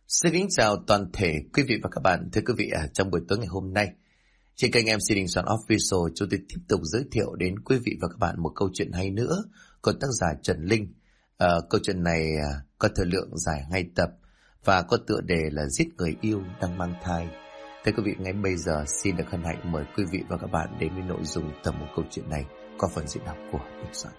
Xin kính chào toàn thể quý vị và các bạn. Thưa quý vị, trong buổi tối ngày hôm nay, trên kênh MC Đình Soạn Official, chúng tôi tiếp tục giới thiệu đến quý vị và các bạn một câu chuyện hay nữa của tác giả Trần Linh. Câu chuyện này có thời lượng dài 2 tập và có tựa đề là Giết người yêu đang mang thai. Thưa quý vị, ngay bây giờ xin được hân hạnh mời quý vị và các bạn đến với nội dung tập một câu chuyện này qua phần diễn đọc của Đình Soạn.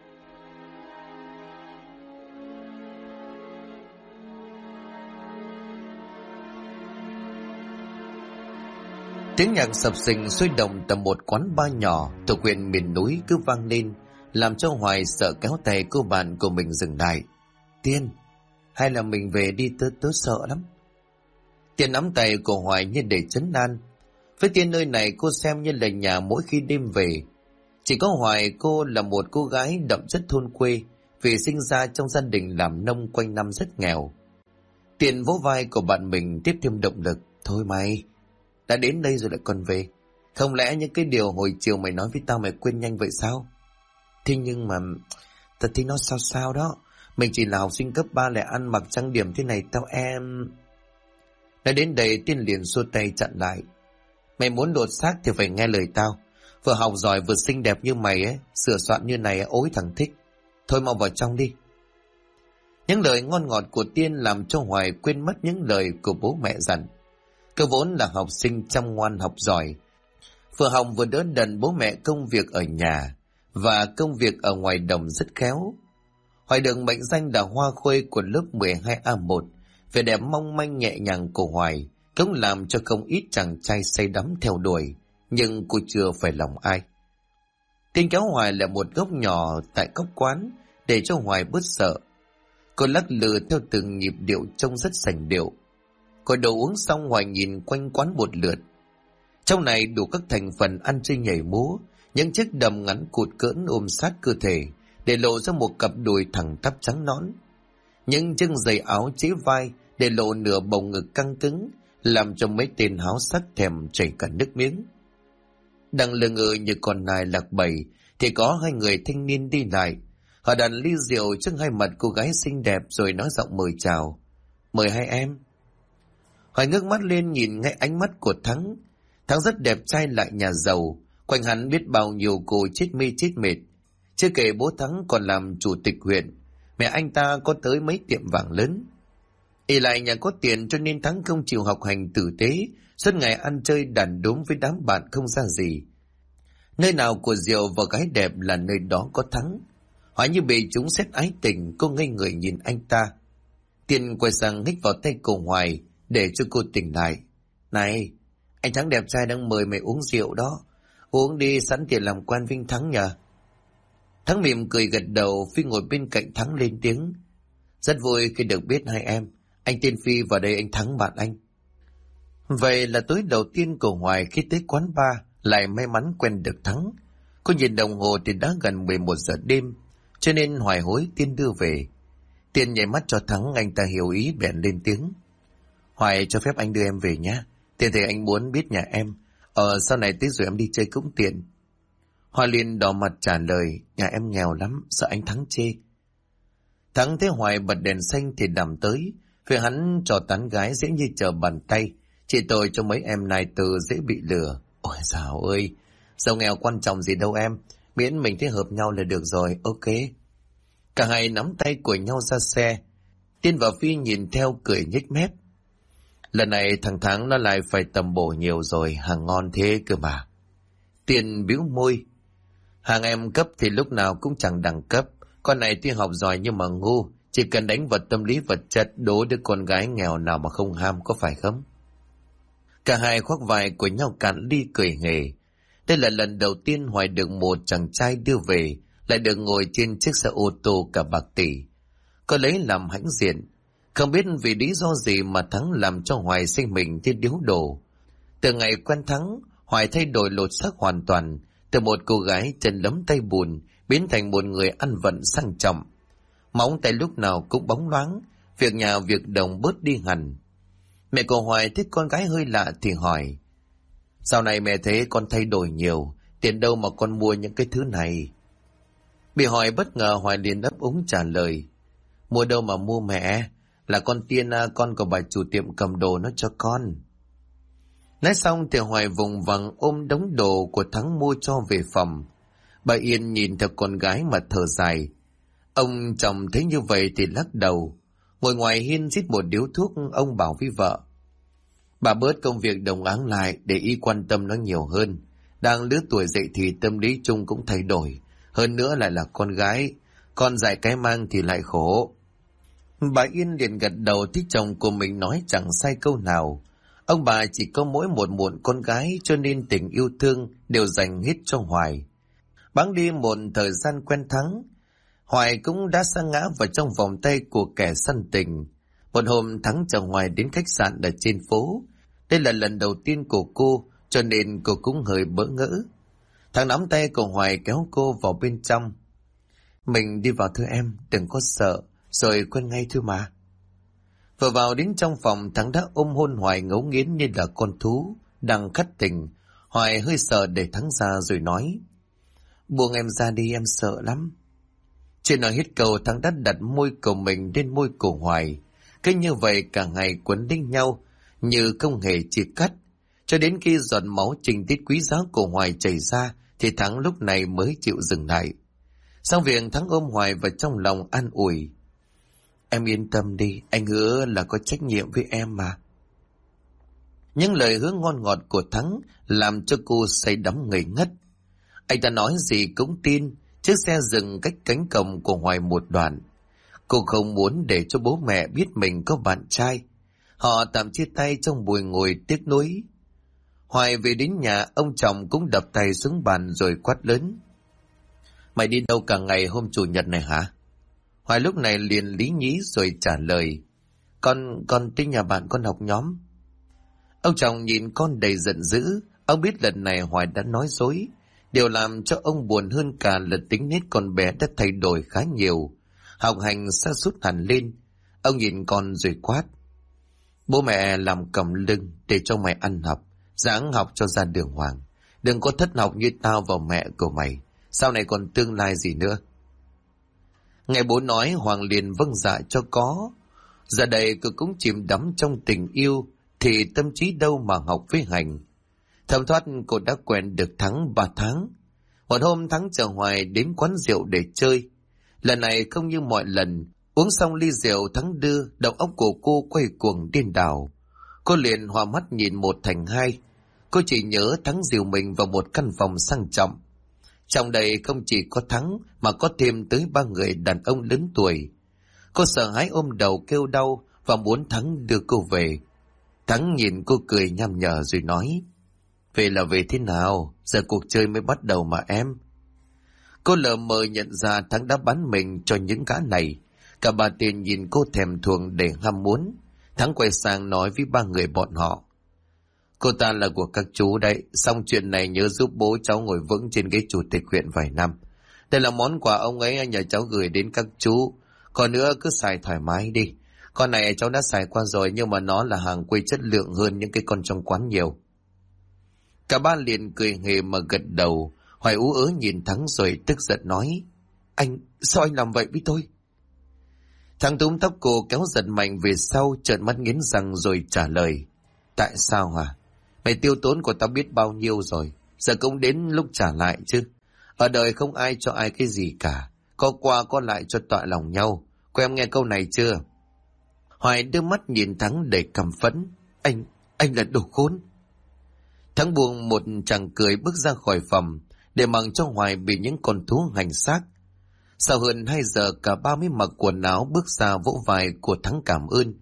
Tiếng nhạc sập sình sôi động tại một quán bar nhỏ thuộc huyện miền núi cứ vang lên, làm cho Hoài sợ kéo tay cô bạn của mình dừng lại. Tiên, hay là mình về đi, tớ sợ lắm. Tiên nắm tay của Hoài như để trấn an. Với Tiên, nơi này cô xem như là nhà mỗi khi đêm về. Chỉ có Hoài, cô là một cô gái đậm chất thôn quê, vì sinh ra trong gia đình làm nông quanh năm rất nghèo. Tiên vỗ vai của bạn mình tiếp thêm động lực. Thôi mày, đã đến đây rồi lại còn về. Không lẽ những cái điều hồi chiều mày nói với tao mày quên nhanh vậy sao? Thế nhưng mà thật thì nó sao đó. Mình chỉ là học sinh cấp 3 lại ăn mặc trang điểm thế này tao em. Nói đến đây Tiên liền xua tay chặn lại. Mày muốn đột xác thì phải nghe lời tao. Vừa học giỏi vừa xinh đẹp như mày ấy, sửa soạn như này ối thằng thích. Thôi mau vào trong đi. Những lời ngon ngọt của Tiên làm cho Hoài quên mất những lời của bố mẹ dặn. Cô vốn là học sinh chăm ngoan học giỏi, vừa học vừa đỡ đần bố mẹ công việc ở nhà và công việc ở ngoài đồng rất khéo. Hoài được mệnh danh là hoa khôi của lớp 12A1. Vẻ đẹp mong manh nhẹ nhàng của Hoài cũng làm cho không ít chàng trai say đắm theo đuổi, nhưng cô chưa phải lòng ai. Tiên kéo Hoài là một góc nhỏ tại góc quán để cho Hoài bớt sợ. Cô lắc lư theo từng nhịp điệu trông rất sành điệu. Coi đồ uống xong, Hoài nhìn quanh quán một lượt. Trong này đủ các thành phần ăn chơi nhảy múa, những chiếc đầm ngắn cụt cỡn ôm sát cơ thể để lộ ra một cặp đùi thẳng tắp trắng nõn. Những chiếc giày áo chế vai để lộ nửa bầu ngực căng cứng, làm cho mấy tên háo sắc thèm chảy cả nước miếng. Đang lơ ngơ như con nai lạc bầy thì có hai người thanh niên đi lại. Họ đặt ly rượu trước hai mặt cô gái xinh đẹp rồi nói giọng mời chào. Mời hai em. Hoài ngước mắt lên nhìn ngay ánh mắt của Thắng. Thắng rất đẹp trai lại nhà giàu, quanh hắn biết bao nhiêu cô chết mê chết mệt. Chưa kể bố Thắng còn làm chủ tịch huyện, mẹ anh ta có tới mấy tiệm vàng lớn. Ỷ lại nhà có tiền cho nên Thắng không chịu học hành tử tế, suốt ngày ăn chơi đàn đúm với đám bạn không ra gì. Nơi nào của rượu và gái đẹp là nơi đó có Thắng. Hoài như bị chúng xét ái tình, cô ngây người nhìn anh ta. Tiên quay sang hít vào tay cô Hoài để cho cô tỉnh lại. Này, anh Thắng đẹp trai đang mời mày uống rượu đó. Uống đi, sẵn tiền làm quen Vinh Thắng nhờ. Thắng mỉm cười gật đầu, Phi ngồi bên cạnh Thắng lên tiếng. Rất vui khi được biết hai em. Anh tên Phi, vào đây anh Thắng bạn anh. Vậy là tối đầu tiên của Hoài khi tới quán bar lại may mắn quen được Thắng. Cô nhìn đồng hồ thì đã gần 11 giờ đêm, cho nên Hoài hối Tiên đưa về. Tiên nhảy mắt cho Thắng, anh ta hiểu ý bèn lên tiếng. Hoài cho phép anh đưa em về nhé. Tiền thì anh muốn biết nhà em. Sau này tới rồi em đi chơi cũng tiện. Hoài liền đỏ mặt trả lời. Nhà em nghèo lắm, sợ anh Thắng chê. Thắng thấy Hoài bật đèn xanh thì đầm tới. Vì hắn trò tán gái dễ như trở bàn tay. Chỉ tội cho mấy em này từ dễ bị lừa. Ôi dào ơi, giàu nghèo quan trọng gì đâu em. Miễn mình thấy hợp nhau là được rồi, ok. Cả hai nắm tay của nhau ra xe. Tiên và Phi nhìn theo cười nhếch mép. Lần này thằng Thắng nó lại phải tầm bổ nhiều rồi, hàng ngon thế cơ mà. Tiên bĩu môi. Hàng em cấp thì lúc nào cũng chẳng đẳng cấp. Con này tuy học giỏi nhưng mà ngu, chỉ cần đánh vào tâm lý vật chất, đố đứa con gái nghèo nào mà không ham, có phải không? Cả hai khoác vai của nhau cạn ly cười hề. Đây là lần đầu tiên Hoài được một chàng trai đưa về, lại được ngồi trên chiếc xe ô tô cả bạc tỷ. Có lấy làm hãnh diện. Không biết vì lý do gì mà Thắng làm cho Hoài sinh mình như điếu đổ. Từ ngày quen Thắng, Hoài thay đổi lột xác hoàn toàn, từ một cô gái chân lấm tay bùn biến thành một người ăn vận sang trọng. Móng tay lúc nào cũng bóng loáng, việc nhà việc đồng bớt đi hẳn. Mẹ của Hoài thích con gái hơi lạ thì hỏi. Sau này mẹ thấy con thay đổi nhiều, tiền đâu mà con mua những cái thứ này? Bị hỏi bất ngờ, Hoài liền ấp úng trả lời. Mua đâu mà mua mẹ, là con Tiên con của bà chủ tiệm cầm đồ nó cho con. Nói xong thì Hoài vùng vằng ôm đống đồ của Thắng mua cho về phòng. Bà Yên nhìn theo con gái mà thở dài. Ông chồng thấy như vậy thì lắc đầu. Ngồi ngoài hiên rít một điếu thuốc, ông bảo với vợ: bà bớt công việc đồng áng lại để y quan tâm nó nhiều hơn. Đang lứa tuổi dậy thì tâm lý chung cũng thay đổi. Hơn nữa lại là con gái, con dại cái mang thì lại khổ. Bà Yên liền gật đầu, thích chồng của mình nói chẳng sai câu nào. Ông bà chỉ có mỗi một muộn con gái, cho nên tình yêu thương đều dành hết cho Hoài. Bẵng đi một thời gian quen Thắng, Hoài cũng đã sa ngã vào trong vòng tay của kẻ săn tình. Một hôm Thắng chở Hoài đến khách sạn ở trên phố. Đây là lần đầu tiên của cô, cho nên cô cũng hơi bỡ ngỡ. Thắng nắm tay của Hoài kéo cô vào bên trong. Mình đi vào thưa em, đừng có sợ, rồi quen ngay thôi mà. Vừa vào đến trong phòng, Thắng đã ôm hôn Hoài ngấu nghiến như là con thú đang khắt tình. Hoài hơi sợ để Thắng ra rồi nói: buông em ra đi, em sợ lắm. Chưa nói hết câu, Thắng đã đặt môi của mình lên môi của Hoài. Cứ như vậy cả ngày quấn đinh nhau, như không hề chia cắt. Cho đến khi giọt máu tình tiết quý giá của Hoài chảy ra, thì Thắng lúc này mới chịu dừng lại. Xong việc, Thắng ôm Hoài vào trong lòng an ủi: em yên tâm đi, anh hứa là có trách nhiệm với em mà. Những lời hứa ngon ngọt của Thắng làm cho cô say đắm ngây ngất. Anh ta nói gì cũng tin. Chiếc xe dừng cách cánh cổng của Hoài một đoạn. Cô không muốn để cho bố mẹ biết mình có bạn trai. Họ tạm chia tay trong buổi ngồi tiếc nuối. Hoài về đến nhà, ông chồng cũng đập tay xuống bàn rồi quát lớn: mày đi đâu cả ngày hôm chủ nhật này hả? Hoài lúc này liền lý nhí rồi trả lời: Con tới nhà bạn con học nhóm. Ông chồng nhìn con đầy giận dữ. Ông biết lần này Hoài đã nói dối. Điều làm cho ông buồn hơn cả là tính nết con bé đã thay đổi khá nhiều. Học hành sa sút hẳn lên. Ông nhìn con rồi quát: bố mẹ làm cầm lưng để cho mày ăn học, ráng học cho ra đường hoàng. Đừng có thất học như tao và mẹ của mày. Sau này còn tương lai gì nữa. Nghe bố nói, Hoàng liền vâng dạ cho có. Giờ đây cô cũng chìm đắm trong tình yêu, thì tâm trí đâu mà học với hành. Thầm thoát cô đã quen được Thắng 3 tháng. Một hôm Thắng chở Hoài đến quán rượu để chơi. Lần này không như mọi lần, uống xong ly rượu Thắng đưa, đầu óc của cô quay cuồng điên đảo. Cô liền hòa mắt nhìn một thành hai. Cô chỉ nhớ Thắng dìu mình vào một căn phòng sang trọng. Trong đây không chỉ có Thắng mà có thêm tới 3 người đàn ông lớn tuổi. Cô sợ hãi ôm đầu kêu đau và muốn Thắng đưa cô về. Thắng nhìn cô cười nham nhở rồi nói: về là về thế nào, giờ cuộc chơi mới bắt đầu mà em. Cô lờ mờ nhận ra Thắng đã bán mình cho những gã này. Cả bà tiền nhìn cô thèm thuồng để ham muốn. Thắng quay sang nói với 3 người bọn họ: cô ta là của các chú đấy, xong chuyện này nhớ giúp bố cháu ngồi vững trên ghế chủ tịch huyện vài năm. Đây là món quà ông ấy nhờ cháu gửi đến các chú. Còn nữa cứ xài thoải mái đi. Con này cháu đã xài qua rồi, nhưng mà nó là hàng quây chất lượng hơn những cái con trong quán nhiều. Cả ba liền cười hề mà gật đầu. Hoài ú ớ nhìn Thắng rồi tức giận nói: sao anh làm vậy với tôi? Thắng túm tóc cô kéo giật mạnh về sau, trợn mắt nghiến răng rồi trả lời: tại sao hả? Mày tiêu tốn của tao biết bao nhiêu rồi, giờ cũng đến lúc trả lại chứ. Ở đời không ai cho ai cái gì cả, có qua có lại cho tọa lòng nhau. Cô em nghe câu này chưa? Hoài đưa mắt nhìn Thắng đầy căm phẫn: anh là đồ khốn. Thắng buông một tràng cười bước ra khỏi phòng, để mặc cho Hoài bị những con thú hành xác. Sau hơn 2 giờ, cả ba mới mặc quần áo bước ra vỗ vai của Thắng cảm ơn.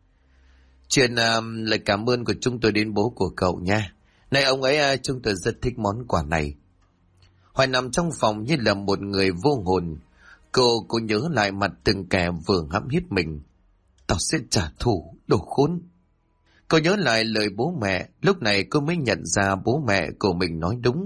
Chuyện lời cảm ơn của chúng tôi đến bố của cậu nha. Này ông ấy, chúng tôi rất thích món quà này. Hoài nằm trong phòng như là một người vô hồn. Cô nhớ lại mặt từng kẻ vừa hãm hiếp mình. Tao sẽ trả thù, đồ khốn. Cô nhớ lại lời bố mẹ, lúc này cô mới nhận ra bố mẹ của mình nói đúng.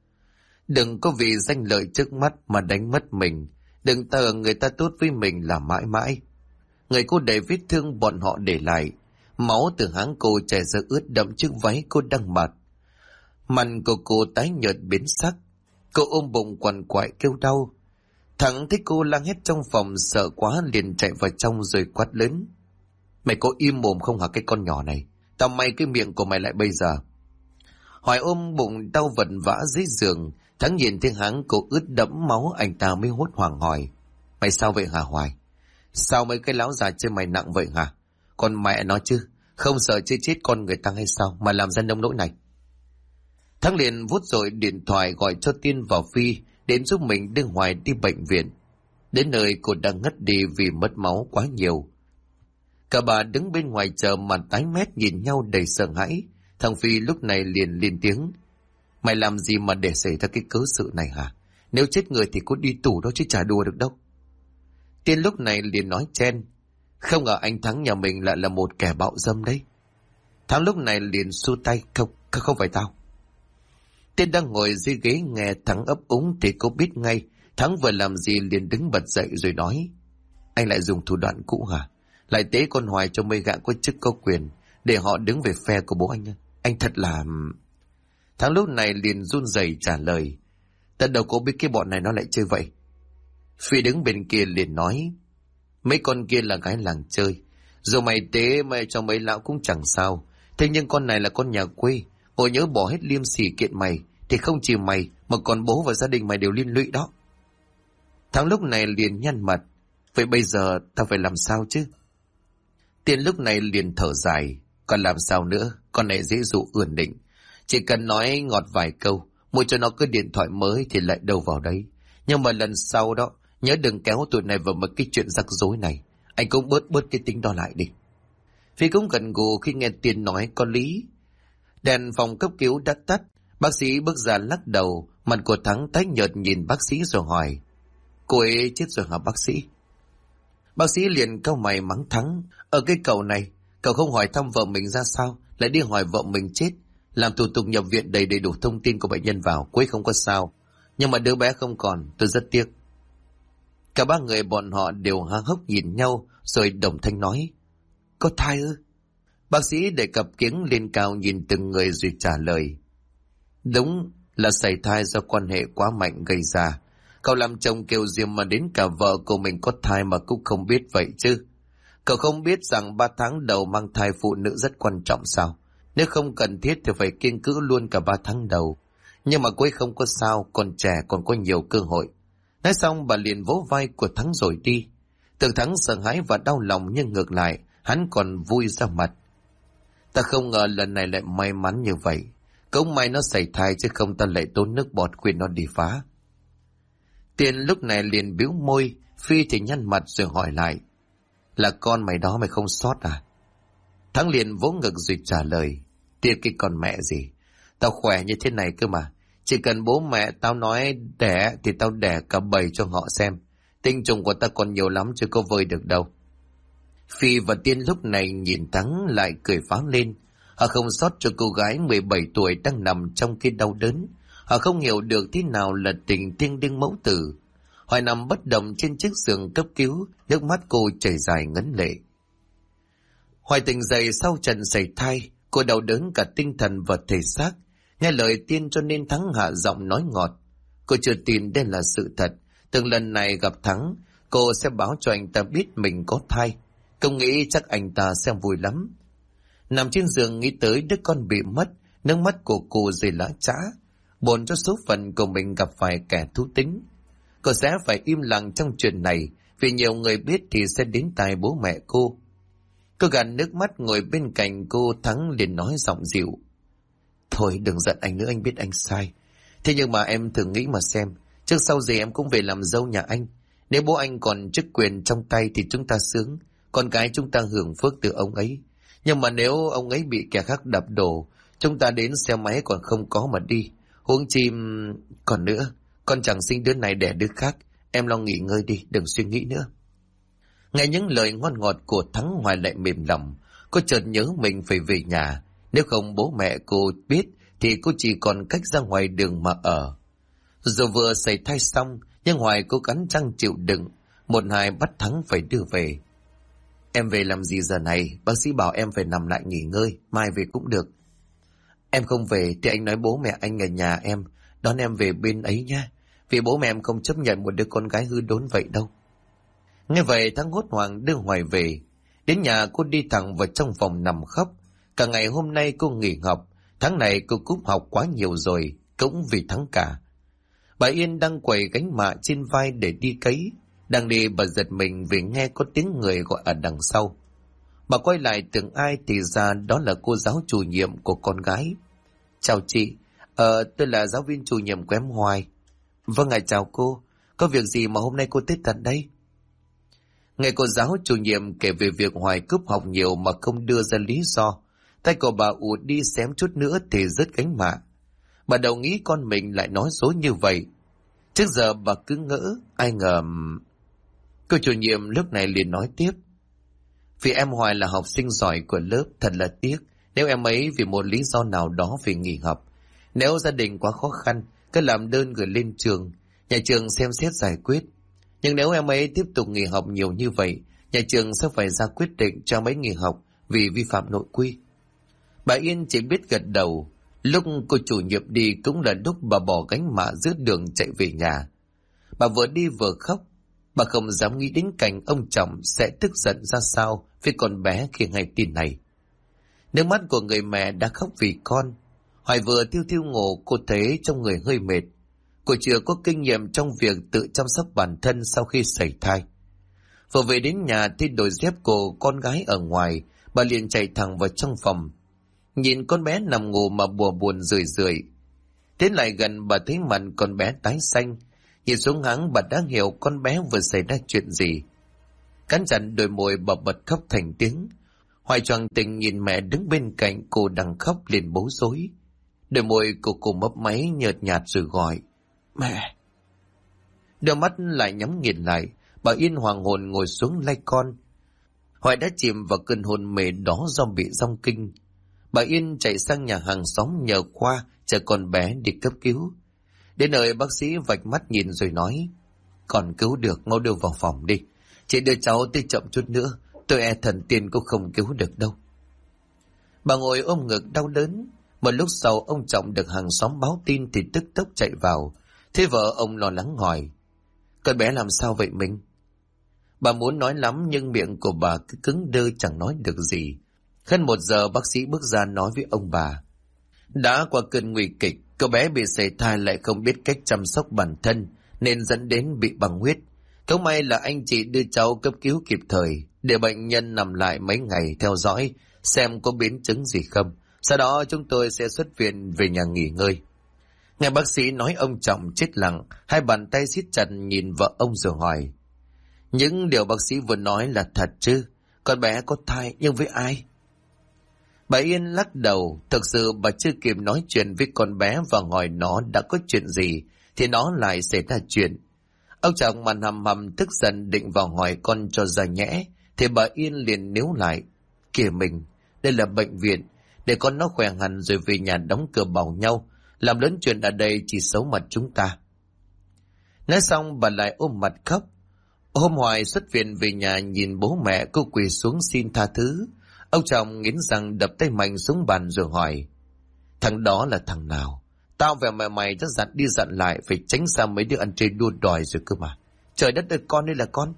Đừng có vì danh lợi trước mắt mà đánh mất mình. Đừng tưởng người ta tốt với mình là mãi mãi. Người cô đầy vết thương bọn họ để lại. Máu từ háng cô chảy ra ướt đẫm chiếc váy cô đang mặc. Mặt của cô tái nhợt biến sắc. Cô ôm bụng quằn quại kêu đau. Thắng thấy cô lang hét trong phòng, sợ quá liền chạy vào trong rồi quát lớn: Mày có im mồm không hả cái con nhỏ này? Tao may cái miệng của mày lại bây giờ. Hoài ôm bụng đau vật vã dưới giường. Thắng nhìn thấy háng cổ ướt đẫm máu, anh ta mới hốt hoảng hỏi. Mày sao vậy hả Hoài? Sao mấy cái lão già trên mày nặng vậy hả? Con mẹ nó chứ, không sợ chết con người ta hay sao mà làm ra nông nỗi này? Thắng liền vút rồi điện thoại gọi cho Tiên và Phi đến giúp mình đưa Hoài đi bệnh viện. Đến nơi cô đang ngất đi vì mất máu quá nhiều. Cả bà đứng bên ngoài chờ mà tái mét nhìn nhau đầy sợ hãi. Thằng Phi lúc này liền lên tiếng. Mày làm gì mà để xảy ra cái cớ sự này hả? Nếu chết người thì có đi tù đó chứ chả đùa được đâu. Tiên lúc này liền nói chen. Không ngờ anh Thắng nhà mình lại là một kẻ bạo dâm đấy. Thắng lúc này liền xua tay. Không phải tao. Tiên đang ngồi dưới ghế nghe Thắng ấp úng thì cô biết ngay Thắng vừa làm gì, liền đứng bật dậy rồi nói. Anh lại dùng thủ đoạn cũ hả? Lại tế con Hoài cho mấy gã có chức có quyền để họ đứng về phe của bố anh. Anh thật là... Thắng lúc này liền run rẩy trả lời. Tao đâu có biết cái bọn này nó lại chơi vậy. Phi đứng bên kia liền nói. Mấy con kia là gái làng chơi. Dù mày tế mày cho mấy lão cũng chẳng sao. Thế nhưng con này là con nhà quê. Ngồi nhớ bỏ hết liêm sỉ kiện mày thì không chỉ mày mà còn bố và gia đình mày đều liên lụy đó. Thắng lúc này liền nhăn mặt. Vậy bây giờ tao phải làm sao chứ? Tiên lúc này liền thở dài. Còn làm sao nữa? Con này dễ dụ ươn định. Chỉ cần nói ngọt vài câu, mua cho nó cái điện thoại mới thì lại đâu vào đấy. Nhưng mà lần sau đó, nhớ đừng kéo tụi này vào một cái chuyện rắc rối này. Anh cũng bớt cái tính đó lại đi. Phi cũng gần gù khi nghe Tiên nói có lý. Đèn phòng cấp cứu đã tắt. Bác sĩ bước ra lắc đầu. Mặt của Thắng tái nhợt nhìn bác sĩ rồi hỏi. Cô ấy chết rồi hả bác sĩ? Bác sĩ liền cau mày mắng Thắng. Ở cái cậu này, cậu không hỏi thăm vợ mình ra sao, lại đi hỏi vợ mình chết. Làm thủ tục nhập viện đầy đủ thông tin của bệnh nhân vào, cô ấy không có sao. Nhưng mà đứa bé không còn, tôi rất tiếc. Cả ba người bọn họ đều há hốc nhìn nhau, rồi đồng thanh nói. Có thai ư? Bác sĩ để cặp kiếng lên cao nhìn từng người rồi trả lời. Đúng là sảy thai do quan hệ quá mạnh gây ra. Cậu làm chồng kiều diễm mà đến cả vợ của mình có thai mà cũng không biết vậy chứ. Cậu không biết rằng 3 tháng đầu mang thai phụ nữ rất quan trọng sao? Nếu không cần thiết thì phải kiêng cữ luôn cả 3 tháng đầu. Nhưng mà cô ấy không có sao, còn trẻ còn có nhiều cơ hội. Nói xong bà liền vỗ vai của Thắng rồi đi. Tưởng Thắng sợ hãi và đau lòng, nhưng ngược lại hắn còn vui ra mặt. Ta không ngờ lần này lại may mắn như vậy. Cũng may nó sảy thai chứ không ta lại tốn nước bọt khuyên nó đi phá. Tiên lúc này liền bĩu môi. Phi thì nhăn mặt rồi hỏi lại. Là con mày đó mày không sót à? Thắng liền vỗ ngực rồi trả lời. Tiên cái con mẹ gì? Tao khỏe như thế này cơ mà. Chỉ cần bố mẹ tao nói đẻ thì tao đẻ cả bầy cho họ xem. Tinh trùng của tao còn nhiều lắm chứ có vơi được đâu. Phi và Tiên lúc này nhìn Thắng lại cười phá lên. Họ không sót cho cô gái 17 tuổi đang nằm trong cái đau đớn. Họ không hiểu được thế nào là tình thiêng liêng mẫu tử. Hoài nằm bất động trên chiếc giường cấp cứu, nước mắt cô chảy dài ngấn lệ. Hoài tỉnh dậy sau trận sảy thai, cô đau đớn cả tinh thần và thể xác. Nghe lời Tiên cho nên Thắng hạ giọng nói ngọt. Cô chưa tin đây là sự thật. Từng lần này gặp Thắng, cô sẽ báo cho anh ta biết mình có thai. Cô nghĩ chắc anh ta sẽ vui lắm. Nằm trên giường nghĩ tới đứa con bị mất, nước mắt của cô rơi lã chã. Buồn cho số phận của mình gặp phải kẻ thú tính. Cô sẽ phải im lặng trong chuyện này, vì nhiều người biết thì sẽ đến tai bố mẹ cô. Cô gạt nước mắt ngồi bên cạnh cô. Thắng liền nói giọng dịu. Thôi đừng giận anh nữa, anh biết anh sai. Thế nhưng mà em thử nghĩ mà xem, trước sau gì em cũng về làm dâu nhà anh. Nếu bố anh còn chức quyền trong tay thì chúng ta sướng, con cái chúng ta hưởng phước từ ông ấy. Nhưng mà nếu ông ấy bị kẻ khác đập đổ, chúng ta đến xe máy còn không có mà đi. Huống chi... Còn nữa, con chẳng sinh đứa này đẻ đứa khác. Em lo nghỉ ngơi đi, đừng suy nghĩ nữa. Nghe những lời ngon ngọt của Thắng, Hoài lại mềm lòng. Cô chợt nhớ mình phải về nhà. Nếu không bố mẹ cô biết thì cô chỉ còn cách ra ngoài đường mà ở. Dù vừa sảy thai xong, nhưng Hoài cố cắn răng chịu đựng. Một hai bắt Thắng phải đưa về. Em về làm gì giờ này? Bác sĩ bảo em phải nằm lại nghỉ ngơi, mai về cũng được. Em không về thì anh nói bố mẹ anh ở nhà em đón em về bên ấy nha. Vì bố mẹ em không chấp nhận một đứa con gái hư đốn vậy đâu. Nghe vậy Thắng hốt hoảng đưa Hoài về. Đến nhà cô đi thẳng vào trong phòng nằm khóc. Cả ngày hôm nay cô nghỉ học, tháng này cô cúp học quá nhiều rồi, cũng vì thắng cả. Bà Yên đang quầy gánh mạ trên vai để đi cấy. Đang đi bà giật mình vì nghe có tiếng người gọi ở đằng sau. Bà quay lại tưởng ai thì ra đó là cô giáo chủ nhiệm của con gái. Chào chị, tôi là giáo viên chủ nhiệm của em Hoài. Vâng ạ, chào cô. Có việc gì mà hôm nay cô tới tận đây? Nghe cô giáo chủ nhiệm kể về việc Hoài cúp học nhiều mà không đưa ra lý do, tay của bà ụt đi xém chút nữa thì rớt gánh mạ. Bà đầu nghĩ con mình lại nói dối như vậy. Trước giờ bà cứ ngỡ, ai ngờ... Cô chủ nhiệm lúc này liền nói tiếp. Vì em Hoài là học sinh giỏi của lớp, thật là tiếc nếu em ấy vì một lý do nào đó phải nghỉ học. Nếu gia đình quá khó khăn, cứ làm đơn gửi lên trường, nhà trường xem xét giải quyết. Nhưng nếu em ấy tiếp tục nghỉ học nhiều như vậy, nhà trường sẽ phải ra quyết định cho em ấy nghỉ học vì vi phạm nội quy. Bà Yên chỉ biết gật đầu. Lúc cô chủ nhiệm đi cũng là lúc bà bỏ gánh mạ giữa đường chạy về nhà. Bà vừa đi vừa khóc. Bà không dám nghĩ đến cảnh ông chồng sẽ tức giận ra sao với con bé khi nghe tin này. Nước mắt của người mẹ đã khóc vì con. Hoài vừa thiêu thiêu ngủ, cô thấy trong người hơi mệt. Cô chưa có kinh nghiệm trong việc tự chăm sóc bản thân sau khi sảy thai. Vừa về đến nhà thì đổi dép của con gái ở ngoài, bà liền chạy thẳng vào trong phòng. Nhìn con bé nằm ngủ mà bùa buồn rười rượi. Tiến lại gần bà thấy mặt con bé tái xanh. Nhìn xuống hắn bà đã hiểu con bé vừa xảy ra chuyện gì. Cắn chặt đôi môi bà bật khóc thành tiếng. Hoài choàng tỉnh nhìn mẹ đứng bên cạnh cô đang khóc liền bối rối. Đôi môi cô mấp máy nhợt nhạt rồi gọi. Mẹ! Đôi mắt lại nhắm nghiền lại. Bà Yên hoàng hồn ngồi xuống lay con. Hoài đã chìm vào cơn hôn mê đó do bị dong kinh. Bà Yên chạy sang nhà hàng xóm nhờ Khoa chở con bé đi cấp cứu. Đến nơi bác sĩ vạch mắt nhìn rồi nói. Còn cứu được, mau đưa vào phòng đi. Chị đưa cháu tới chậm chút nữa, tôi e thần tiên cũng không cứu được đâu. Bà ngồi ôm ngực đau đớn. Một lúc sau ông Trọng được hàng xóm báo tin thì tức tốc chạy vào. Thế vợ ông lo lắng hỏi. Con bé làm sao vậy mình? Bà muốn nói lắm nhưng miệng của bà cứ cứng đơ chẳng nói được gì. Hơn 1 giờ bác sĩ bước ra nói với ông bà. Đã qua cơn nguy kịch, cậu bé bị sảy thai lại không biết cách chăm sóc bản thân nên dẫn đến bị băng huyết. Không may là anh chị đưa cháu cấp cứu kịp thời để bệnh nhân nằm lại mấy ngày theo dõi xem có biến chứng gì không. Sau đó chúng tôi sẽ xuất viện về nhà nghỉ ngơi. Nghe bác sĩ nói ông Trọng chết lặng, hai bàn tay siết chặt nhìn vợ ông rồi hỏi. Những điều bác sĩ vừa nói là thật chứ? Con bé có thai nhưng với ai? Bà Yên lắc đầu. Thực sự bà chưa kịp nói chuyện với con bé và hỏi nó đã có chuyện gì thì nó lại xảy ra chuyện. Ông Trọng mặt hầm hầm tức giận định vào hỏi con cho ra nhẽ thì bà Yên liền níu lại. Kìa mình, đây là bệnh viện, để con nó khỏe hẳn rồi về nhà đóng cửa bảo nhau. Làm lớn chuyện ở đây chỉ xấu mặt chúng ta. Nói xong bà lại ôm mặt khóc. Hôm Hoài xuất viện về nhà nhìn bố mẹ cô quỳ xuống xin tha thứ. Ông Trọng nghiến răng đập tay mạnh xuống bàn rồi hỏi. Thằng đó là thằng nào? Tao và mày đã dặn đi dặn lại phải tránh xa mấy đứa ăn chơi đua đòi rồi cơ mà. Trời đất ơi, con đây là con.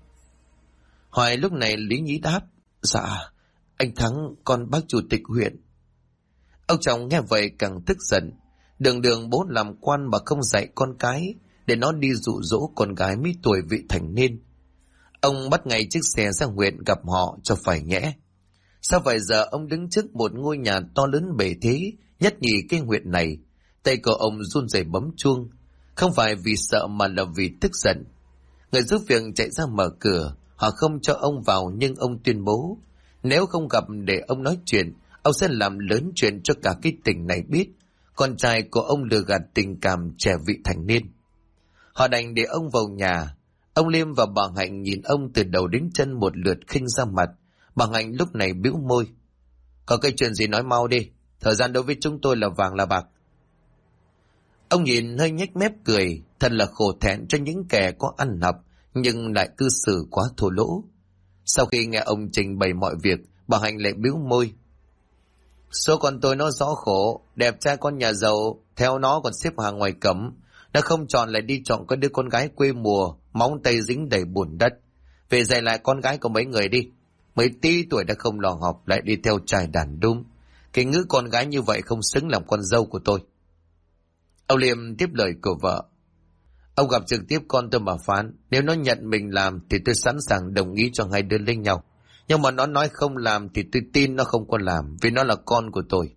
Hoài lúc này lý nhí đáp. Dạ, anh Thắng, con bác chủ tịch huyện. Ông Trọng nghe vậy càng tức giận. Đường đường bố làm quan mà không dạy con cái để nó đi dụ dỗ con gái mấy tuổi vị thành niên. Ông bắt ngay chiếc xe sang huyện gặp họ cho phải nhẽ. Sau vài giờ ông đứng trước một ngôi nhà to lớn bề thế nhất nhì cái huyện này. Tay của ông run rẩy bấm chuông. Không phải vì sợ mà là vì tức giận. Người giúp việc chạy ra mở cửa. Họ không cho ông vào nhưng ông tuyên bố nếu không gặp để ông nói chuyện, ông sẽ làm lớn chuyện cho cả cái tỉnh này biết con trai của ông lừa gạt tình cảm trẻ vị thành niên. Họ đành để ông vào nhà. Ông Liêm và bà Hạnh nhìn ông từ đầu đến chân một lượt khinh ra mặt. Bà Hạnh lúc này bĩu môi. Có cái chuyện gì nói mau đi. Thời gian đối với chúng tôi là vàng là bạc. Ông nhìn hơi nhếch mép cười. Thật là khổ thẹn cho những kẻ có ăn học nhưng lại cư xử quá thô lỗ. Sau khi nghe ông trình bày mọi việc, bà Hạnh lại bĩu môi. Số con tôi nó rõ khổ, đẹp trai con nhà giàu, theo nó còn xếp hàng ngoài cấm. Nó không chọn lại đi chọn cái đứa con gái quê mùa, móng tay dính đầy bùn đất. Về dạy lại con gái của mấy người đi. Mới tí tuổi đã không lo học, lại đi theo trai đàn đúm. Cái ngữ con gái như vậy không xứng làm con dâu của tôi. Ông Liêm tiếp lời của vợ. Ông gặp trực tiếp con tôi mà phán. Nếu nó nhận mình làm thì tôi sẵn sàng đồng ý cho hai đứa lấy nhau. Nhưng mà nó nói không làm thì tôi tin nó không có làm, vì nó là con của tôi.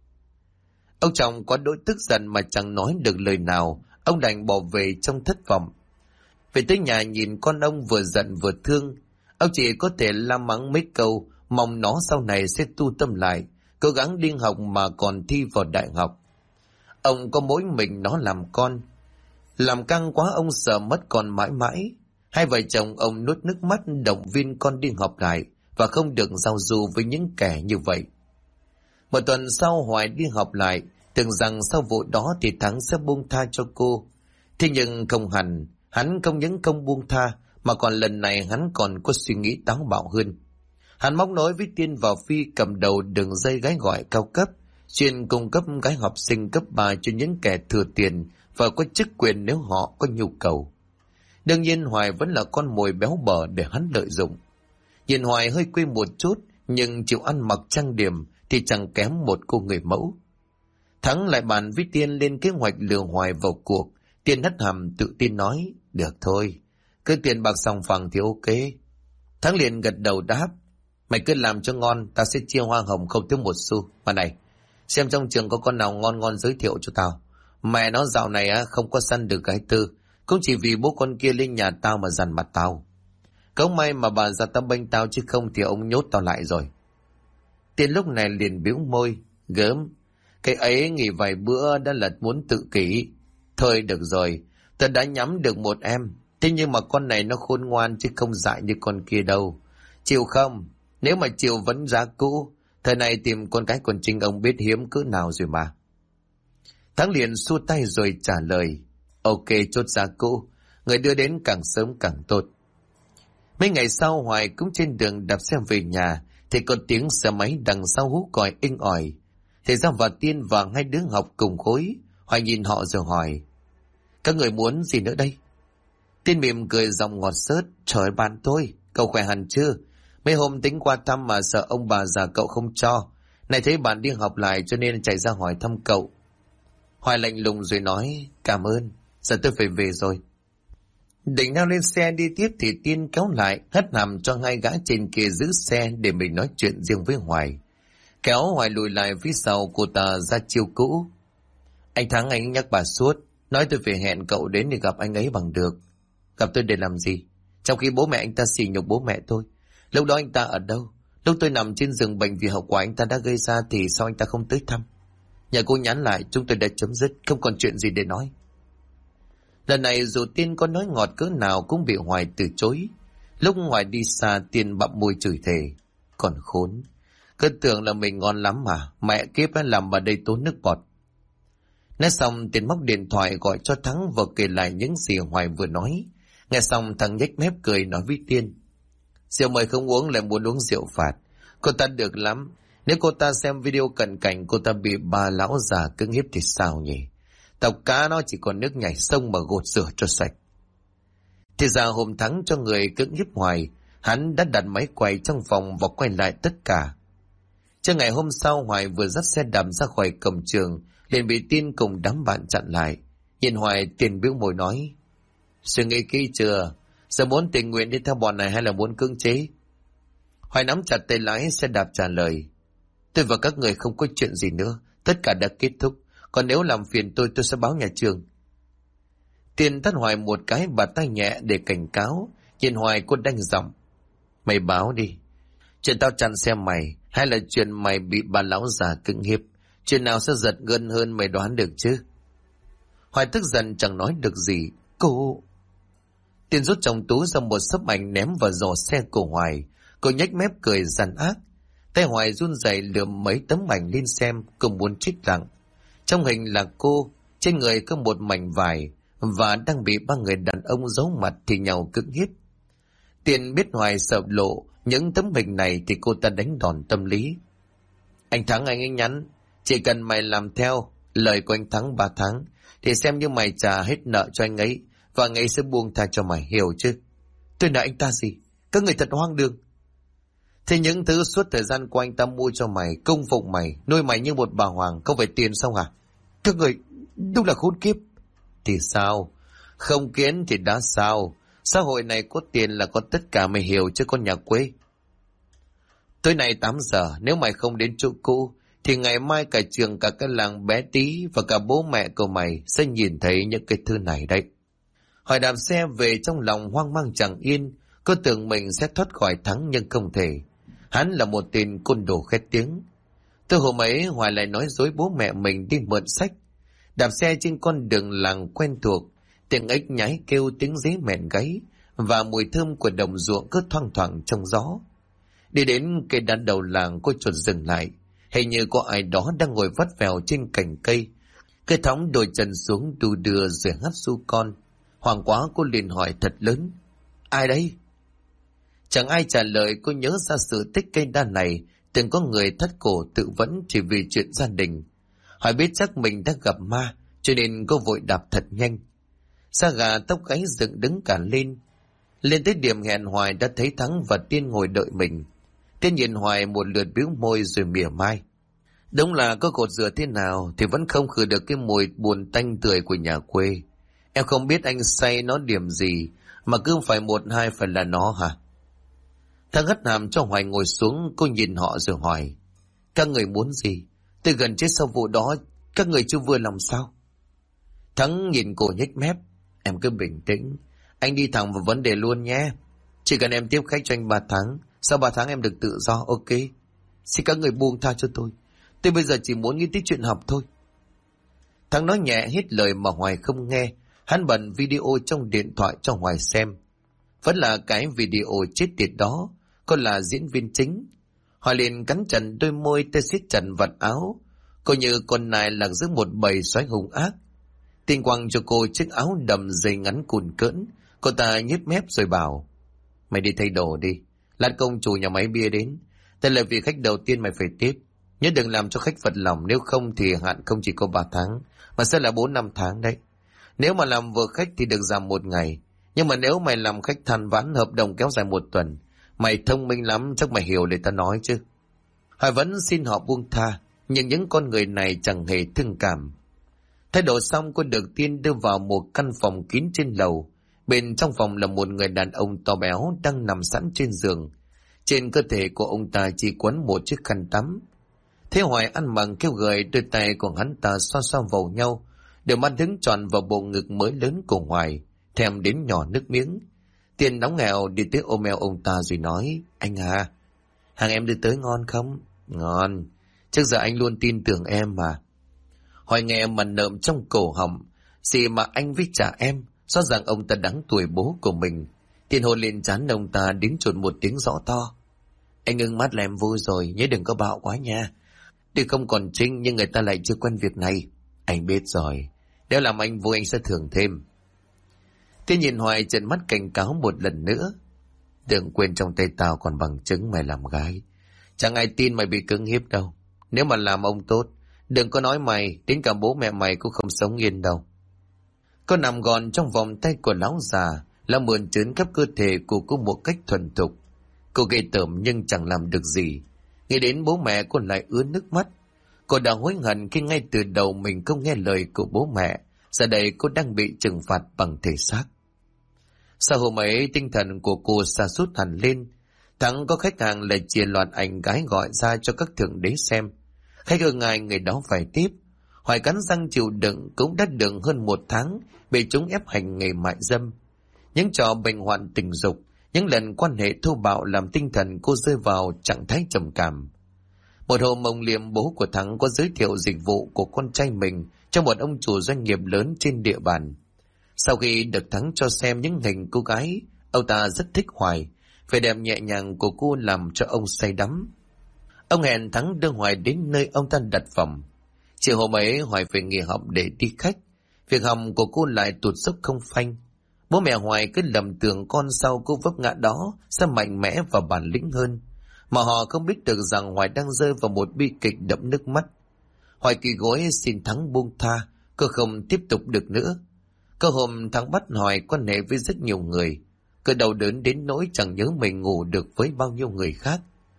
Ông chồng có đỗi tức giận mà chẳng nói được lời nào. Ông đành bỏ về trong thất vọng. Về tới nhà nhìn con ông vừa giận vừa thương. Ông chỉ có thể la mắng mấy câu, mong nó sau này sẽ tu tâm lại, cố gắng đi học mà còn thi vào đại học. Ông có mỗi mình nó làm con. Làm căng quá ông sợ mất con mãi mãi. Hai vợ chồng ông nuốt nước mắt động viên con đi học lại và không được giao du với những kẻ như vậy. Một tuần sau Hoài đi học lại, tưởng rằng sau vụ đó thì Thắng sẽ buông tha cho cô. Thế nhưng không hẳn, hắn không những không buông tha mà còn lần này hắn còn có suy nghĩ táo bạo hơn. Hắn móc nối với Tiên và Phi cầm đầu đường dây gái gọi cao cấp, chuyên cung cấp gái học sinh cấp 3 cho những kẻ thừa tiền và có chức quyền nếu họ có nhu cầu. Đương nhiên Hoài vẫn là con mồi béo bở để hắn lợi dụng. Nhìn Hoài hơi quê một chút, nhưng chịu ăn mặc trang điểm thì chẳng kém một cô người mẫu. Thắng lại bàn với Tiên lên kế hoạch lừa Hoài vào cuộc. Tiên hất hàm tự tin nói, được thôi, cứ tiền bạc sòng phẳng thì ok. Thắng liền gật đầu đáp, mày cứ làm cho ngon, ta sẽ chia hoa hồng không thiếu một xu. Mà này, xem trong trường có con nào ngon ngon giới thiệu cho tao. Mẹ nó dạo này không có săn được gái tư, cũng chỉ vì bố con kia lên nhà tao mà dằn mặt tao. Không may mà bà ra tao bênh tao, chứ không thì ông nhốt tao lại rồi. Tiên lúc này liền bĩu môi, gớm, cái ấy nghỉ vài bữa đã là muốn tự kỷ. Thôi được rồi, tao đã nhắm được một em, thế nhưng mà con này nó khôn ngoan chứ không dại như con kia đâu. Chịu không? Nếu mà chịu vẫn giá cũ, thời này tìm con cái còn Trinh ông biết hiếm cỡ nào rồi mà. Thắng liền xua tay rồi trả lời, ok, chốt giá cũ, người đưa đến càng sớm càng tốt. Mấy ngày sau Hoài cũng trên đường đạp xe về nhà thì có tiếng xe máy đằng sau hú còi inh ỏi. Thì ra và Tiên và hai đứa học cùng khối. Hoài nhìn họ rồi hỏi, các người muốn gì nữa đây? Tiên mỉm cười giọng ngọt xớt, trời bạn tôi, cậu khỏe hẳn chưa? Mấy hôm tính qua thăm mà sợ ông bà già cậu không cho. Này thấy bạn đi học lại cho nên chạy ra hỏi thăm cậu. Hoài lạnh lùng rồi nói, cảm ơn, giờ tôi phải về rồi. Định leo lên xe đi tiếp thì Tiên kéo lại, hất hàm cho hai gã trên kia giữ xe để mình nói chuyện riêng với Hoài. Kéo Hoài lùi lại phía sau cô ta ra chiêu cũ. Anh Thắng anh nhắc bà suốt, nói tôi phải hẹn cậu đến để gặp anh ấy bằng được. Gặp tôi để làm gì? Trong khi bố mẹ anh ta sỉ nhục bố mẹ tôi. Lúc đó anh ta ở đâu? Lúc tôi nằm trên giường bệnh vì hậu quả anh ta đã gây ra thì sao anh ta không tới thăm? Nhà cô nhắn lại chúng tôi đã chấm dứt, không còn chuyện gì để nói. Lần này dù Tiên có nói ngọt cỡ nào cũng bị Hoài từ chối. Lúc Hoài đi xa Tiên bặm môi chửi thề, còn khốn, cứ tưởng là mình ngon lắm mà, mẹ kiếp làm vào đây tốn nước bọt. Nói xong Tiên móc điện thoại gọi cho Thắng và kể lại những gì Hoài vừa nói. Nghe xong thằng nhếch mép cười nói với Tiên, rượu mời không uống lại muốn uống rượu phạt. Cô ta được lắm, nếu cô ta xem video cận cảnh cô ta bị bà lão già cưỡng hiếp thì sao nhỉ? Tàu cá nó chỉ còn nước nhảy sông mà gột rửa cho sạch. Thì ra hôm Thắng cho người cưỡng hiếp Hoài, hắn đã đặt máy quay trong phòng và quay lại tất cả. Cho ngày hôm sau Hoài vừa dắt xe đạp ra khỏi cổng trường liền bị Tiên cùng đám bạn chặn lại. Nhìn Hoài Tiên bĩu môi nói, suy nghĩ kỹ chưa? Giờ muốn tình nguyện đi theo bọn này hay là muốn cưỡng chế? Hoài nắm chặt tay lái xe đạp trả lời, tôi và các người không có chuyện gì nữa, tất cả đã kết thúc. Còn nếu làm phiền tôi sẽ báo nhà trường. Tiên tát Hoài một cái bà tay nhẹ để cảnh cáo. Nhìn Hoài cô đanh giọng, mày báo đi, chuyện tao chặn xe mày hay là chuyện mày bị bà lão già cưỡng hiếp? Chuyện nào sẽ giật gân hơn mày đoán được chứ? Hoài tức giận chẳng nói được gì. Cô... Tiên rút trong túi ra một sấp ảnh ném vào giỏ xe của Hoài. Cô nhếch mép cười gian ác. Tay Hoài run rẩy lượm mấy tấm ảnh lên xem, cũng muốn trích lặng. Trong hình là cô, trên người có một mảnh vải và đang bị ba người đàn ông giấu mặt thì nhau cưỡng hiếp. Tiên biết Hoài sợ lộ những tấm hình này thì cô ta đánh đòn tâm lý. Anh Thắng anh ấy nhắn, chỉ cần mày làm theo lời của anh Thắng 3 tháng thì xem như mày trả hết nợ cho anh ấy và anh ấy sẽ buông tha cho mày, hiểu chứ? Tôi nợ anh ta gì? Các người thật hoang đường. Thế những thứ suốt thời gian qua anh ta mua cho mày, cung phụng mày, nuôi mày như một bà hoàng, không phải tiền sao hả? Các người đúng là khốn kiếp. Thì sao? Không kiến thì đã sao? Xã hội này có tiền là có tất cả, mày hiểu chứ con nhà quê. Tối nay 8 giờ, nếu mày không đến chỗ cũ, thì ngày mai cả trường, cả cái làng bé tí và cả bố mẹ của mày sẽ nhìn thấy những cái thư này đấy. Hỏi đạp xe về trong lòng hoang mang chẳng yên, cô tưởng mình sẽ thoát khỏi Thắng nhưng không thể. Hắn là một tên côn đồ khét tiếng. Từ hôm ấy Hoài lại nói dối bố mẹ mình đi mượn sách. Đạp xe trên con đường làng quen thuộc, tiếng ếch nhái kêu, tiếng dế mèn gáy và mùi thơm của đồng ruộng cứ thoang thoảng trong gió. Đi đến cây đá đầu làng, cô chợt dừng lại. Hình như có ai đó đang ngồi vắt vẻo trên cành cây. Cây thõng đôi chân xuống đu đưa rồi hắt su con. Hoảng quá cô liền hỏi thật lớn: ai đấy? Chẳng ai trả lời. Cô nhớ ra sự tích cây đa này từng có người thắt cổ tự vẫn chỉ vì chuyện gia đình. Hỏi biết chắc mình đã gặp ma, cho nên cô vội đạp thật nhanh. Da gà tóc gáy dựng đứng cả lên. Lên tới điểm hẹn Hoài đã thấy Thắng và Tiên ngồi đợi mình. Tiên nhìn Hoài một lượt bĩu môi rồi mỉa mai. Đúng là có cột dừa thế nào thì vẫn không khử được cái mùi buồn tanh tưởi của nhà quê. Em không biết anh say nó điểm gì mà cứ phải một hai phải là nó hả? Thắng hất hàm cho Hoài ngồi xuống. Cô nhìn họ rồi hỏi: các người muốn gì? Từ gần chết sau vụ đó, các người chưa vừa lòng sao? Thắng nhìn cô nhếch mép: em cứ bình tĩnh, anh đi thẳng vào vấn đề luôn nhé. Chỉ cần em tiếp khách cho anh 3 tháng, sau 3 tháng em được tự do, ok? Xin các người buông tha cho tôi bây giờ chỉ muốn nghĩ tới chuyện học thôi. Thắng nói nhẹ hết lời mà Hoài không nghe. Hắn bật video trong điện thoại cho Hoài xem. Vẫn là cái video chết tiệt đó. Cô là diễn viên chính. Hoài liền cắn chặt đôi môi, tay siết chặt vạt áo. Cô như con nai lạc giữa một bầy sói hung ác. Tinh quăng cho cô chiếc áo đầm dày ngắn cùn cỡn. Cô ta nhếch mép rồi bảo: mày đi thay đồ đi, lát công chủ nhà máy bia đến. Đây là vị khách đầu tiên mày phải tiếp. Nhớ đừng làm cho khách phật lòng, nếu không thì hạn không chỉ có 3 tháng, mà sẽ là 4-5 tháng đấy. Nếu mà làm vừa khách thì được giảm 1 ngày. Nhưng mà nếu mày làm khách than vãn, hợp đồng kéo dài 1 tuần. Mày thông minh lắm, chắc mày hiểu để ta nói chứ. Hoài vẫn xin họ buông tha, nhưng những con người này chẳng hề thương cảm. Thay đồ xong, cô được Tiên đưa vào một căn phòng kín trên lầu. Bên trong phòng là một người đàn ông to béo đang nằm sẵn trên giường. Trên cơ thể của ông ta chỉ quấn một chiếc khăn tắm. Thế Hoài ăn mặc kêu gợi, đôi tay của hắn ta xoa xoa vào nhau, đều mắt đứng tròn vào bộ ngực mới lớn của Hoài, thèm đến nhỏ nước miếng. Tiên nóng nghèo đi tới ôm eo ông ta rồi nói: anh à, hàng em đưa tới ngon không? Ngon, trước giờ anh luôn tin tưởng em mà. Hoài nghe mà nợm trong cổ họng. Gì mà anh với trả em? Rõ ràng ông ta đáng tuổi bố của mình. Tiên hôn lên trán ông ta đến chột một tiếng rõ to: anh ngưng mắt là em vui rồi, nhớ đừng có bạo quá nha. Tuy không còn Trinh nhưng người ta lại chưa quen việc này. Anh biết rồi, nếu làm anh vui anh sẽ thưởng thêm. Tiên nhìn Hoài trợn mắt cảnh cáo một lần nữa: đừng quên trong tay tao còn bằng chứng mày làm gái. Chẳng ai tin mày bị cưỡng hiếp đâu. Nếu mà làm ông tốt, đừng có nói mày, đến cả bố mẹ mày cũng không sống yên đâu. Cô nằm gọn trong vòng tay của lão già, lão mượn trớn khắp cơ thể của cô một cách thuần thục. Cô ghê tởm nhưng chẳng làm được gì. Nghĩ đến bố mẹ cô lại ứa nước mắt. Cô đã hối hận khi ngay từ đầu mình không nghe lời của bố mẹ. Giờ đây cô đang bị trừng phạt bằng thể xác. Sau hôm ấy, tinh thần của cô sa sút hẳn lên. Thắng có khách hàng lại chia loạt ảnh gái gọi ra cho các thượng đế xem. Khách ưng ai người đó phải tiếp. Hoài cắn răng chịu đựng, cũng đã đựng hơn 1 tháng bị chúng ép hành nghề mại dâm. Những trò bệnh hoạn tình dục, những lần quan hệ thô bạo làm tinh thần cô rơi vào trạng thái trầm cảm. Một hôm ông Liêm, bố của Thắng, có giới thiệu dịch vụ của con trai mình cho một ông chủ doanh nghiệp lớn trên địa bàn. Sau khi được Thắng cho xem những hình cô gái, ông ta rất thích Hoài. Vẻ đẹp nhẹ nhàng của cô làm cho ông say đắm. Ông hẹn Thắng đưa Hoài đến nơi ông ta đặt phòng. Chiều hôm ấy Hoài phải nghỉ học để đi khách. Việc học của cô lại tụt dốc không phanh. Bố mẹ Hoài cứ lầm tưởng con sau cô vấp ngã đó sẽ mạnh mẽ và bản lĩnh hơn, mà họ không biết được rằng Hoài đang rơi vào một bi kịch đẫm nước mắt. Hoài quỳ gối xin Thắng buông tha, cô không tiếp tục được nữa. Có hôm Thắng bắt Hoài quan hệ với rất nhiều người. Cô đau đớn đến nỗi chẳng nhớ mình ngủ được với bao nhiêu người khác.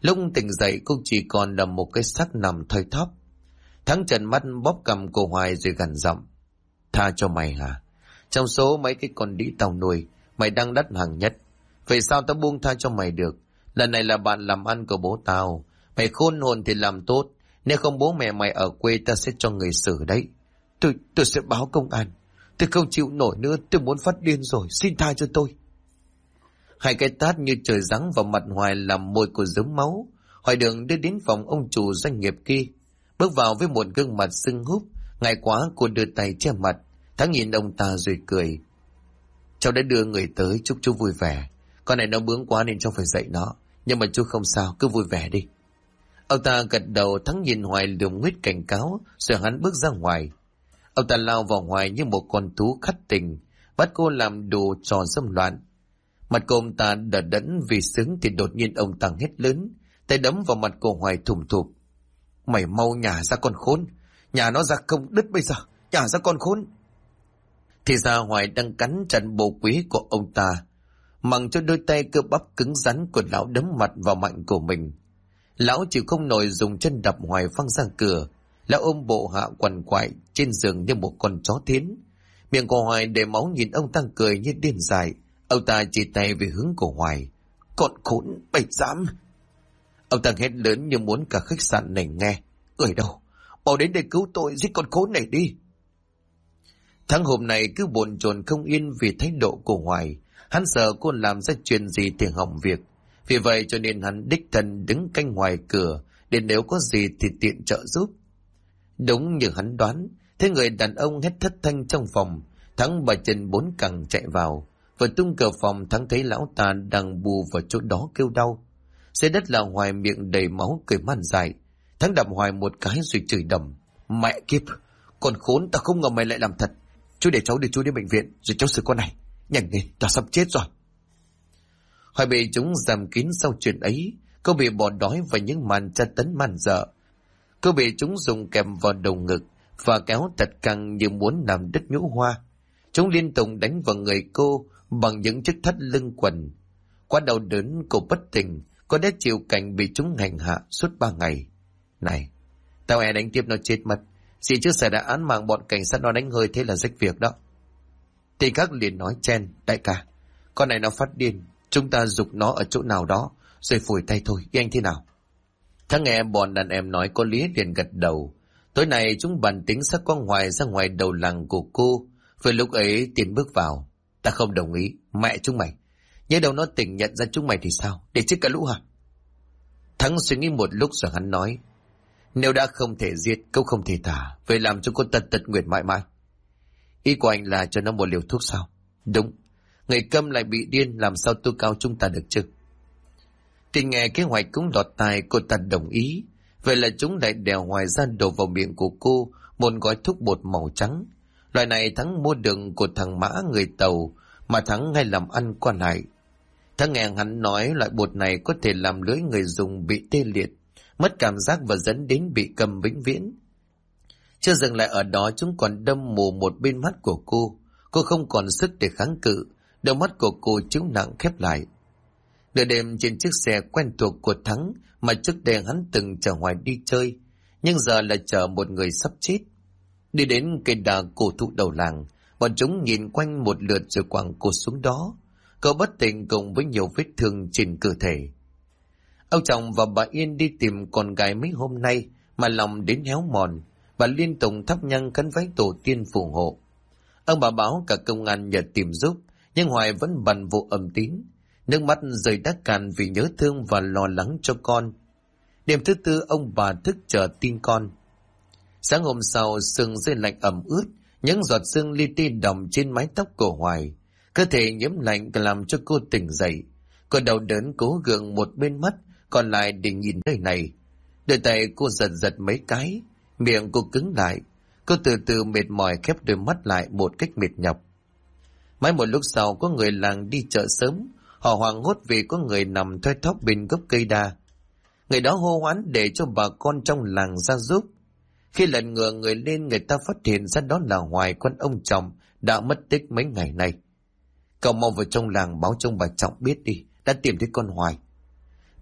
Lúc tỉnh dậy cô chỉ còn là một cái xác nằm thoi thóp. Thắng trợn mắt bóp cầm cô Hoài rồi gằn giọng: Tha cho mày hả? Trong số mấy cái con đĩ tao nuôi, mày đang đắt hàng nhất. Vậy sao tao buông tha cho mày được? Lần này là bạn làm ăn của bố tao. Mày khôn hồn thì làm tốt. Nếu không bố mẹ mày ở quê ta sẽ cho người xử đấy. Tôi sẽ báo công an. Tôi không chịu nổi nữa, tôi muốn phát điên rồi, xin tha cho tôi. Hai cái tát như trời giáng vào mặt Hoài làm môi cô rớm máu. Hoài Đường đưa đến phòng ông chủ doanh nghiệp kia. Bước vào với một gương mặt sưng húp. Ngại quá cô đưa tay che mặt. Thắng nhìn ông ta rồi cười. Cháu đã đưa người tới, chúc chú vui vẻ. Con này nó bướng quá nên cháu phải dạy nó. Nhưng mà chú không sao, cứ vui vẻ đi. Ông ta gật đầu. Thắng nhìn Hoài lườm nguyết cảnh cáo, rồi hắn bước ra ngoài. Ông ta lao vào Hoài như một con thú khắt tình, bắt cô làm đồ trò dâm loạn. Mặt cô ông ta đờ đẫn vì sướng thì đột nhiên ông ta hét lớn, tay đấm vào mặt cô Hoài thủng thụp. Mày mau nhả ra con khốn, nhả nó ra không đứt bây giờ, nhả ra con khốn. Thì ra Hoài đang cắn chặt bồ quý của ông ta, mặc cho đôi tay cơ bắp cứng rắn của lão đấm mặt vào mạnh của mình. Lão chịu không nổi dùng chân đập Hoài văng ra cửa. Lão ôm bộ hạ quằn quại trên giường như một con chó thiến. Miệng của Hoài để máu nhìn ông ta cười như điên dại. Ông ta chỉ tay về hướng của Hoài. Con khốn, bạch dám! Ông ta hét lớn như muốn cả khách sạn này nghe. Người đâu? Mau đến đây cứu tôi, giết con khốn này đi! Thắng hôm nay cứ bồn chồn không yên vì thái độ của Hoài. Hắn sợ cô làm ra chuyện gì thì hỏng việc. Vì vậy cho nên hắn đích thân đứng canh ngoài cửa, để nếu có gì thì tiện trợ giúp. Đúng như hắn đoán, thế người đàn ông hét thất thanh trong phòng. Thắng bà chân bốn cẳng chạy vào. Vừa tung cửa phòng, Thắng thấy lão ta đang bù vào chỗ đó kêu đau. Dưới đất là Hoài miệng đầy máu cười man dại. Thắng đập Hoài một cái rồi chửi đầm. Mẹ kiếp, còn khốn, ta không ngờ mày lại làm thật. Chú để cháu đưa chú đến bệnh viện rồi cháu xử con này. Nhanh lên, ta sắp chết rồi. Hoài bị chúng giam kín sau chuyện ấy. Cô bị bỏ đói và những màn tra tấn man dợ. Cô bị chúng dùng kèm vào đầu ngực và kéo thật căng như muốn làm đứt nhũ hoa. Chúng liên tục đánh vào người cô bằng những chiếc thắt lưng quần. Quá đau đớn cô bất tỉnh, cô đã chịu cảnh bị chúng hành hạ suốt 3 ngày. Này, tao e đánh tiếp nó chết mất. Dì trước xảy ra án mạng bọn cảnh sát nó đánh hơi thế là rách việc đó. Thì các liền nói chen, đại ca, con này nó phát điên, chúng ta giục nó ở chỗ nào đó rồi phủi tay thôi, ý anh thế nào? Thắng nghe bọn đàn em nói có lý liền gật đầu. Tối nay chúng bàn tính xác con Hoài ra ngoài đầu làng của cô. Vừa lúc ấy Tiền bước vào. Ta không đồng ý, mẹ chúng mày. Nhớ đâu nó tỉnh nhận ra chúng mày thì sao? Để chết cả lũ hả? Thắng suy nghĩ một lúc rồi hắn nói. Nếu đã không thể giết, câu không thể thả, vậy làm cho con tật nguyệt mãi mãi. Ý của anh là cho nó một liều thuốc sao? Đúng. Người câm lại bị điên, làm sao tôi cao chúng ta được chứ? Thì nghe kế hoạch cũng lọt tai, cô ta đồng ý. Vậy là chúng lại đèo Hoài ra đổ vào miệng của cô một gói thuốc bột màu trắng. Loại này Thắng mua được của thằng Mã người Tàu mà Thắng hay làm ăn qua lại. Thắng nghe hắn nói loại bột này có thể làm lưỡi người dùng bị tê liệt, mất cảm giác và dẫn đến bị câm vĩnh viễn. Chưa dừng lại ở đó, chúng còn đâm mù một bên mắt của cô. Cô không còn sức để kháng cự, đôi mắt của cô chiếu nặng khép lại. Nửa đêm trên chiếc xe quen thuộc của Thắng mà trước đây hắn từng chở Hoài đi chơi, nhưng giờ là chở một người sắp chết. Đi đến cây đà cổ thụ đầu làng, bọn chúng nhìn quanh một lượt rồi quẳng cô xuống đó. Cô bất tỉnh cùng với nhiều vết thương trên cơ thể. Ông chồng và bà Yên đi tìm con gái mấy hôm nay mà lòng đến héo mòn. Bà liên tục thắp nhang khấn vái tổ tiên phù hộ. Ông bà báo cả công an nhờ tìm giúp, nhưng Hoài vẫn bận vụ âm tín. Nước mắt rơi đắc cạn vì nhớ thương và lo lắng cho con. Đêm thứ tư ông bà thức chờ tin con. Sáng hôm sau sương rơi lạnh ẩm ướt, những giọt sương li ti đọng trên mái tóc của Hoài. Cơ thể nhiễm lạnh làm cho cô tỉnh dậy. Cô đau đớn cố gượng một bên mắt còn lại để nhìn nơi này. Đôi tay cô giật giật mấy cái, miệng cô cứng lại. Cô từ từ mệt mỏi khép đôi mắt lại một cách mệt nhọc. Mãi một lúc sau có người làng đi chợ sớm. Họ hoảng hốt vì có người nằm thoi thóp bên gốc cây đa. Người đó hô hoán để cho bà con trong làng ra giúp. Khi lần ngửa người lên, người ta phát hiện ra đó là Hoài, con ông chồng đã mất tích mấy ngày nay. Cậu mau vào trong làng báo cho ông bà Trọng biết đi, đã tìm thấy con Hoài.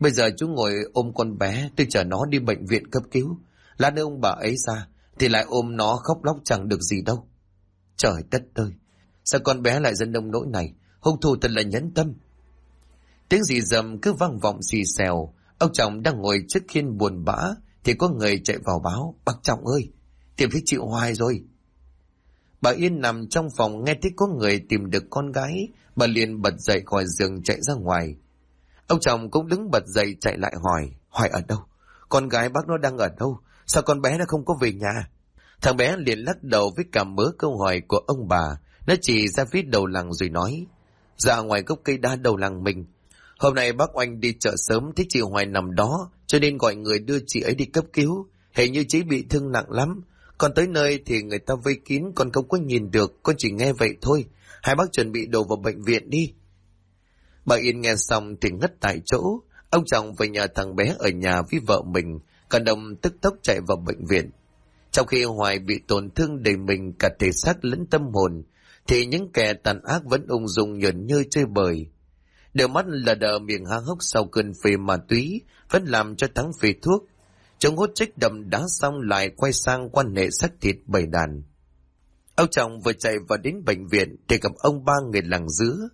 Bây giờ chú ngồi ôm con bé, tôi chở nó đi bệnh viện cấp cứu. Lát nữa ông bà ấy ra thì lại ôm nó khóc lóc chẳng được gì đâu. Trời đất ơi, sao con bé lại dân nông nỗi này, hung thủ thật là nhẫn tâm. Tiếng rì rầm cứ vang vọng xì xèo. Ông Trọng đang ngồi trước khiên buồn bã thì có người chạy vào báo: bác Trọng ơi, tìm thấy chị Hoài rồi. Bà Yên nằm trong phòng nghe thấy có người tìm được con gái, bà liền bật dậy khỏi giường chạy ra ngoài. Ông Trọng cũng đứng bật dậy chạy lại hỏi: Hoài ở đâu? Con gái bác nó đang ở đâu? Sao con bé nó không có về nhà? Thằng bé liền lắc đầu với cả mớ câu hỏi của ông bà. Nó chỉ ra phía đầu làng rồi nói: Dạ ngoài gốc cây đa đầu làng mình. Hôm nay bác Oanh đi chợ sớm thấy chị Hoài nằm đó, cho nên gọi người đưa chị ấy đi cấp cứu. Hình như chị bị thương nặng lắm. Con tới nơi thì người ta vây kín, con không có nhìn được, con chỉ nghe vậy thôi. Hai bác chuẩn bị đồ vào bệnh viện đi. Bà Yên nghe xong thì ngất tại chỗ. Ông Trọng về nhờ thằng bé ở nhà với vợ mình, còn Đồng tức tốc chạy vào bệnh viện. Trong khi Hoài bị tổn thương đầy mình cả thể xác lẫn tâm hồn, thì những kẻ tàn ác vẫn ung dung nhởn nhơ chơi bời. Đôi mắt lờ đờ miệng há hốc sau cơn phê ma túy vẫn làm cho Thắng phê thuốc. Chúng hút trích đậm đá xong lại quay sang quan hệ xác thịt bầy đàn. Ông Trọng vừa chạy vào đến bệnh viện thì gặp ông ba người làng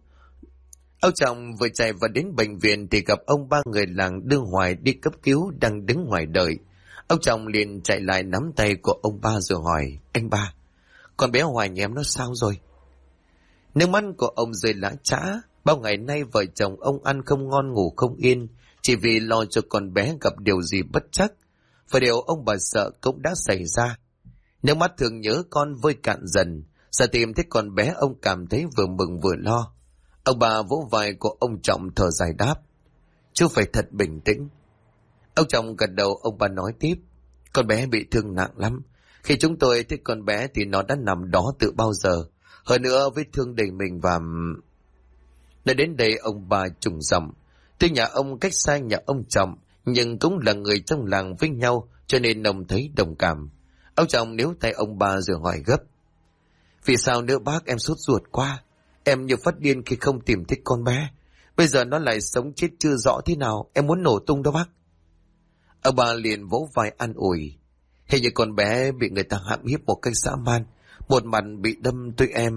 đưa Hoài đi cấp cứu đang đứng ngoài đợi. Ông Trọng liền chạy lại nắm tay của ông ba rồi hỏi: Anh ba, con bé Hoài nhà em nó sao rồi? Nước mắt của ông rơi lã chã. Bao ngày nay vợ chồng ông ăn không ngon ngủ không yên, chỉ vì lo cho con bé gặp điều gì bất trắc. Và điều ông bà sợ cũng đã xảy ra. Nước mắt thường nhớ con vơi cạn dần. Giờ tìm thấy con bé ông cảm thấy vừa mừng vừa lo. Ông bà vỗ vai của ông Trọng thở dài đáp: Chú phải thật bình tĩnh. Ông Trọng gật đầu. Ông bà nói tiếp: Con bé bị thương nặng lắm. Khi chúng tôi thấy con bé thì nó đã nằm đó từ bao giờ. Hơn nữa vết thương đầy mình và... Nói đến đây ông bà trùng giọng. Tuy nhà ông cách xa nhà ông Trọng, nhưng cũng là người trong làng với nhau, cho nên ông thấy đồng cảm. Ông Trọng níu tay ông bà rồi hỏi gấp: Vì sao nữa bác? Em sốt ruột quá. Em như phát điên khi không tìm thấy con bé. Bây giờ nó lại sống chết chưa rõ thế nào. Em muốn nổ tung đó bác. Ông bà liền vỗ vai an ủi: Hình như con bé bị người ta hãm hiếp một cách dã man. Một mặt bị đâm tụi em...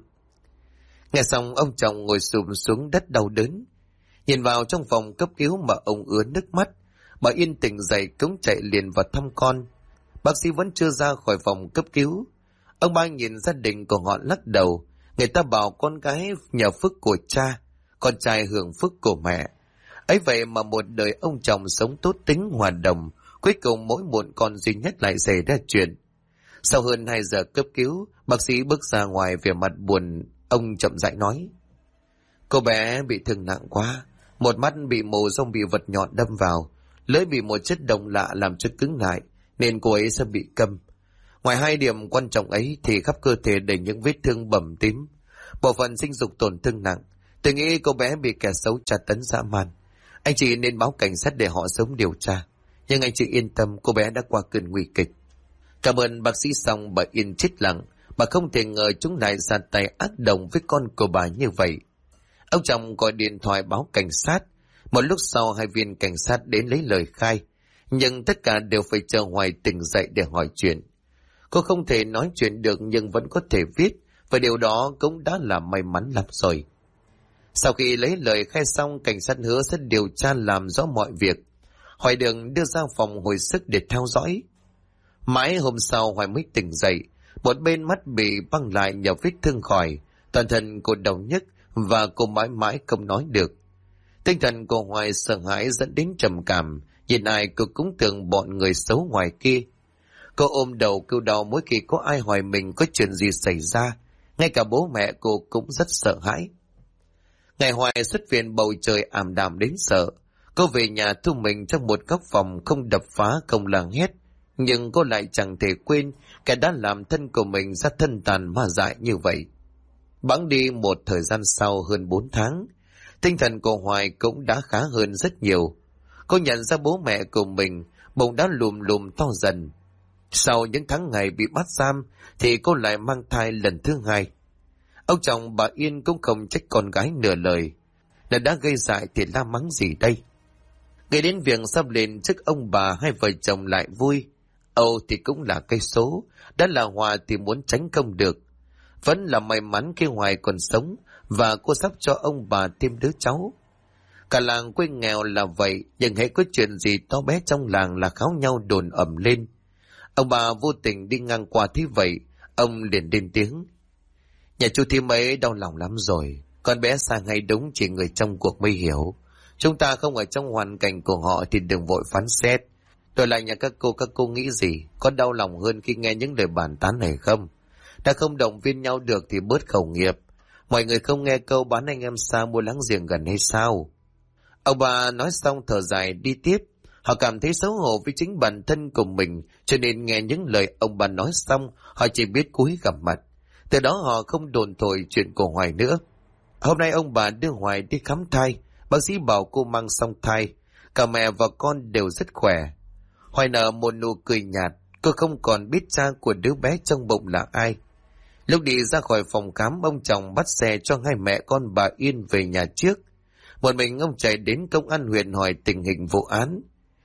Nghe xong ông Trọng ngồi xùm xuống đất đau đớn. Nhìn vào trong phòng cấp cứu mà ông ứa nước mắt. Bà Yên tỉnh dậy cống chạy liền vào thăm con. Bác sĩ vẫn chưa ra khỏi phòng cấp cứu. Ông ba nhìn gia đình của họ lắc đầu. Người ta bảo con gái nhờ phước của cha, con trai hưởng phước của mẹ. Ấy vậy mà một đời ông chồng sống tốt tính hòa đồng, cuối cùng mỗi một con duy nhất lại xảy ra chuyện. Sau hơn 2 giờ cấp cứu, bác sĩ bước ra ngoài vẻ mặt buồn. Ông chậm rãi nói: Cô bé bị thương nặng quá. Một mắt bị mù do bị vật nhọn đâm vào, lưỡi bị một chất độc lạ làm cho cứng lại, nên cô ấy sẽ bị câm. Ngoài 2 điểm quan trọng ấy thì khắp cơ thể đầy những vết thương bầm tím, bộ phận sinh dục tổn thương nặng. Tôi nghĩ cô bé bị kẻ xấu tra tấn dã man. Anh chị nên báo cảnh sát để họ sớm điều tra. Nhưng anh chị yên tâm, cô bé đã qua cơn nguy kịch. Cảm ơn bác sĩ. Xong bà Yên chết lặng. Bà không thể ngờ chúng lại ra tay ác độc với con của bà như vậy. Ông Trọng gọi điện thoại báo cảnh sát. Một lúc sau 2 viên cảnh sát đến lấy lời khai, nhưng tất cả đều phải chờ Hoài tỉnh dậy để hỏi chuyện. Cô không thể nói chuyện được nhưng vẫn có thể viết, và điều đó cũng đã là may mắn lắm rồi. Sau khi lấy lời khai xong, cảnh sát hứa sẽ điều tra làm rõ mọi việc. Hoài được đưa ra phòng hồi sức để theo dõi. Mãi hôm sau Hoài mới tỉnh dậy. Một bên mắt bị băng lại nhờ vết thương khỏi, toàn thân cô đau nhức và cô mãi mãi không nói được. Tinh thần của Hoài sợ hãi dẫn đến trầm cảm, nhìn ai cô cũng tưởng bọn người xấu ngoài kia. Cô ôm đầu kêu đau mỗi khi có ai hỏi mình có chuyện gì xảy ra. Ngay cả bố mẹ cô cũng rất sợ hãi. Ngày Hoài xuất viện bầu trời ảm đạm đến sợ. Cô về nhà thu mình trong một góc phòng, không đập phá không la hét. Nhưng cô lại chẳng thể quên kẻ đã làm thân của mình ra thân tàn ma dại như vậy. Bẵng đi một thời gian sau hơn 4 tháng, tinh thần của Hoài cũng đã khá hơn rất nhiều. Cô nhận ra bố mẹ của mình bụng đã lùm lùm to dần. Sau những tháng ngày bị bắt giam thì cô lại mang thai lần thứ 2. Ông chồng bà Yên cũng không trách con gái nửa lời. Đã gây dại thì la mắng gì đây? Nghĩ đến việc sắp lên trước ông bà, hai vợ chồng lại vui. Âu thì cũng là cây số, đã là Hòa thì muốn tránh không được. Vẫn là may mắn khi Hoài còn sống, và cô sắp cho ông bà thêm đứa cháu. Cả làng quê nghèo là vậy, nhưng hễ có chuyện gì to bé trong làng là kháo nhau đồn ầm lên. Ông bà vô tình đi ngang qua thế vậy, ông liền lên tiếng: Nhà chú thím ấy đau lòng lắm rồi, con bé sang hay đúng chỉ người trong cuộc mới hiểu. Chúng ta không ở trong hoàn cảnh của họ thì đừng vội phán xét. Đổi lại nhà các cô nghĩ gì? Có đau lòng hơn khi nghe những lời bàn tán này không? Đã không động viên nhau được thì bớt khẩu nghiệp. Mọi người không nghe câu bán anh em xa mua láng giềng gần hay sao? Ông bà nói xong thở dài đi tiếp. Họ cảm thấy xấu hổ với chính bản thân của mình, cho nên nghe những lời ông bà nói xong, họ chỉ biết cúi gằm mặt. Từ đó họ không đồn thổi chuyện của Hoài nữa. Hôm nay ông bà đưa Hoài đi khám thai. Bác sĩ bảo cô mang xong thai. Cả mẹ và con đều rất khỏe. Hoài nở một nụ cười nhạt. Cô không còn biết cha của đứa bé trong bụng là ai. Lúc đi ra khỏi phòng khám, ông chồng bắt xe cho hai mẹ con bà Yên về nhà trước. Một mình ông chạy đến công an huyện hỏi tình hình vụ án.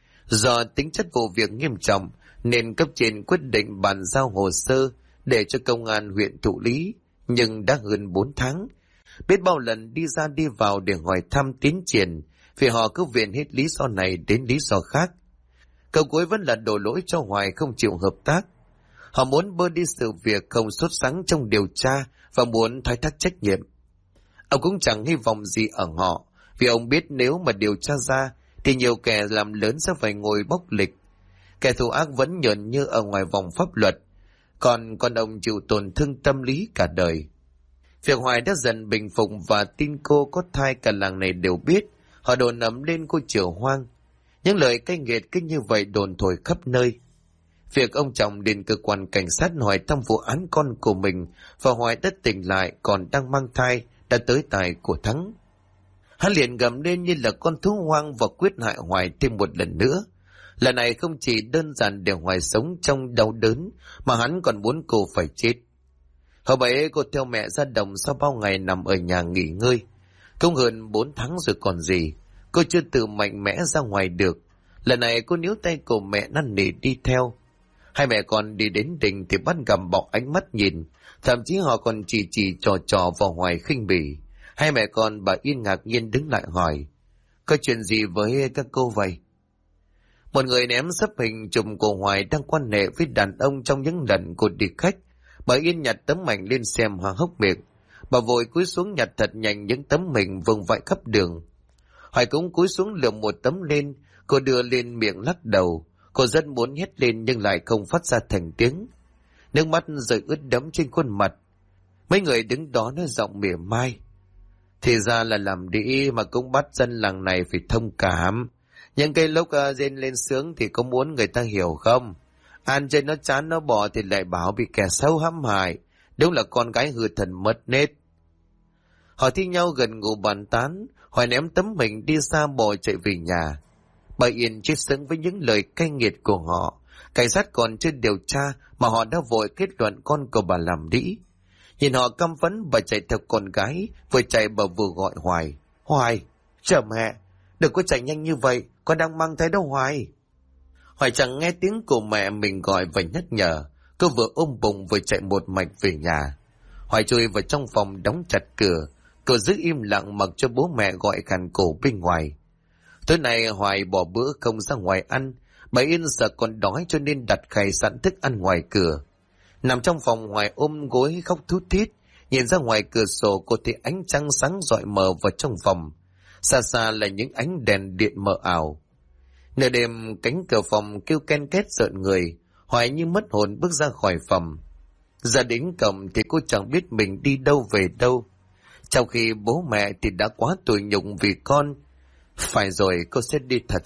Do tính chất vụ việc nghiêm trọng nên cấp trên quyết định bàn giao hồ sơ để cho công an huyện thụ lý. Nhưng đã hơn 4 tháng, biết bao lần đi ra đi vào để hỏi thăm tiến triển, vì họ cứ viện hết lý do này đến lý do khác. Câu cuối vẫn là đổ lỗi cho Hoài không chịu hợp tác. Họ muốn bơ đi sự việc không sốt sắng trong điều tra và muốn thoái thác trách nhiệm. Ông cũng chẳng hy vọng gì ở họ, vì ông biết nếu mà điều tra ra thì nhiều kẻ làm lớn sẽ phải ngồi bóc lịch. Kẻ thù ác vẫn nhởn như ở ngoài vòng pháp luật, còn ông chịu tổn thương tâm lý cả đời. Việc Hoài đã dần bình phục và tin cô có thai cả làng này đều biết. Họ đồn ầm lên cô chữa hoang. Những lời cay nghiệt cứ như vậy đồn thổi khắp nơi. Việc ông chồng đến cơ quan cảnh sát hỏi thăm vụ án con của mình và Hoài đã tỉnh lại còn đang mang thai đã tới tai của Thắng. Hắn liền gầm lên như là con thú hoang và quyết hại Hoài thêm một lần nữa. Lần này không chỉ đơn giản để Hoài sống trong đau đớn, mà hắn còn muốn cô phải chết. Hôm ấy cô theo mẹ ra đồng sau bao ngày nằm ở nhà nghỉ ngơi. Cũng hơn 4 tháng rồi còn gì, cô chưa tự mạnh mẽ ra ngoài được. Lần này cô níu tay của mẹ năn nỉ đi theo. Hai mẹ con đi đến đình thì bắt gặp bọc ánh mắt nhìn, thậm chí họ còn chỉ trò vào Hoài khinh bỉ. Hai mẹ con bà Yên ngạc nhiên đứng lại hỏi: Có chuyện gì với các cô vậy? Một người ném sấp hình chụp của Hoài đang quan hệ với đàn ông trong những lần cô đi khách. Bà Yên nhặt tấm ảnh lên xem há hốc miệng. Bà vội cúi xuống nhặt thật nhanh những tấm hình vương vãi khắp đường. Hoài cũng cúi xuống lượm một tấm lên, cô đưa lên miệng lắc đầu. Cô rất muốn hét lên nhưng lại không phát ra thành tiếng. Nước mắt rơi ướt đẫm trên khuôn mặt. Mấy người đứng đó nói giọng mỉa mai: Thì ra là làm đi mà cũng bắt dân làng này phải thông cảm. Nhưng cái lúc rên lên sướng thì có muốn người ta hiểu không? Ăn trên nó chán nó bỏ thì lại bảo bị kẻ xấu hãm hại. Đúng là con gái hư thần mất nết. Họ thi nhau gần ngủ bàn tán. Hoài ném tấm mình đi xa bỏ chạy về nhà. Bà Yên chết sững với những lời cay nghiệt của họ. Cảnh sát còn chưa điều tra mà họ đã vội kết luận con của bà làm đĩ. Nhìn họ căm phẫn, bà chạy theo con gái, vừa chạy bà vừa gọi Hoài: Hoài, chờ mẹ, đừng có chạy nhanh như vậy, con đang mang thai đâu Hoài. Hoài chẳng nghe tiếng của mẹ mình gọi và nhắc nhở, cô vừa ôm bụng vừa chạy một mạch về nhà. Hoài chui vào trong phòng đóng chặt cửa, cô giữ im lặng mặc cho bố mẹ gọi khàn cổ bên ngoài. Tối nay Hoài bỏ bữa không ra ngoài ăn, bà Yên sợ còn đói cho nên đặt khay sẵn thức ăn ngoài cửa. Nằm trong phòng Hoài ôm gối khóc thút thít, nhìn ra ngoài cửa sổ cô thấy ánh trăng sáng rọi mờ vào trong phòng. Xa xa là những ánh đèn điện mờ ảo. Nửa đêm cánh cửa phòng kêu ken két rợn người, Hoài như mất hồn bước ra khỏi phòng. Ra đến cổng thì cô chẳng biết mình đi đâu về đâu. Trong khi bố mẹ thì đã quá tủi nhục vì con. Phải rồi, cô sẽ đi thật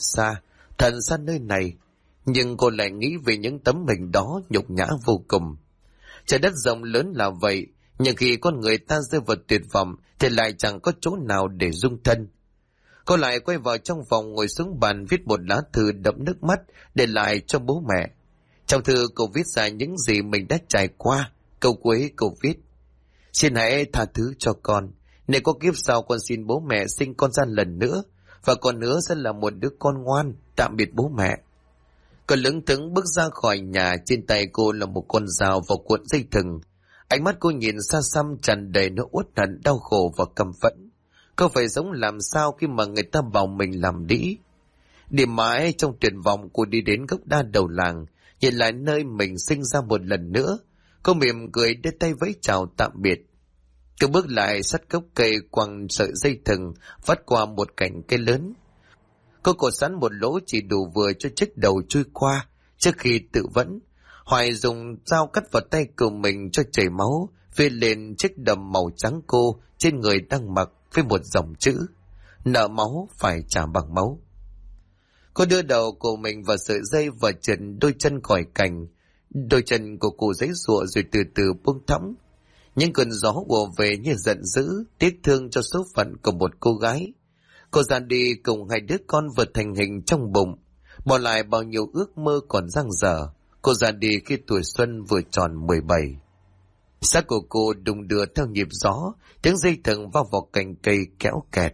xa nơi này. Nhưng cô lại nghĩ về những tấm hình đó nhục nhã vô cùng. Trái đất rộng lớn là vậy, nhưng khi con người ta rơi vào tuyệt vọng thì lại chẳng có chỗ nào để dung thân. Cô lại quay vào trong phòng ngồi xuống bàn viết một lá thư đẫm nước mắt để lại cho bố mẹ. Trong thư cô viết ra những gì mình đã trải qua. Câu cuối cô viết: Xin hãy tha thứ cho con. Nếu có kiếp sau con xin bố mẹ sinh con ra lần nữa. và còn nữa sẽ là một đứa con ngoan, tạm biệt bố mẹ. Cô lững thững bước ra khỏi nhà, trên tay cô là một con dao và cuộn dây thừng. Ánh mắt cô nhìn xa xăm tràn đầy nỗi uất hận, đau khổ và căm phẫn. Cô phải sống làm sao khi mà người ta bảo mình làm đĩ. Đi mãi trong tuyệt vọng, cô đi đến gốc đa đầu làng, nhìn lại nơi mình sinh ra một lần nữa. Cô mỉm cười đưa tay vẫy chào tạm biệt. Cô bước lại sát gốc cây, quăng sợi dây thừng vắt qua một cành cây lớn. Cô cột sẵn một lỗ chỉ đủ vừa cho chiếc đầu chui qua. Trước khi tự vẫn, Hoài dùng dao cắt vào tay của mình cho chảy máu, viết lên chiếc đầm màu trắng cô trên người đang mặc với một dòng chữ: nợ máu phải trả bằng máu. Cô đưa đầu của mình vào sợi dây và trượt đôi chân khỏi cành. Đôi chân của cô giãy giụa rồi từ từ buông thõng. Những cơn gió ùa về như giận dữ, tiếc thương cho số phận của một cô gái. Cô ra đi cùng hai đứa con vừa thành hình trong bụng, bỏ lại bao nhiêu ước mơ còn dang dở. Cô ra đi khi tuổi xuân vừa tròn 17. Xác của cô đung đưa theo nhịp gió, tiếng dây thừng vào vào cành cây kéo kẹt.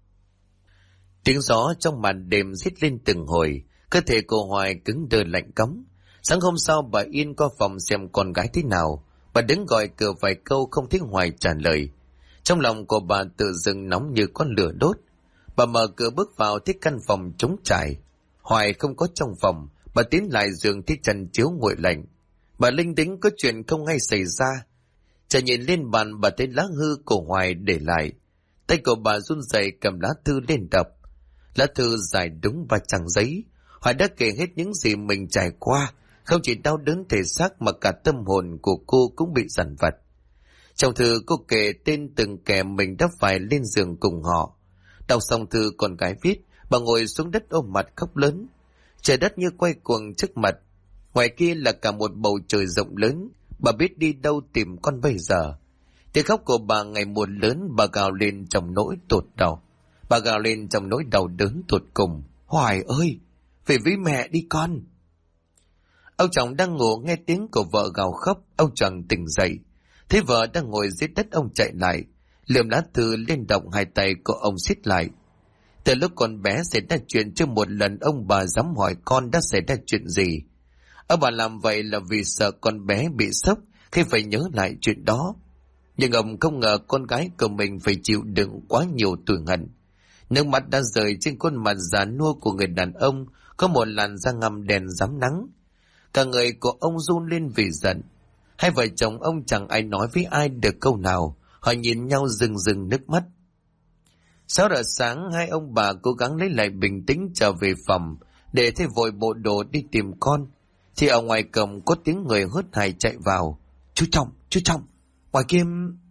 Tiếng gió trong màn đêm rít lên từng hồi, cơ thể cô Hoài cứng đơ lạnh cóng. Sáng hôm sau bà Yên qua phòng xem con gái thế nào. Bà đứng gọi cửa vài câu không thấy Hoài trả lời. Trong lòng của bà tự dưng nóng như con lửa đốt. Bà mở cửa bước vào thấy căn phòng trống trải. Hoài không có trong phòng. Bà tiến lại giường thấy trần chiếu nguội lạnh. Bà linh đính có chuyện không hay xảy ra. Chợt nhìn lên bàn, bà thấy lá hư của Hoài để lại. Tay của bà run rẩy cầm lá thư lên đọc. Lá thư dài đúng 3 trang giấy. Hoài đã kể hết những gì mình trải qua. Không chỉ đau đớn thể xác mà cả tâm hồn của cô cũng bị dằn vặt. Trong thư cô kể tên từng kẻ mình đã phải lên giường cùng họ. Đọc xong thư con gái viết, bà ngồi xuống đất ôm mặt khóc lớn. Trời đất như quay cuồng trước mặt. Ngoài kia là cả một bầu trời rộng lớn. Bà biết đi đâu tìm con bây giờ. Tiếng khóc của bà ngày một lớn, bà gào lên trong nỗi tột đau. Bà gào lên trong nỗi đau đớn tột cùng. Hoài ơi, về với mẹ đi con. Ông chồng đang ngủ nghe tiếng của vợ gào khóc, ông chồng tỉnh dậy. Thấy vợ đang ngồi dưới đất, ông chạy lại, lườm lá thư lên đọc, hai tay của ông siết lại. Từ lúc con bé xảy ra chuyện, chưa một lần ông bà dám hỏi con đã xảy ra chuyện gì. Ông bà làm vậy là vì sợ con bé bị sốc khi phải nhớ lại chuyện đó. Nhưng ông không ngờ con gái của mình phải chịu đựng quá nhiều tủi hận. Nước mắt đã rơi trên khuôn mặt già nua của người đàn ông, có một làn da ngăm đen rám nắng. Cả người của ông run lên vì giận. Hai vợ chồng ông chẳng ai nói với ai được câu nào. Họ nhìn nhau rưng rưng nước mắt. 6 giờ sáng, hai ông bà cố gắng lấy lại bình tĩnh trở về phòng để thay vội bộ đồ đi tìm con. Thì ở ngoài cổng có tiếng người hớt hải chạy vào. Chú Trọng, ngoài kia...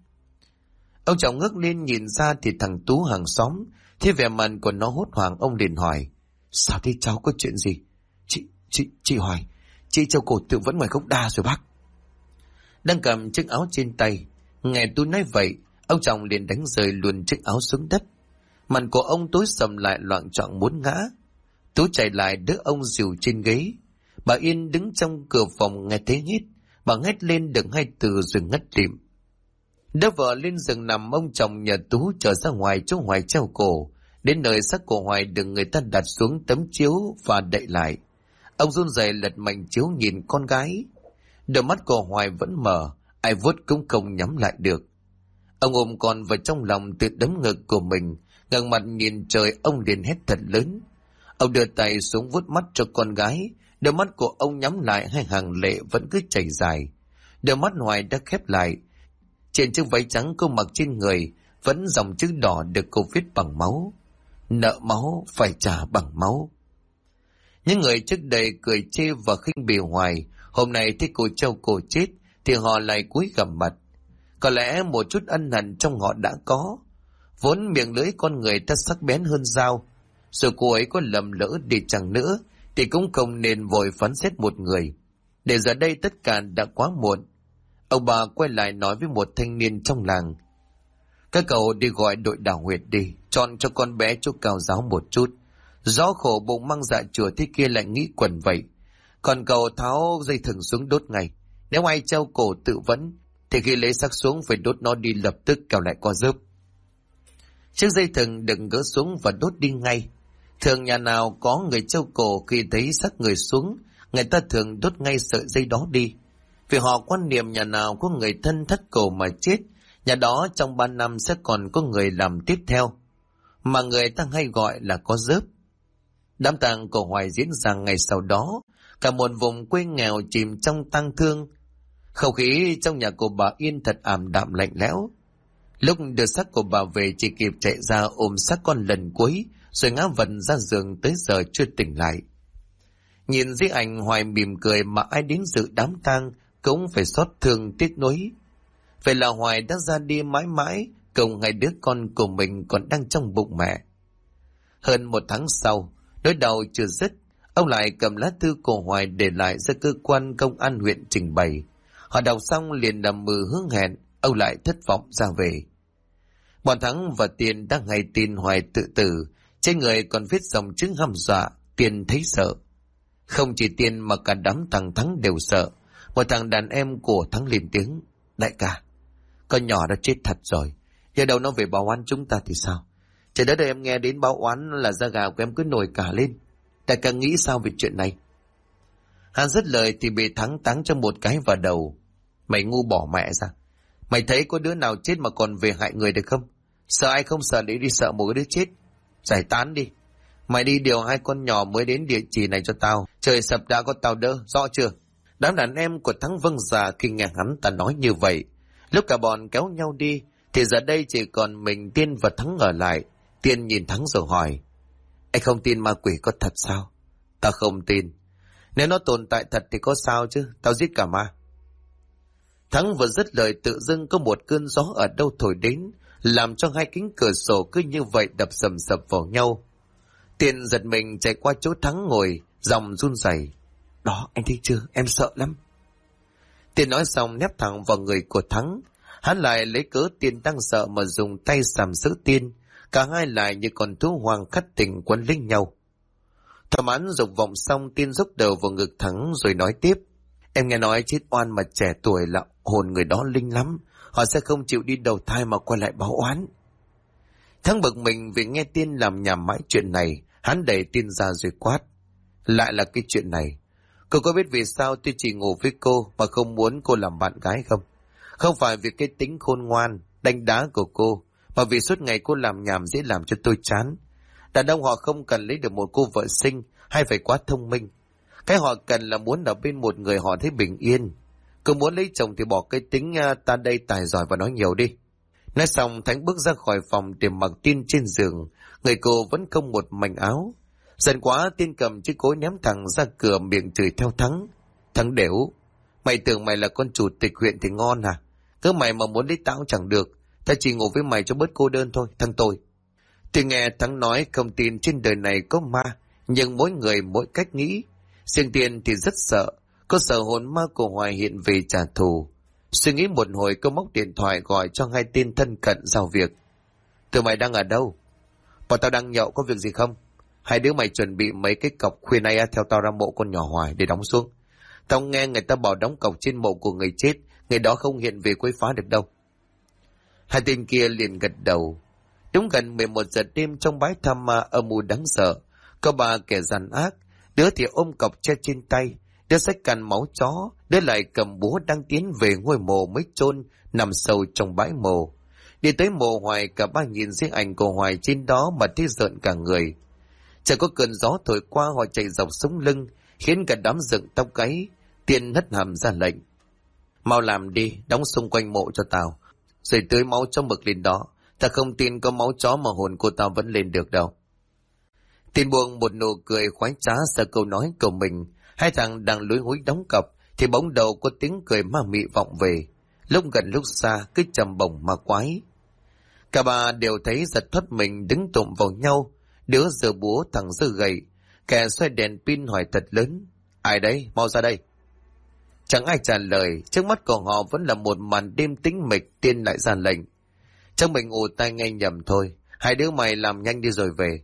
Ông chồng ngước lên nhìn ra thì thằng Tú hàng xóm. Thì vẻ mặt của nó hốt hoảng, ông liền hỏi: sao thế cháu, có chuyện gì? Chị Hoài, chị châu cổ tự vẫn ngoài gốc đa rồi bác. Đang cầm chiếc áo trên tay. Nghe Tú nói vậy, ông chồng liền đánh rơi luôn chiếc áo xuống đất. Mặt của ông tối sầm lại, loạng choạng muốn ngã. Tú chạy lại đỡ ông dìu trên ghế. Bà Yên đứng trong cửa phòng nghe thấy hít. Bà hét lên được 2 từ rồi ngất lịm. Đỡ vợ lên giường nằm, ông chồng nhờ Tú trở ra ngoài chỗ Hoài treo cổ. Đến nơi xác của Hoài được người ta đặt xuống tấm chiếu và đậy lại. Ông run rẩy lật mạnh chiếu nhìn con gái. Đôi mắt của Hoài vẫn mở, ai vuốt cũng không nhắm lại được. Ông ôm con vào trong lòng, tự đấm ngực của mình, ngẩng mặt nhìn trời, ông liền hét thật lớn. Ông đưa tay xuống vuốt mắt cho con gái. Đôi mắt của ông nhắm lại, hai hàng lệ vẫn cứ chảy dài. Đôi mắt Hoài đã khép lại. Trên chiếc váy trắng cô mặc trên người vẫn dòng chữ đỏ được cô viết bằng máu: nợ máu phải trả bằng máu. Những người trước đây cười chê và khinh bỉ Hoài, hôm nay thấy cô treo cổ chết thì họ lại cúi gằm mặt. Có lẽ một chút ân hận trong họ đã có. Vốn miệng lưỡi con người ta sắc bén hơn dao. Dù cô ấy có lầm lỡ đi chăng nữa thì cũng không nên vội phán xét một người. Để giờ đây tất cả đã quá muộn. Ông bà quay lại nói với một thanh niên trong làng: các cậu đi gọi đội đào huyệt đi, chọn cho con bé chỗ cao giáo một chút. Gió khổ bụng mang dạ chùa thế kia lại nghĩ quẩn vậy. Còn cậu tháo dây thừng xuống đốt ngay. Nếu ai treo cổ tự vẫn thì khi lấy xác xuống phải đốt nó đi lập tức, kẻo lại có dớp. Chiếc dây thừng đừng gỡ xuống và đốt đi ngay. Thường nhà nào có người treo cổ khi thấy xác người xuống, người ta thường đốt ngay sợi dây đó đi. Vì họ quan niệm nhà nào có người thân thắt cổ mà chết, nhà đó trong 3 năm sẽ còn có người làm tiếp theo, mà người ta hay gọi là có rớp. Đám tang của Hoài diễn ra ngày sau đó, cả một vùng quê nghèo chìm trong tang thương. Không khí trong nhà của bà Yên thật ảm đạm lạnh lẽo. Lúc đưa xác của bà về chỉ kịp chạy ra ôm xác con lần cuối, rồi ngã vật ra giường tới giờ chưa tỉnh lại. Nhìn dưới ảnh Hoài mỉm cười mà ai đến dự đám tang cũng phải xót thương tiếc nuối. Vậy là Hoài đã ra đi mãi mãi, cùng hai đứa con của mình còn đang trong bụng mẹ. Hơn 1 tháng sau, nỗi đau chưa dứt, ông lại cầm lá thư của Hoài để lại ra cơ quan công an huyện trình bày. Họ đọc xong liền nằm mơ hứa hẹn, ông lại thất vọng ra về. Bọn Thắng và Tiền đang hay tin Hoài tự tử, trên người còn viết dòng chữ hăm dọa. Tiền thấy sợ. Không chỉ Tiền mà cả đám thằng Thắng đều sợ. Một thằng đàn em của Thắng lên tiếng: đại ca, con nhỏ đã chết thật rồi, giờ đâu nó về báo oán chúng ta thì sao? Trời đất ơi, em nghe đến báo oán là da gà của em cứ nổi cả lên. Đại ca nghĩ sao về chuyện này? Hắn dứt lời thì bị Thắng táng cho một cái vào đầu: mày ngu bỏ mẹ ra. Mày thấy có đứa nào chết mà còn về hại người được không? Sợ ai không sợ để đi sợ một cái đứa chết. Giải tán đi. Mày đi điều 2 con nhỏ mới đến địa chỉ này cho tao. Trời sập đã có tao đỡ, rõ chưa? Đám đàn em của Thắng vâng dạ khi nghe hắn ta nói như vậy. Lúc cả bọn kéo nhau đi thì giờ đây chỉ còn mình Tiên và Thắng ở lại. Tiên nhìn Thắng rồi hỏi: anh không tin ma quỷ có thật sao? Tao không tin. Nếu nó tồn tại thật thì có sao chứ, tao giết cả ma. Thắng vừa dứt lời tự dưng có một cơn gió ở đâu thổi đến, làm cho 2 cánh cửa sổ cứ như vậy đập sầm sập vào nhau. Tiên giật mình chạy qua chỗ Thắng ngồi, giọng run rẩy: đó, anh thấy chưa, em sợ lắm. Tiên nói xong nép thẳng vào người của Thắng. Hắn lại lấy cớ Tiên đang sợ mà dùng tay sàm sỡ Tiên. Cả hai lại như con thú hoang khát tình quấn lấy nhau. Thỏa mãn dục vọng xong, Tiên dốc đầu vào ngực Thắng rồi nói tiếp: em nghe nói chết oan mà trẻ tuổi là hồn người đó linh lắm, họ sẽ không chịu đi đầu thai mà quay lại báo oán. Thắng bực mình vì nghe Tiên làm nhảm mãi chuyện này. Hắn đẩy Tiên ra rồi quát: lại là cái chuyện này. Cô có biết vì sao tôi chỉ ngủ với cô mà không muốn cô làm bạn gái không? Không phải vì cái tính khôn ngoan, đánh đá của cô, mà vì suốt ngày cô làm nhảm dễ làm cho tôi chán. Đàn ông họ không cần lấy được một cô vợ xinh hay phải quá thông minh. Cái họ cần là muốn ở bên một người họ thấy bình yên. Cô muốn lấy chồng thì bỏ cái tính ta đây tài giỏi và nói nhiều đi. Nói xong Thắng bước ra khỏi phòng để mặc Tiên trên giường. Người cô vẫn không một mảnh áo. Giận quá, Tiên cầm chiếc cối ném thẳng ra cửa, miệng chửi theo Thắng: thằng đểu, mày tưởng mày là con chủ tịch huyện thì ngon à? Cứ mày mà muốn lấy tao chẳng được. Ta chỉ ngủ với mày cho bớt cô đơn thôi, thằng tôi. Tôi nghe Thắng nói không tin trên đời này có ma, nhưng mỗi người mỗi cách nghĩ. Riêng Tiên thì rất sợ, có sợ hồn ma của Hoài hiện về trả thù. Suy nghĩ một hồi, cô móc điện thoại gọi cho 2 tên thân cận giao việc: tụi mày đang ở đâu? Bọn tao đang nhậu, có việc gì không? 2 đứa mày chuẩn bị mấy cái cọc khuya nay theo tao ra mộ con nhỏ Hoài để đóng xuống. Tao nghe người ta bảo đóng cọc trên mộ của người chết, người đó không hiện về quấy phá được đâu. 2 tên kia liền gật đầu. Đúng gần 11 giờ đêm, trong bãi tham ma âm u đáng sợ, có 3 kẻ gian ác. Đứa thì ôm cọc tre trên tay, đứa xách can máu chó, đứa lại cầm búa đang tiến về ngôi mộ mới chôn nằm sâu trong bãi mộ. Đi tới mộ Hoài, cả 3 nhìn riêng ảnh của Hoài trên đó mà thấy rợn cả người. Chẳng có cơn gió thổi qua, họ chạy dọc sống lưng, khiến cả đám dựng tóc gáy. Tiên hất hàm ra lệnh: mau làm đi, đóng xung quanh mộ cho tao, rồi tưới máu cho mực lên đó. Ta không tin có máu chó mà hồn cô tao vẫn lên được đâu. Tiên buông một nụ cười khoái trá sau câu nói của mình. 2 thằng đang lúi húi đóng cọc thì bỗng đầu có tiếng cười ma mị vọng về, lúc gần lúc xa cứ trầm bổng ma quái. Cả 3 đều thấy giật thoát mình, đứng tụm vào nhau. Đứa giơ búa, thằng giơ gậy, kẻ xoay đèn pin hỏi thật lớn: ai đấy, mau ra đây. Chẳng ai trả lời. Trước mắt của họ vẫn là một màn đêm tĩnh mịch. Tiên lại ra lệnh: trong mình ù tai nghe nhầm thôi, 2 đứa mày làm nhanh đi rồi về.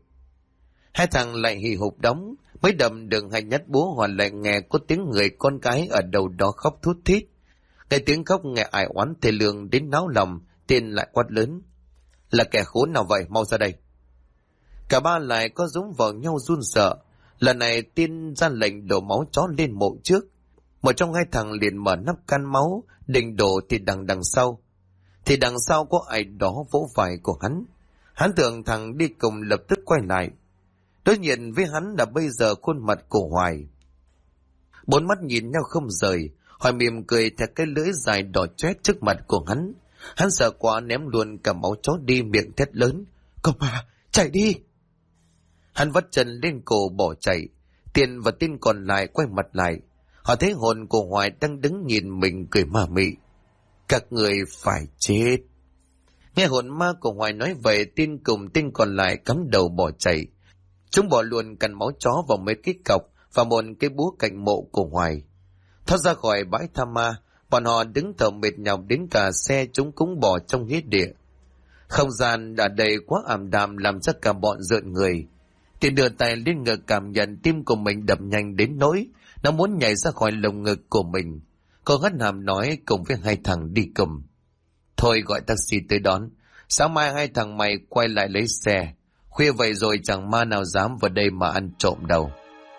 2 thằng lại hì hục đóng. Mới đầm đường 2 nhát búa, họ lại nghe có tiếng người con gái ở đầu đó khóc thút thít. Cái tiếng khóc nghe ai oán thê lương đến náo lòng. Tiên lại quát lớn: Là kẻ khốn nào vậy, mau ra đây. Cả ba lại có giống vào nhau run sợ. Lần này Tiên ra lệnh đổ máu chó lên mộ trước. Một trong hai thằng liền mở nắp can máu, định đổ thì đằng sau. Thì đằng sau có ai đó vỗ vai của hắn. Hắn tưởng thằng đi cùng lập tức quay lại. Đối diện với hắn là bây giờ khuôn mặt của Hoài. Bốn mắt nhìn nhau không rời. Hoài mỉm cười theo cái lưỡi dài đỏ chét trước mặt của hắn. Hắn sợ quá ném luôn cả máu chó đi, miệng thét lớn. Con ma, chạy đi! Hắn vắt chân lên cổ bỏ chạy. Tiền và Tin còn lại quay mặt lại. Họ thấy hồn của Hoài đang đứng nhìn mình cười ma mị. Các người phải chết. Nghe hồn ma của Hoài nói vậy, Tin cùng Tin còn lại cắm đầu bỏ chạy. Chúng bỏ luôn cắn máu chó vào mấy cái cọc và một cái búa cạnh mộ của Hoài. Thoát ra khỏi bãi tha ma, bọn họ đứng thở mệt nhọc đến cả xe chúng cũng bỏ trong nghĩa địa. Không gian đã đầy quá ảm đạm làm cho cả bọn rợn người. Tiền đưa tay lên ngực cảm nhận tim của mình đập nhanh đến nỗi nó muốn nhảy ra khỏi lồng ngực của mình. Cô hất hàm nói cùng với hai thằng đi cùng. Thôi gọi taxi tới đón. Sáng mai hai thằng mày quay lại lấy xe. Khuya vậy rồi chẳng ma nào dám vào đây mà ăn trộm đâu.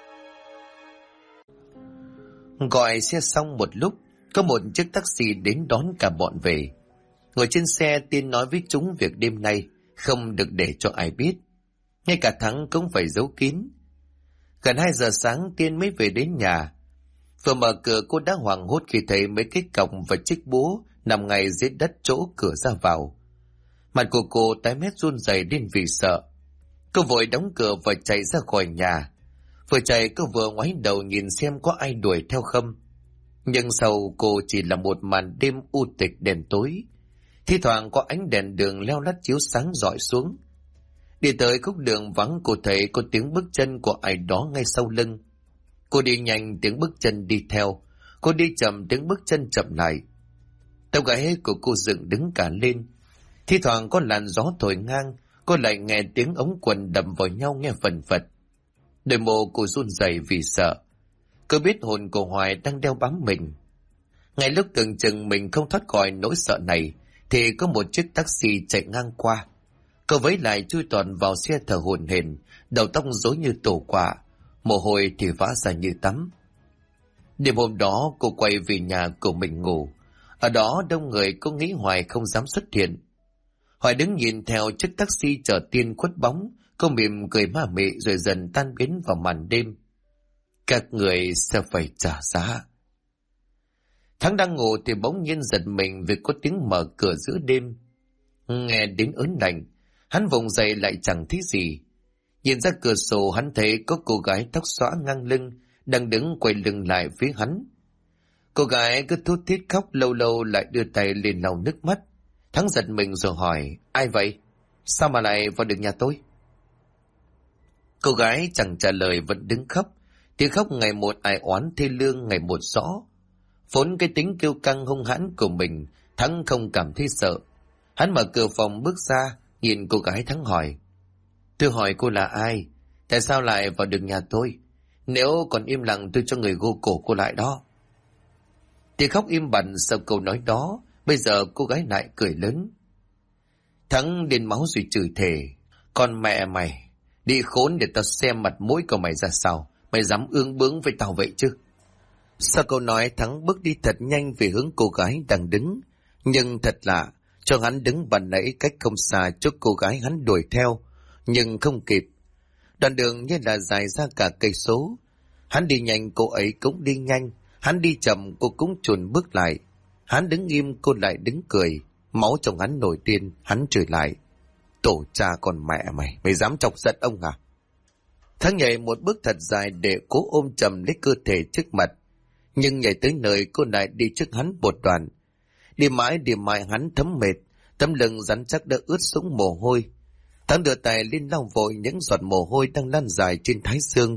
Gọi xe xong một lúc, có một chiếc taxi đến đón cả bọn về. Ngồi trên xe, Tiên nói với chúng việc đêm nay không được để cho ai biết. Ngay cả Thắng cũng phải giấu kín. Gần 2 giờ sáng Tiên mới về đến nhà. Vừa mở cửa cô đã hoảng hốt khi thấy mấy cái cọc và chiếc búa nằm ngay dưới đất chỗ cửa ra vào. Mặt của cô tái mét run rẩy đến vì sợ. Cô vội đóng cửa và chạy ra khỏi nhà. Vừa chạy cô vừa ngoái đầu nhìn xem có ai đuổi theo không. Nhưng sau cô chỉ là một màn đêm u tịch đèn tối. Thi thoảng có ánh đèn đường leo lắt chiếu sáng rọi xuống. Đi tới khúc đường vắng, cô thấy có tiếng bước chân của ai đó ngay sau lưng. Cô đi nhanh, tiếng bước chân đi theo. Cô đi chậm, tiếng bước chân chậm lại. Tóc gáy của cô dựng đứng cả lên. Thi thoảng có làn gió thổi ngang, cô lại nghe tiếng ống quần đập vào nhau nghe vần vật. Đôi môi cô run rẩy vì sợ. Cô biết hồn của Hoài đang đeo bám mình. Ngay lúc tưởng chừng mình không thoát khỏi nỗi sợ này, thì có một chiếc taxi chạy ngang qua. Cô vẫy lại chui toàn vào xe thở hổn hển, đầu tóc rối như tổ quả, mồ hôi thì vã ra như tắm. Đêm hôm đó cô quay về nhà của mình ngủ. Ở đó đông người, cô nghĩ Hoài không dám xuất hiện. Hoài đứng nhìn theo chiếc taxi chở Tiên khuất bóng, cô mỉm cười ma mị rồi dần tan biến vào màn đêm. Các người sẽ phải trả giá. Thắng đang ngủ thì bỗng nhiên giật mình vì có tiếng mở cửa giữa đêm. Nghe đến ớn lạnh, hắn vùng dậy lại chẳng thấy gì. Nhìn ra cửa sổ hắn thấy có cô gái tóc xõa ngang lưng đang đứng quay lưng lại phía hắn. Cô gái cứ thút thít khóc, lâu lâu lại đưa tay lên lau nước mắt. Thắng giật mình rồi hỏi, ai vậy? Sao mà lại vào được nhà tôi? Cô gái chẳng trả lời, vẫn đứng khóc. Tiếng khóc ngày một ai oán thê lương, ngày một rõ. Vốn cái tính kiêu căng hung hãn của mình, Thắng không cảm thấy sợ. Hắn mở cửa phòng bước ra, nhìn cô gái. Thắng hỏi, tôi hỏi cô là ai? Tại sao lại vào được nhà tôi? Nếu còn im lặng tôi cho người gô cổ cô lại đó. Tiếng khóc im bặt sau câu nói đó. Bây giờ cô gái lại cười lớn. Thắng điên máu rồi chửi thề, con mẹ mày, đi khốn để tao xem mặt mũi của mày ra sao. Mày dám ương bướng với tao vậy chứ? Sau câu nói, Thắng bước đi thật nhanh về hướng cô gái đang đứng. Nhưng thật lạ, cho hắn đứng ban nãy cách không xa trước cô gái hắn đuổi theo, nhưng không kịp. Đoạn đường như là dài ra cả cây số. Hắn đi nhanh, cô ấy cũng đi nhanh. Hắn đi chậm, cô cũng chùn bước lại. Hắn đứng im, cô lại đứng cười. Máu trong hắn nổi điên, hắn chửi lại. Tổ cha con mẹ mày, mày dám chọc giận ông à? Thắng nhảy một bước thật dài để cố ôm chầm lấy cơ thể trước mặt. Nhưng nhảy tới nơi, cô lại đi trước hắn một đoạn. Đi mãi hắn thấm mệt, tấm lưng rắn chắc đã ướt sũng mồ hôi. Thắng đưa tay lên lau vội những giọt mồ hôi đang lan dài trên thái dương.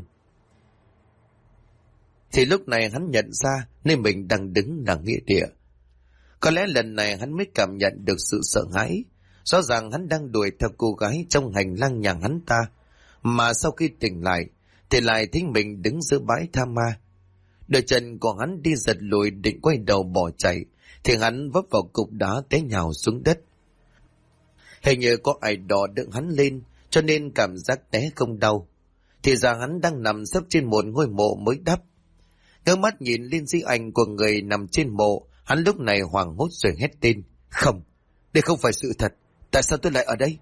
Thì lúc này hắn nhận ra nơi mình đang đứng là nghĩa địa. Có lẽ lần này hắn mới cảm nhận được sự sợ hãi. Rõ ràng hắn đang đuổi theo cô gái trong hành lang nhà hắn ta, mà sau khi tỉnh lại thì lại thấy mình đứng giữa bãi tha ma. Đôi chân của hắn đi giật lùi định quay đầu bỏ chạy, thì hắn vấp vào cục đá té nhào xuống đất. Hình như có ai đó đựng hắn lên, cho nên cảm giác té không đau. Thì ra hắn đang nằm sấp trên một ngôi mộ mới đắp. Ngước mắt nhìn lên di ảnh của người nằm trên mộ, hắn lúc này hoảng hốt rồi hét lên. Không, đây không phải sự thật. Tại sao tôi lại ở đây?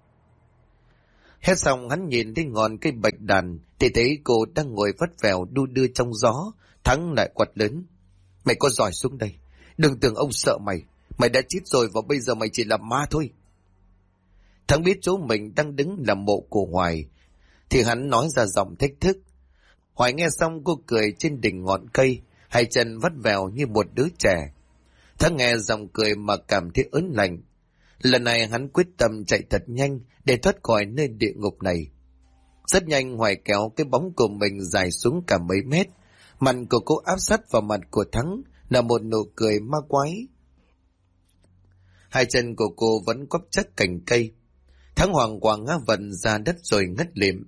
Hét xong hắn nhìn lên ngọn cây bạch đàn thì thấy cô đang ngồi vắt vẻo đu đưa trong gió. Thắng lại quát lớn. Mày có giỏi xuống đây. Đừng tưởng ông sợ mày. Mày đã chết rồi và bây giờ mày chỉ là ma thôi. Thắng biết chỗ mình đang đứng là mộ của Hoài, thì hắn nói ra giọng thách thức. Hoài nghe xong cô cười trên đỉnh ngọn cây, hai chân vắt vẻo như một đứa trẻ. Thắng nghe giọng cười mà cảm thấy ớn lạnh. Lần này hắn quyết tâm chạy thật nhanh để thoát khỏi nơi địa ngục này. Rất nhanh Hoài kéo cái bóng của mình dài xuống cả mấy mét. Mặt của cô áp sát vào mặt của Thắng là một nụ cười ma quái. Hai chân của cô vẫn quắp chắc cành cây. Thắng hoàng quàng ngã vần ra đất rồi ngất lịm.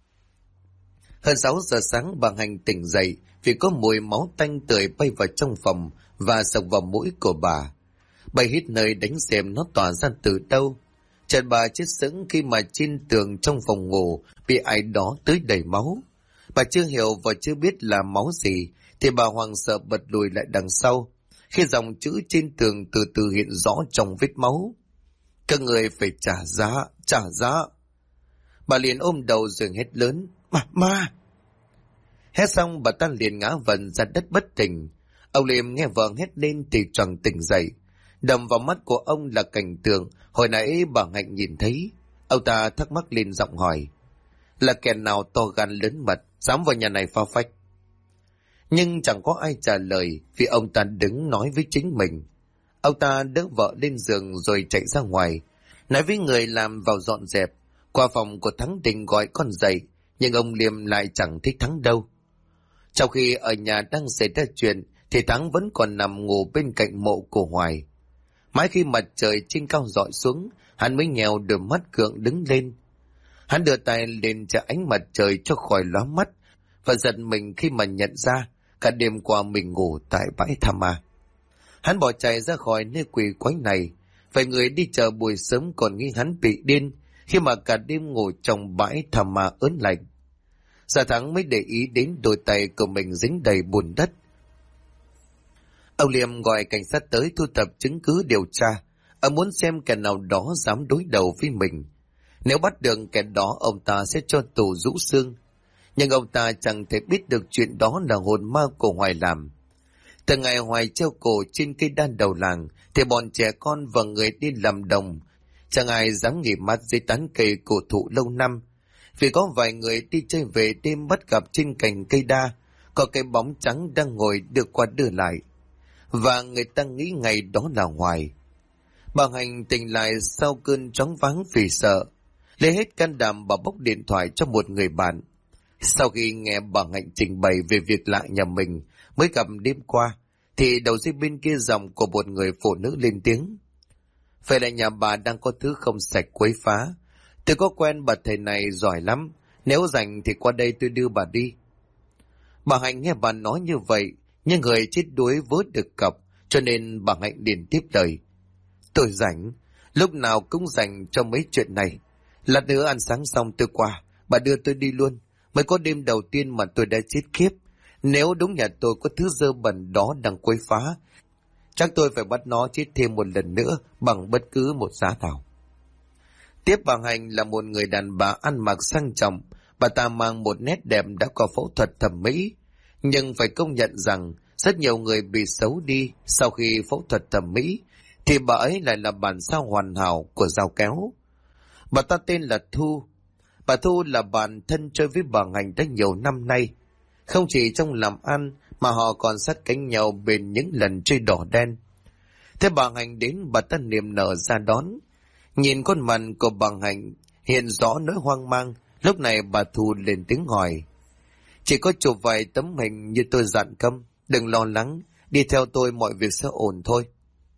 Hơn 6 giờ sáng bà Hành tỉnh dậy vì có mùi máu tanh tưởi bay vào trong phòng và sộc vào mũi của bà. Bà hít nơi đánh xem nó tỏa ra từ đâu. Chợt bà chết sững khi mà trên tường trong phòng ngủ bị ai đó tưới đầy máu. Bà chưa hiểu và chưa biết là máu gì thì bà hoảng sợ bật lùi lại đằng sau khi dòng chữ trên tường từ từ hiện rõ trong vết máu. Các người phải trả giá, trả giá. Bà liền ôm đầu rồi hét lớn. Ma! Hét xong bà ta liền ngã vần ra đất bất tỉnh. Ông Liêm nghe vợ hét lên thì choàng tỉnh dậy. Đầm vào mắt của ông là cảnh tượng hồi nãy bà Hạnh nhìn thấy. Ông ta thắc mắc lên giọng hỏi. Là kẻ nào to gan lớn mật dám vào nhà này phá phách? Nhưng chẳng có ai trả lời vì ông ta đứng nói với chính mình. Ông ta đỡ vợ lên giường rồi chạy ra ngoài, nói với người làm vào dọn dẹp. Qua phòng của Thắng định gọi con dậy, nhưng ông Liêm lại chẳng thích Thắng đâu. Trong khi ở nhà đang xảy ra chuyện thì Thắng vẫn còn nằm ngủ bên cạnh mộ của Hoài. Mãi khi mặt trời trên cao rọi xuống, hắn mới nhèo đôi mắt gượng đứng lên. Hắn đưa tay lên che ánh mặt trời cho khỏi lóa mắt và giật mình khi mà nhận ra cả đêm qua mình ngủ tại bãi tha ma. Hắn bỏ chạy ra khỏi nơi quỷ quái này. Vài người đi chờ buổi sớm còn nghi hắn bị điên khi mà cả đêm ngủ trong bãi tha ma ớn lạnh. Giờ Thắng mới để ý đến đôi tay của mình dính đầy bùn đất. Ông Liêm gọi cảnh sát tới thu thập chứng cứ điều tra. Ông muốn xem kẻ nào đó dám đối đầu với mình. Nếu bắt được kẻ đó, ông ta sẽ cho tù rũ xương. Nhưng ông ta chẳng thể biết được chuyện đó là hồn ma của Hoài làm. Từ ngày Hoài treo cổ trên cây đan đầu làng thì bọn trẻ con và người đi làm đồng chẳng ai dám nghỉ mát dưới tán cây cổ thụ lâu năm. Vì có vài người đi chơi về đêm bắt gặp trên cành cây đa có cái bóng trắng đang ngồi đưa qua đưa lại. Và người ta nghĩ ngày đó là Hoài. Bà Hành tỉnh lại sau cơn choáng váng vì sợ. Lấy hết can đảm bà bốc điện thoại cho một người bạn. Sau khi nghe bà Hạnh trình bày về việc lạ nhà mình mới gặp đêm qua, thì đầu dây bên kia giọng của một người phụ nữ lên tiếng. Vậy là nhà bà đang có thứ không sạch quấy phá. Tôi có quen bà thầy này giỏi lắm. Nếu rảnh thì qua đây tôi đưa bà đi. Bà Hạnh nghe bà nói như vậy, nhưng người chết đuối vớt được cọc, cho nên bà Hạnh liền tiếp lời. Tôi rảnh, lúc nào cũng dành cho mấy chuyện này. Lát nữa ăn sáng xong tôi qua, bà đưa tôi đi luôn. Mới có đêm đầu tiên mà tôi đã chết khiếp. Nếu đúng nhà tôi có thứ dơ bẩn đó đang quấy phá, chắc tôi phải bắt nó chết thêm một lần nữa bằng bất cứ một giá nào. Tiếp bà Hành là một người đàn bà ăn mặc sang trọng. Bà ta mang một nét đẹp đã có phẫu thuật thẩm mỹ. Nhưng phải công nhận rằng rất nhiều người bị xấu đi sau khi phẫu thuật thẩm mỹ, thì bà ấy lại là bản sao hoàn hảo của dao kéo. Bà ta tên là Thu. Bà Thu là bạn thân chơi với bà Hành đã nhiều năm nay. Không chỉ trong làm ăn mà họ còn sát cánh nhau bên những lần chơi đỏ đen. Thế bà Hành đến, bà ta niềm nở ra đón. Nhìn khuôn mặt của bà Hành hiện rõ nỗi hoang mang. Lúc này bà Thu lên tiếng hỏi. Chỉ có chụp vài tấm hình như tôi dặn câm. Đừng lo lắng, đi theo tôi mọi việc sẽ ổn thôi.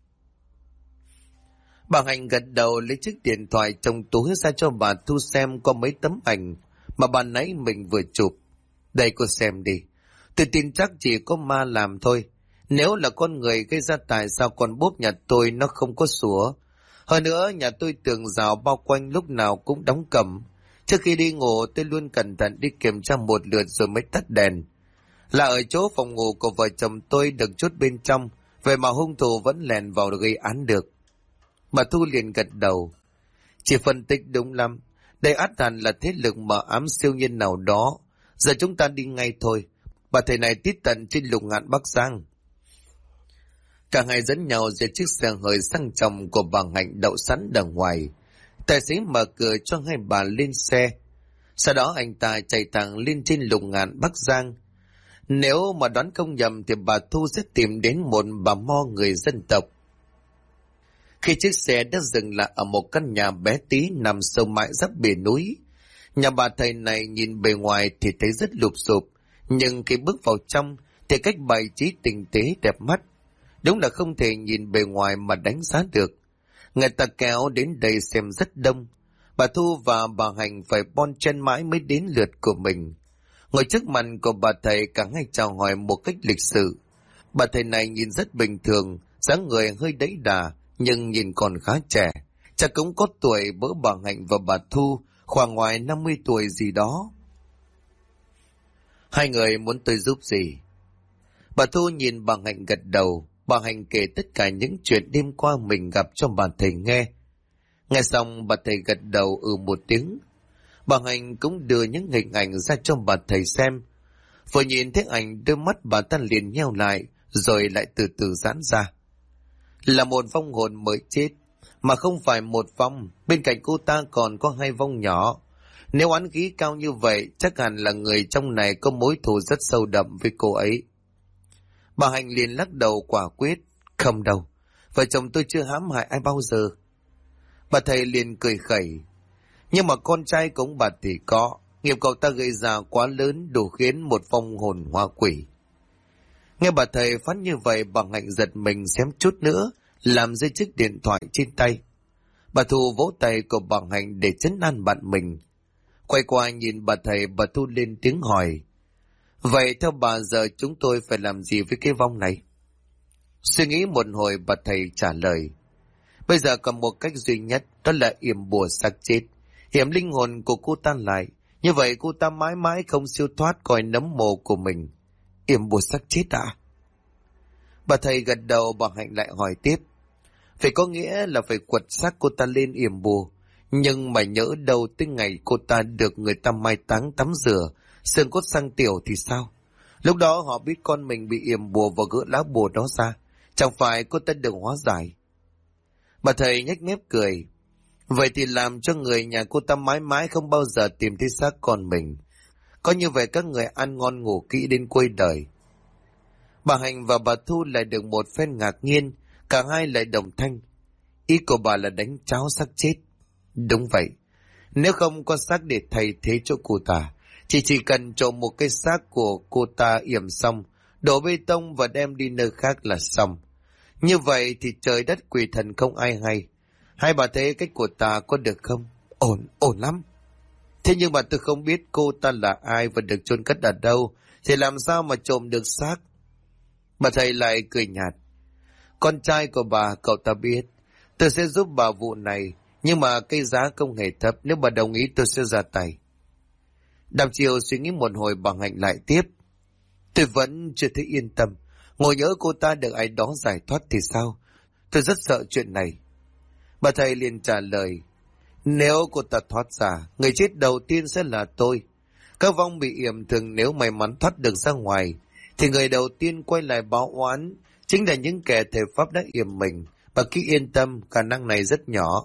Bà Hành gật đầu lấy chiếc điện thoại trong túi ra cho bà Thu xem có mấy tấm ảnh mà bà nãy mình vừa chụp. Đây cô xem đi. Tôi tin chắc chỉ có ma làm thôi. Nếu là con người gây ra tại sao con bốp nhà tôi nó không có sủa. Hơn nữa nhà tôi tường rào bao quanh lúc nào cũng đóng cẩm. Trước khi đi ngủ tôi luôn cẩn thận đi kiểm tra một lượt rồi mới tắt đèn. Là ở chỗ phòng ngủ của vợ chồng tôi được chốt bên trong, vậy mà hung thủ vẫn lèn vào gây án được. Bà Thu liền gật đầu. Chị phân tích đúng lắm. Đây ắt hẳn là thế lực mờ ám siêu nhiên nào đó. Giờ chúng ta đi ngay thôi. Bà thầy này tít tận trên lục ngạn Bắc Giang. Cả hai dẫn nhau về chiếc xe hơi sang trọng của bà Hạnh đậu sẵn đằng ngoài. Tài xế mở cửa cho hai bà lên xe. Sau đó anh ta chạy thẳng lên trên lục ngạn Bắc Giang. Nếu mà đoán không nhầm thì bà Thu sẽ tìm đến một bà mo người dân tộc. Khi chiếc xe đã dừng lại ở một căn nhà bé tí nằm sâu mãi giáp biển núi. Nhà bà thầy này nhìn bề ngoài thì thấy rất lụp xụp, nhưng khi bước vào trong thì cách bày trí tinh tế đẹp mắt. Đúng là không thể nhìn bề ngoài mà đánh giá được. Người ta kéo đến đây xem rất đông. Bà Thu và bà Hành phải bon chen mãi mới đến lượt của mình. Ngồi trước mặt của bà thầy cả hai chào hỏi một cách lịch sự. Bà thầy này nhìn rất bình thường, dáng người hơi đẫy đà, nhưng nhìn còn khá trẻ. Chắc cũng có tuổi bỡ bà Hạnh và bà Thu, khoảng ngoài 50 tuổi gì đó. Hai người muốn tôi giúp gì? Bà Thu nhìn bà Hạnh gật đầu. Bà Hạnh kể tất cả những chuyện đêm qua mình gặp cho bà thầy nghe. Nghe xong bà thầy gật đầu một tiếng. Bà Hạnh cũng đưa những hình ảnh ra cho bà thầy xem. Vừa nhìn thấy ảnh đôi mắt bà ta liền nheo lại, rồi lại từ từ giãn ra. Là một vong hồn mới chết, mà không phải một vong, bên cạnh cô ta còn có hai vong nhỏ. Nếu oán khí cao như vậy, chắc hẳn là người trong này có mối thù rất sâu đậm với cô ấy. Bà Hạnh liền lắc đầu quả quyết, không đâu, vợ chồng tôi chưa hãm hại ai bao giờ. Bà thầy liền cười khẩy, nhưng mà con trai của ông bà thì có, nghiệp cậu ta gây ra quá lớn đủ khiến một vong hồn hóa quỷ. Nghe bà thầy phán như vậy, bà Hạnh giật mình xém chút nữa, làm rơi chiếc điện thoại trên tay. Bà Thu vỗ tay của bà Hạnh để trấn an bạn mình. Quay qua nhìn bà thầy, bà Thu lên tiếng hỏi, vậy theo bà giờ chúng tôi phải làm gì với cái vong này? Suy nghĩ một hồi bà thầy trả lời, bây giờ còn một cách duy nhất, đó là yểm bùa xác chết, hiểm linh hồn của cô ta lại, như vậy cô ta mãi mãi không siêu thoát khỏi nấm mồ của mình. Yểm bùa xác chết à? Bà thầy gật đầu. Bà Hạnh lại hỏi tiếp, phải có nghĩa là phải quật xác cô ta lên yểm bùa, nhưng mà nhỡ đâu tới ngày cô ta được người ta mai táng tắm rửa, xương cốt sang tiểu thì sao? Lúc đó họ biết con mình bị yểm bùa và gỡ lá bùa đó ra, chẳng phải cô ta được hóa giải? Bà thầy nhếch mép cười, vậy thì làm cho người nhà cô ta mãi mãi không bao giờ tìm thấy xác con mình. Có như vậy các người ăn ngon ngủ kỹ đến cuối đời. Bà Hạnh và bà Thu lại được một phen ngạc nhiên, cả hai lại đồng thanh. Ý của bà là đánh cháo xác chết. Đúng vậy, nếu không có xác để thay thế chỗ cô ta, chỉ cần trộm một cái xác của cô ta yểm xong, đổ bê tông và đem đi nơi khác là xong. Như vậy thì trời đất quỷ thần không ai hay. Hai bà thấy cách của ta có được không? Ổn lắm. Thế nhưng mà tôi không biết cô ta là ai và được chôn cất ở đâu, thì làm sao mà trộm được xác? Bà thầy lại cười nhạt. Con trai của bà cậu ta biết, tôi sẽ giúp bà vụ này, nhưng mà cái giá không hề thấp, nếu bà đồng ý tôi sẽ ra tay. Đàm chiều suy nghĩ một hồi, bà Hạnh lại tiếp. Tôi vẫn chưa thấy yên tâm, ngồi nhớ cô ta được ai đó giải thoát thì sao? Tôi rất sợ chuyện này. Bà thầy liền trả lời, nếu cô ta thoát ra, người chết đầu tiên sẽ là tôi. Các vong bị yểm thường nếu may mắn thoát được ra ngoài, thì người đầu tiên quay lại báo oán chính là những kẻ thể pháp đã yểm mình. Bà cứ yên tâm, khả năng này rất nhỏ.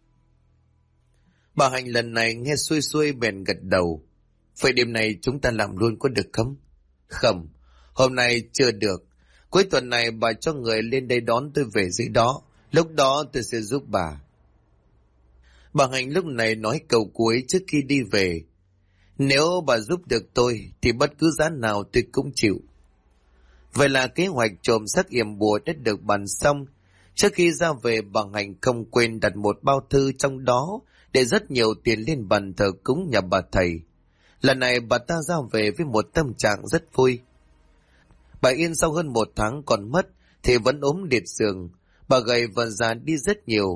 Bà Hạnh lần này nghe xuôi xuôi bèn gật đầu. Vậy đêm này chúng ta làm luôn có được không? Không, hôm nay chưa được. Cuối tuần này bà cho người lên đây đón tôi về dưới đó. Lúc đó tôi sẽ giúp bà. Bà Hạnh lúc này nói câu cuối trước khi đi về. Nếu bà giúp được tôi thì bất cứ giá nào tôi cũng chịu. Vậy là kế hoạch trộm xác yểm bùa đã được bàn xong. Trước khi ra về, bà Hạnh không quên đặt một bao thư trong đó để rất nhiều tiền lên bàn thờ cúng nhà bà thầy. Lần này bà ta ra về với một tâm trạng rất vui. Bà Yên sau hơn 1 tháng còn mất thì vẫn ốm liệt giường. Bà gầy và già đi rất nhiều.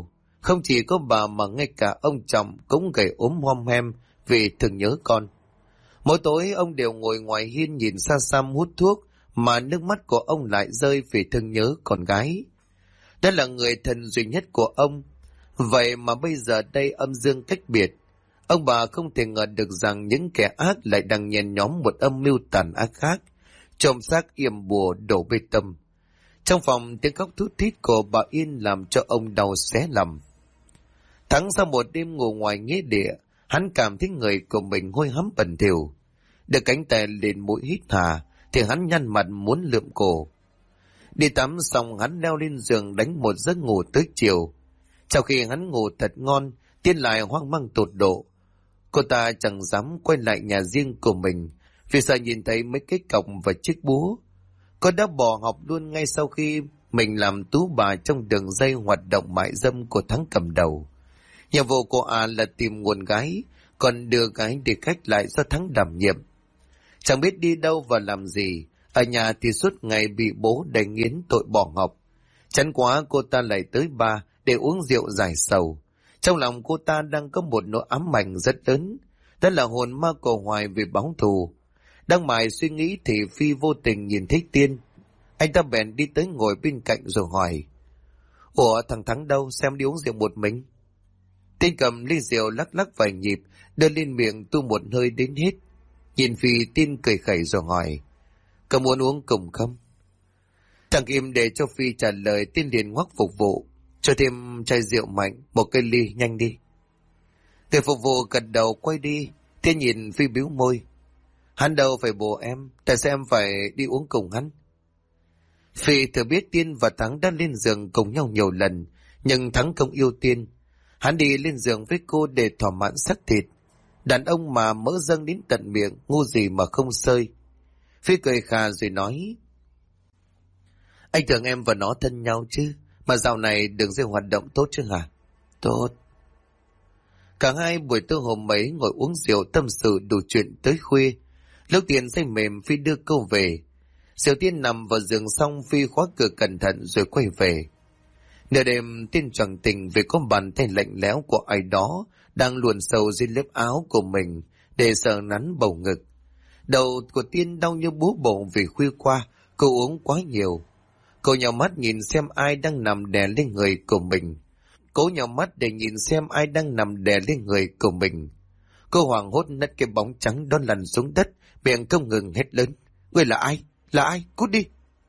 Không chỉ có bà mà ngay cả ông Trọng cũng gầy ốm hom hem vì thường nhớ con. Mỗi tối ông đều ngồi ngoài hiên nhìn xa xăm hút thuốc, mà nước mắt của ông lại rơi vì thương nhớ con gái. Đó là người thân duy nhất của ông. Vậy mà bây giờ đây âm dương cách biệt. Ông bà không thể ngờ được rằng những kẻ ác lại đang nhen nhóm một âm mưu tàn ác khác, trộm xác yểm bùa đổ bê tâm. Trong phòng, tiếng khóc thút thít của bà Yên làm cho ông đau xé lòng. Thắng sau một đêm ngủ ngoài nghĩa địa, hắn cảm thấy người của mình hôi hám bẩn thỉu. Được cánh tay lên mũi hít hà, thì hắn nhăn mặt muốn lượm cổ. Đi tắm xong hắn leo lên giường đánh một giấc ngủ tới chiều. Sau khi hắn ngủ thật ngon, Tiên lại hoang mang tột độ. Cô ta chẳng dám quay lại nhà riêng của mình, vì sợ nhìn thấy mấy cái cọc và chiếc búa. Cô đã bỏ học luôn ngay sau khi mình làm tú bà trong đường dây hoạt động mại dâm của Thắng cầm đầu. Nhiệm vụ của là tìm nguồn gái, còn đưa gái để khách lại do Thắng đảm nhiệm. Chẳng biết đi đâu và làm gì, ở nhà thì suốt ngày bị bố đày nghiến tội bỏ học. Chán quá cô ta lại tới ba để uống rượu giải sầu. Trong lòng cô ta đang có một nỗi ám ảnh rất lớn, đó là hồn ma của Hoài về báo thù. Đang mải suy nghĩ thì Phi vô tình nhìn thấy Tiên. Anh ta bèn đi tới ngồi bên cạnh rồi hỏi: Ủa, thằng Thắng đâu, xem đi uống rượu một mình? Tiên cầm ly rượu lắc lắc vài nhịp, đưa lên miệng tu một hơi đến hết. Nhìn Phi, Tiên cười khẩy rồi hỏi: Có muốn uống cùng không? Thằng im để cho Phi trả lời, Tiên liền ngoắc phục vụ: Cho thêm chai rượu mạnh, một cây ly, nhanh đi. Người phục vụ gật đầu quay đi. Tiên nhìn Phi bĩu môi: Hắn đâu phải bồ em, tại sao em phải đi uống cùng hắn? Phi thừa biết Tiên và Thắng đã lên giường cùng nhau nhiều lần, nhưng Thắng không yêu Tiên. Hắn đi lên giường với cô để thỏa mãn xác thịt. Đàn ông mà mỡ dâng đến tận miệng, ngu gì mà không sơi. Phi cười khà rồi nói: Anh tưởng em và nó thân nhau chứ, mà dạo này đường dây hoạt động tốt chứ hả? Tốt. Cả hai buổi tối hôm ấy ngồi uống rượu tâm sự đủ chuyện tới khuya. Lúc Tiên say mềm, Phi đưa cô về. Diệu Tiên nằm vào giường xong, Phi khóa cửa cẩn thận rồi quay về. Nửa đêm, Tiên choàng tỉnh vì có bàn tay lạnh lẽo của ai đó đang luồn sâu dưới lớp áo của mình để sờ nắn bầu ngực. Đầu của Tiên đau như búa bổ vì khuya qua cô uống quá nhiều. Cô nhào mắt nhìn xem ai đang nằm đè lên người của mình. Cô nhào mắt để nhìn xem ai đang nằm đè lên người của mình. Cô hoảng hốt nứt cái bóng trắng đó lăn xuống đất, miệng không ngừng hét lớn: Người là ai? Là ai? Cút đi!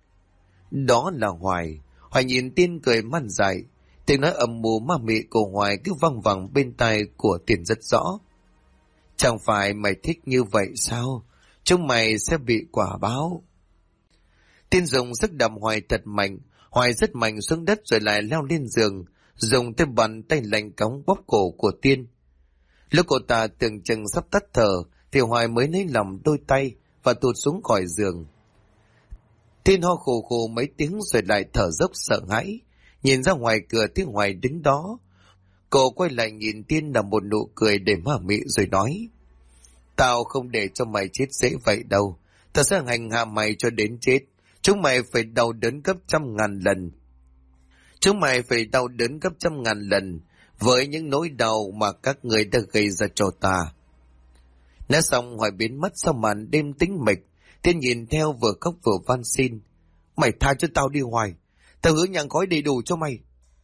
Đó là Hoài. Hoài nhìn Tiên cười man dại. Tiếng nói ầm mù ma mị của Hoài cứ văng vẳng bên tai của Tiên rất rõ: Chẳng phải mày thích như vậy sao? Chúng mày sẽ bị quả báo. Tiên dùng sức đập Hoài thật mạnh. Hoài rất mạnh xuống đất rồi lại leo lên giường, dùng tay bàn tay lạnh cống bóp cổ của Tiên. Lúc cô ta tưởng chừng sắp tắt thở thì Hoài mới lấy lòng đôi tay và tụt xuống khỏi giường. Tiên ho khù khù mấy tiếng rồi lại thở dốc sợ hãi. Nhìn ra ngoài cửa thấy Hoài đứng đó. Cô quay lại nhìn Tiên là một nụ cười để ma mị rồi nói: Tao không để cho mày chết dễ vậy đâu. Tao sẽ hành hạ mày cho đến chết. Chúng mày phải đau đớn gấp 100.000 lần. Chúng mày phải đau đớn gấp 100.000 lần với những nỗi đau mà các người đã gây ra cho ta. Nói xong Hoài biến mất sau màn đêm tĩnh mịch. Tiên nhìn theo vừa khóc vừa van xin: Mày tha cho tao đi Hoài. Tao hứa nhang khói đầy đủ cho mày.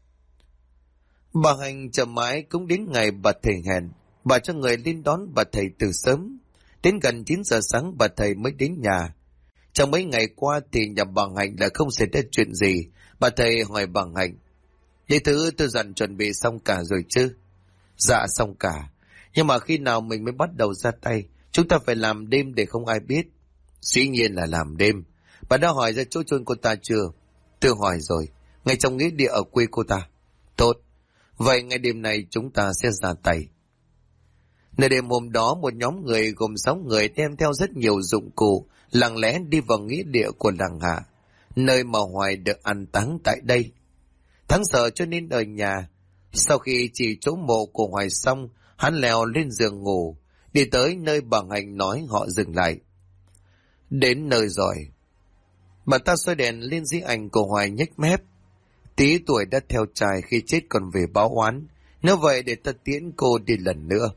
Bà Hành chờ mãi cũng đến ngày bà thầy hẹn. Bà cho người lên đón bà thầy từ sớm. Đến gần 9 giờ sáng bà thầy mới đến nhà. Trong mấy ngày qua thì nhà bà Hạnh là không xảy ra chuyện gì. Bà thầy hỏi bà Hạnh: Những thứ tôi dặn chuẩn bị xong cả rồi chứ? Dạ xong cả. Nhưng mà khi nào mình mới bắt đầu ra tay? Chúng ta phải làm đêm để không ai biết. Dĩ nhiên là làm đêm. Bà đã hỏi ra chỗ chôn cô ta chưa? Tôi hỏi rồi. Ngay trong nghĩa địa ở quê cô ta. Tốt. Vậy ngày đêm này chúng ta sẽ ra tay. Nửa đêm hôm đó, một nhóm người gồm 6 người đem theo rất nhiều dụng cụ lặng lẽ đi vào nghĩa địa của làng Hạ, nơi mà Hoài được an táng tại đây. Thắng sợ cho nên ở nhà. Sau khi chỉ chỗ mộ của Hoài xong, hắn leo lên giường ngủ. Đi tới nơi bà Hạnh nói họ dừng lại. Đến nơi rồi. Bà ta soi đèn lên di ảnh của Hoài nhếch mép. Tí tuổi đã theo trai, khi chết còn về báo oán. Nếu vậy để ta tiễn cô đi lần nữa.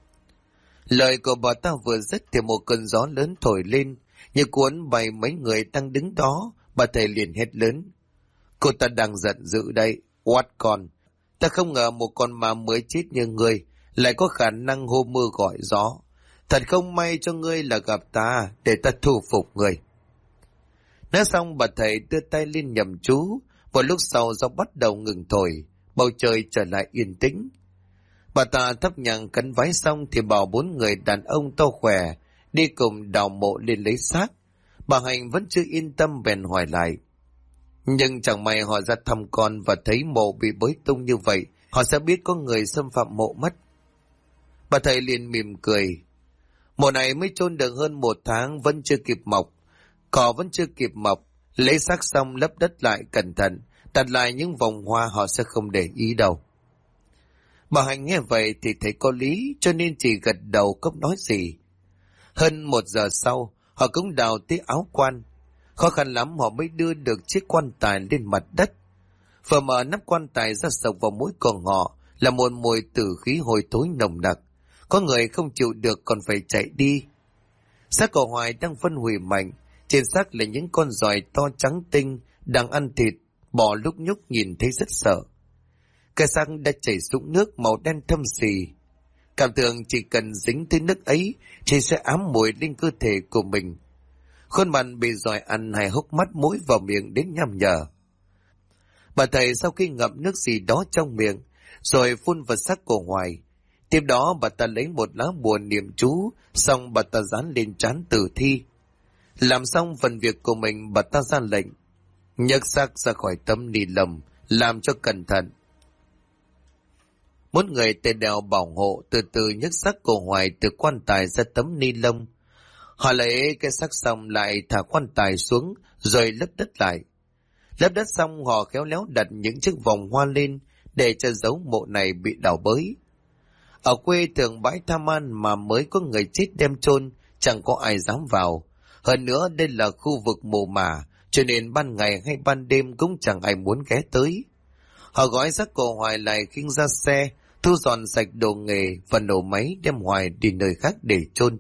Lời của bà ta vừa dứt thì một cơn gió lớn thổi lên, như cuốn bay mấy người đang đứng đó. Bà thầy liền hét lớn: cô ta đang giận dữ đây, oát con. Ta không ngờ một con ma mới chết như ngươi lại có khả năng hô mưa gọi gió. Thật không may cho ngươi là gặp ta, để ta thu phục ngươi. Nói xong bà thầy đưa tay lên nhầm chú. Một lúc sau gió bắt đầu ngừng thổi, bầu trời trở lại yên tĩnh. Bà ta thắp nhang cấn vái xong thì bảo 4 người đàn ông to khỏe đi cùng đào mộ lên lấy xác. Bà Hạnh vẫn chưa yên tâm bèn hỏi lại. Nhưng chẳng may họ ra thăm con và thấy mộ bị bới tung như vậy, họ sẽ biết có người xâm phạm mộ mất. Bà thầy liền mỉm cười. Mộ này mới chôn được hơn 1 tháng, vẫn chưa kịp mọc, cỏ vẫn chưa kịp mọc. Lấy xác xong lấp đất lại cẩn thận, đặt lại những vòng hoa, họ sẽ không để ý đâu. Bà Hạnh nghe vậy thì thấy có lý, cho nên chỉ gật đầu không nói gì. Hơn 1 giờ sau, họ cũng đào tới áo quan. Khó khăn lắm họ mới đưa được chiếc quan tài lên mặt đất. Vừa mở nắp quan tài ra, sộc vào mũi của họ là một mùi tử khí hôi thối nồng nặc. Có người không chịu được còn phải chạy đi. Xác của Hoài đang phân hủy mạnh. Trên xác là những con giòi to trắng tinh đang ăn thịt, bò lúc nhúc nhìn thấy rất sợ. Cái xác đã chảy xuống nước màu đen thâm xì. Cảm tưởng chỉ cần dính tới nước ấy thì sẽ ám mùi lên cơ thể của mình. Khuôn mặt bị giòi ăn hay hốc mắt mũi vào miệng đến nham nhở. Bà thầy sau khi ngậm nước gì đó trong miệng rồi phun vào xác của Hoài. Tiếp đó bà ta lấy một lá bùa niệm chú, xong bà ta dán lên trán tử thi. Làm xong phần việc của mình, bà ta ra lệnh nhấc xác ra khỏi tấm ni lông, làm cho cẩn thận. 4 người tay đeo bảo hộ từ từ nhấc xác của Hoài từ quan tài ra tấm ni lông. Họ lấy cái xác xong lại thả quan tài xuống rồi lấp đất lại. Lấp đất xong họ khéo léo đặt những chiếc vòng hoa lên để cho dấu mộ này bị đào bới. Ở quê thường bãi Tham An mà mới có người chết đem chôn, chẳng có ai dám vào. Hơn nữa đây là khu vực mồ mả, cho nên ban ngày hay ban đêm cũng chẳng ai muốn ghé tới. Họ gói xác của Hoài lại khiêng ra xe, thu dọn sạch đồ nghề và nổ máy đem Hoài đi nơi khác để chôn.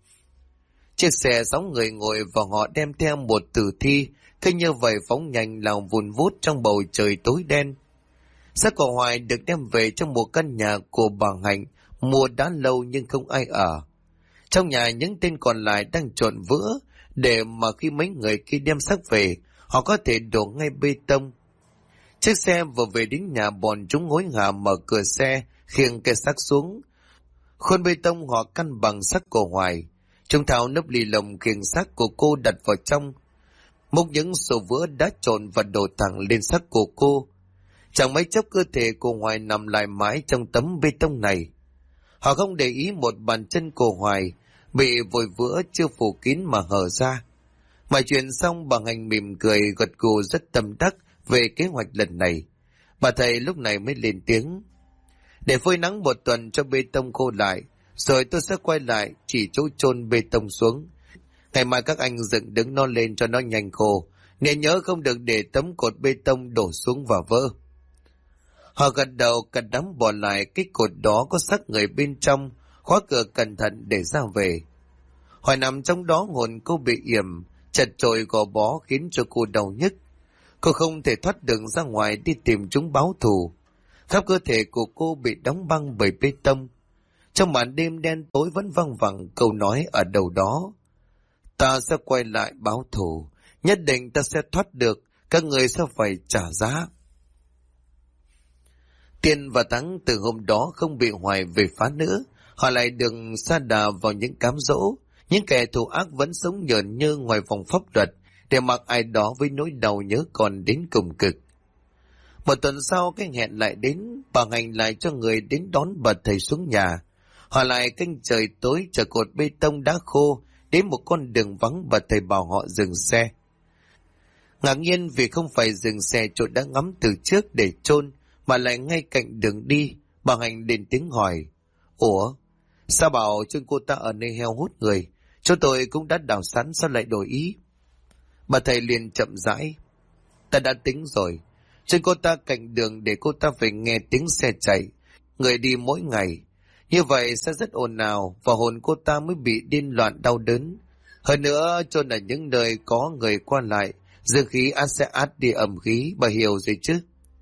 Chiếc xe 6 người ngồi và họ đem theo một tử thi, cứ như vậy phóng nhanh lao vùn vút trong bầu trời tối đen. Xác của Hoài được đem về trong một căn nhà của bà Hạnh, mua đã lâu nhưng không ai ở. Trong nhà những tên còn lại đang trộn vữa, để mà khi mấy người kia đem xác về, họ có thể đổ ngay bê tông. Chiếc xe vừa về đến nhà, bọn chúng hối hả mở cửa xe, khiêng cái xác xuống. Khuôn bê tông họ căn bằng xác của Hoài. Chúng tháo nắp lì lồng khiêng xác của cô đặt vào trong. Múc những sổ vữa đã trộn và đổ thẳng lên xác của cô. Chẳng mấy chốc cơ thể của Hoài nằm lại mãi trong tấm bê tông này. Họ không để ý một bàn chân của Hoài bị vội vữa chưa phủ kín mà hở ra. Mọi chuyện xong, bà Hạnh mỉm cười gật gù rất tâm đắc về kế hoạch lần này. Bà thầy lúc này mới lên tiếng. Để phơi nắng 1 tuần cho bê tông khô lại, rồi tôi sẽ quay lại chỉ chỗ chôn bê tông xuống. Ngày mai các anh dựng đứng nó lên cho nó nhanh khô, nên nhớ không được để tấm cột bê tông đổ xuống và vỡ. Họ gật đầu, cả đám bỏ lại cái cột đó có xác người bên trong, khóa cửa cẩn thận để ra về. Hoài nằm trong đó, hồn cô bị yểm, chật chội gò bó khiến cho cô đau nhức. Cô không thể thoát được ra ngoài đi tìm chúng báo thù. Khắp cơ thể của cô bị đóng băng bởi bê tông. Trong màn đêm đen tối vẫn văng vẳng câu nói ở đầu đó: ta sẽ quay lại báo thù, nhất định ta sẽ thoát được, các người sẽ phải trả giá. Tiên và Thắng từ hôm đó không bị Hoài về phá nữa. Họ lại đừng sa đà vào những cám dỗ. Những kẻ thù ác vẫn sống nhờn như ngoài vòng pháp luật, để mặc ai đó với nỗi đau nhớ còn đến cùng cực. 1 tuần sau, cái hẹn lại đến. Bà Hạnh lại cho người đến đón bà thầy xuống nhà. Họ lại canh trời tối chờ cột bê tông đá khô đến một con đường vắng. Bà thầy bảo họ dừng xe. Ngạc nhiên vì không phải dừng xe chỗ đã ngắm từ trước để chôn, mà lại ngay cạnh đường đi. Bà Hạnh lên tiếng hỏi: ủa, sao bảo chôn cô ta ở nơi heo hút người? Chỗ tôi cũng đã đào sẵn, sao lại đổi ý? Bà thầy liền chậm rãi: ta đã tính rồi, cho cô ta cạnh đường để cô ta phải nghe tiếng xe chạy, người đi mỗi ngày. Như vậy sẽ rất ồn ào và hồn cô ta mới bị điên loạn đau đớn. Hơn nữa, chôn ở những nơi có người qua lại, dương khí sẽ át đi âm khí, bà hiểu rồi chứ?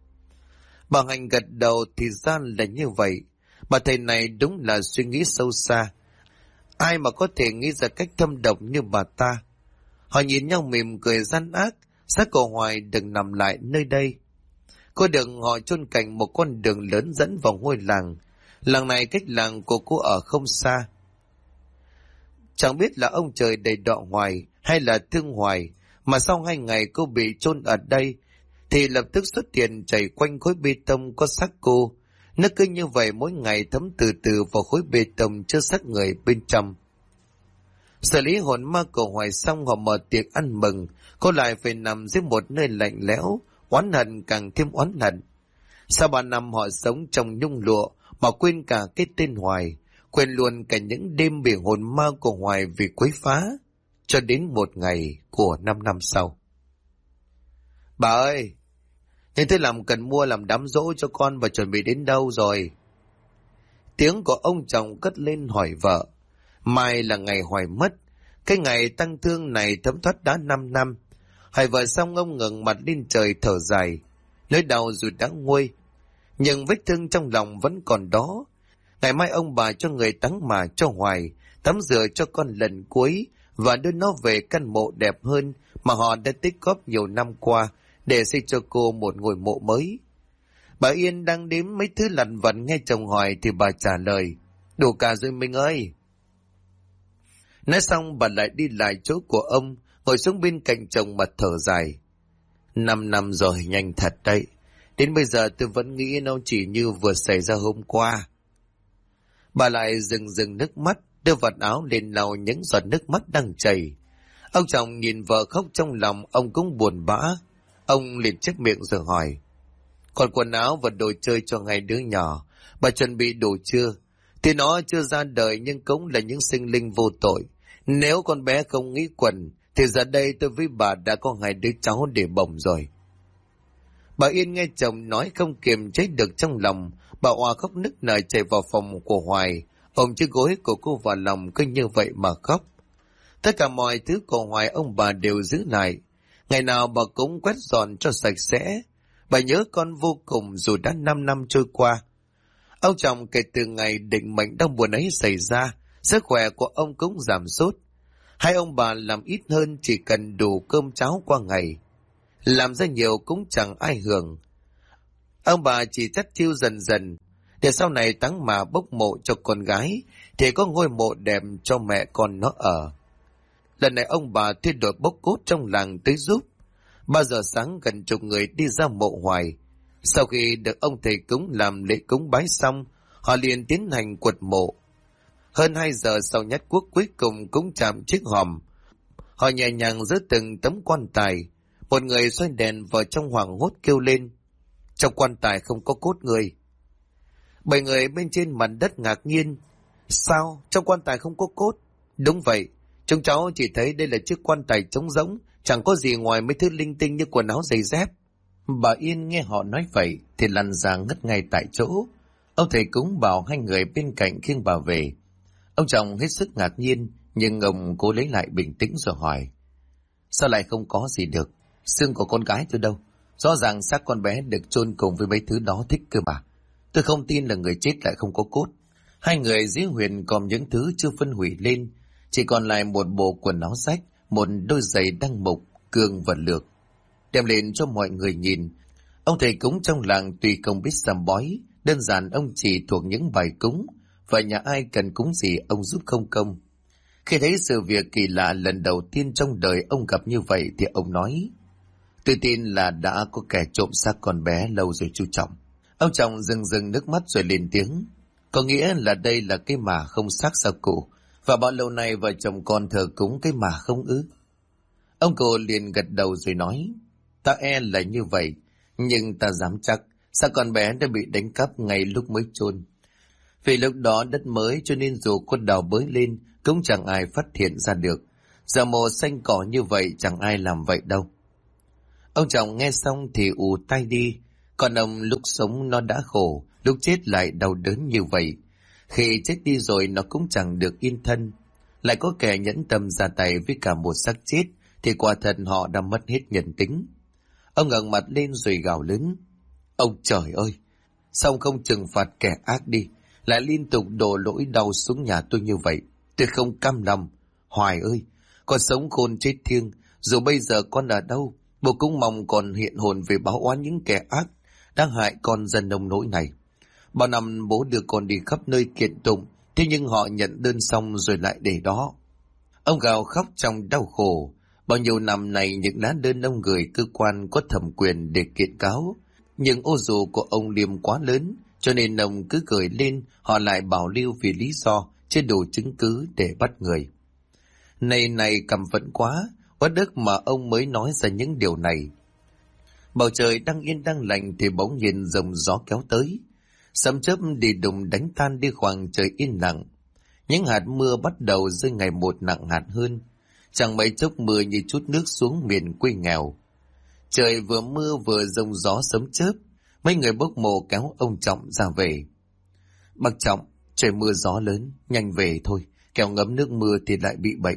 Bà Hạnh gật đầu, thì ra là như vậy. Bà thầy này đúng là suy nghĩ sâu xa. Ai mà có thể nghĩ ra cách thâm độc như bà ta? Họ nhìn nhau mỉm cười gian ác. Xác của Hoài đừng nằm lại nơi đây. Cô đừng họ chôn cạnh một con đường lớn dẫn vào ngôi làng. Làng này cách làng của cô ở không xa. Chẳng biết là ông trời đầy đọa Hoài hay là thương Hoài, mà sau 2 ngày cô bị chôn ở đây thì lập tức xuất hiện chảy quanh khối bê tông có xác cô. Nó cứ như vậy mỗi ngày thấm từ từ vào khối bê tông chứa xác người bên trong. Xử lý hồn ma của Hoài xong, họ mở tiệc ăn mừng. Cô lại phải nằm dưới một nơi lạnh lẽo, oán hận càng thêm oán hận. Sau 3 năm họ sống trong nhung lụa mà quên cả cái tên Hoài, quên luôn cả những đêm bị hồn ma của Hoài vì quấy phá, cho đến một ngày của 5 năm sau. Bà ơi, nhưng thế làm cần mua làm đám giỗ cho con và chuẩn bị đến đâu rồi? Tiếng của ông chồng cất lên hỏi vợ. Mai là ngày Hoài mất, cái ngày tang thương này thấm thoát đã 5 năm. Hỏi vợ xong ông ngẩng mặt lên trời thở dài. Nỗi đau dù đã nguôi, nhưng vết thương trong lòng vẫn còn đó. Ngày mai ông bà cho người táng mà cho Hoài, tắm rửa cho con lần cuối và đưa nó về căn mộ đẹp hơn mà họ đã tích góp nhiều năm qua để xây cho cô một ngôi mộ mới. Bà Yên đang đếm mấy thứ lặt vặt nghe chồng hỏi thì bà trả lời, đủ cả rồi mình ơi. Nói xong bà lại đi lại chỗ của ông, ngồi xuống bên cạnh chồng mà thở dài. 5 năm rồi, nhanh thật đấy. Đến bây giờ tôi vẫn nghĩ nó chỉ như vừa xảy ra hôm qua. Bà lại dừng nước mắt, đưa vạt áo lên lau những giọt nước mắt đang chảy. Ông chồng nhìn vợ khóc trong lòng, ông cũng buồn bã. Ông liền chép miệng rồi hỏi, còn quần áo và đồ chơi cho 2 đứa nhỏ, bà chuẩn bị đủ chưa? Thì nó chưa ra đời nhưng cũng là những sinh linh vô tội. Nếu con bé không nghĩ quần, thì giờ đây tôi với bà đã có 2 đứa cháu để bồng rồi. Bà Yên nghe chồng nói không kiềm chế được trong lòng, bà òa khóc nức nở chạy vào phòng của Hoài, ôm chiếc gối của cô vào lòng cứ như vậy mà khóc. Tất cả mọi thứ của Hoài ông bà đều giữ lại. Ngày nào bà cũng quét dọn cho sạch sẽ. Bà nhớ con vô cùng dù đã 5 năm trôi qua. Ông chồng kể từ ngày định mệnh đau buồn ấy xảy ra, sức khỏe của ông cũng giảm sút. 2 ông bà làm ít hơn chỉ cần đủ cơm cháo qua ngày. Làm ra nhiều cũng chẳng ai hưởng. Ông bà chỉ chắt chiu dần dần, để sau này táng mà bốc mộ cho con gái, thì có ngôi mộ đẹp cho mẹ con nó ở. Lần này ông bà thuê đội bốc cốt trong làng tới giúp. 3 giờ sáng gần chục người đi ra mộ Hoài. Sau khi được ông thầy cúng làm lễ cúng bái xong, họ liền tiến hành quật mộ. Hơn 2 giờ sau nhát cuốc cuối cùng cũng chạm chiếc hòm. Họ nhẹ nhàng giữ từng tấm quan tài. Một người xoay đèn vào trong hoảng hốt kêu lên, trong quan tài không có cốt người. 7 người bên trên mặt đất ngạc nhiên, sao trong quan tài không có cốt? Đúng vậy, chúng cháu chỉ thấy đây là chiếc quan tài trống rỗng, chẳng có gì ngoài mấy thứ linh tinh như quần áo giày dép. Bà Yên nghe họ nói vậy thì lăn ra ngất ngay tại chỗ. Ông thầy cúng bảo 2 người bên cạnh khiêng bà về. Ông chồng hết sức ngạc nhiên, nhưng ông cố lấy lại bình tĩnh rồi hỏi, sao lại không có gì được? Xương của con gái tôi đâu? Rõ ràng xác con bé được chôn cùng với mấy thứ đó thích cơ mà. Tôi không tin là người chết lại không có cốt. 2 người dưới huyền còn những thứ chưa phân hủy lên, chỉ còn lại một bộ quần áo rách, một đôi giày đăng mục, cương và lược. Đem lên cho mọi người nhìn. Ông thầy cúng trong làng tuy không biết sám bói, đơn giản ông chỉ thuộc những bài cúng, và nhà ai cần cúng gì ông giúp không công. Khi thấy sự việc kỳ lạ lần đầu tiên trong đời ông gặp như vậy thì ông nói, tôi tin là đã có kẻ trộm xác con bé lâu rồi chú trọng. Ông chồng rưng nước mắt rồi lên tiếng, có nghĩa là đây là cái mả không xác sao cụ, và bao lâu nay vợ chồng con thờ cúng cái mả không ư? Ông cụ liền gật đầu rồi nói, ta e là như vậy, nhưng ta dám chắc xác con bé đã bị đánh cắp ngay lúc mới chôn. Vì lúc đó đất mới cho nên dù con đào bới lên cũng chẳng ai phát hiện ra được. Giờ mồ xanh cỏ như vậy chẳng ai làm vậy đâu. Ông chồng nghe xong thì ù tai đi. Con ông lúc sống nó đã khổ, lúc chết lại đau đớn như vậy. Khi chết đi rồi nó cũng chẳng được yên thân. Lại có kẻ nhẫn tâm ra tay với cả một xác chết, thì quả thật họ đã mất hết nhân tính. Ông ngẩng mặt lên rồi gào lớn: ông trời ơi, sao ông không trừng phạt kẻ ác đi, lại liên tục đổ lỗi đau xuống nhà tôi như vậy? Tôi không cam lòng. Hoài ơi, con sống khôn chết thiêng, dù bây giờ con ở đâu, bố cũng mong còn hiện hồn về báo oán những kẻ ác đang hại con dân nông nỗi này. Bao năm bố đưa con đi khắp nơi kiện tụng, thế nhưng họ nhận đơn xong rồi lại để đó. Ông gào khóc trong đau khổ. Bao nhiêu năm này những lá đơn ông gửi cơ quan có thẩm quyền để kiện cáo, nhưng ô dù của ông Liêm quá lớn, cho nên ông cứ gửi lên, họ lại bảo lưu vì lý do chưa đủ chứng cứ để bắt người. Này căm phẫn quá, uất ức mà ông mới nói ra những điều này. Bầu trời đang yên đang lành thì bỗng nhiên dòng gió kéo tới. Sấm chớp đi đùng đánh tan đi khoảng trời yên lặng. Những hạt mưa bắt đầu rơi ngày một nặng hạt hơn. Chẳng mấy chốc mưa như chút nước xuống miền quê nghèo. Trời vừa mưa vừa giông gió sấm chớp. Mấy người bốc mồ kéo ông Trọng ra về. Bác Trọng, trời mưa gió lớn, nhanh về thôi, kẻo ngấm nước mưa thì lại bị bệnh.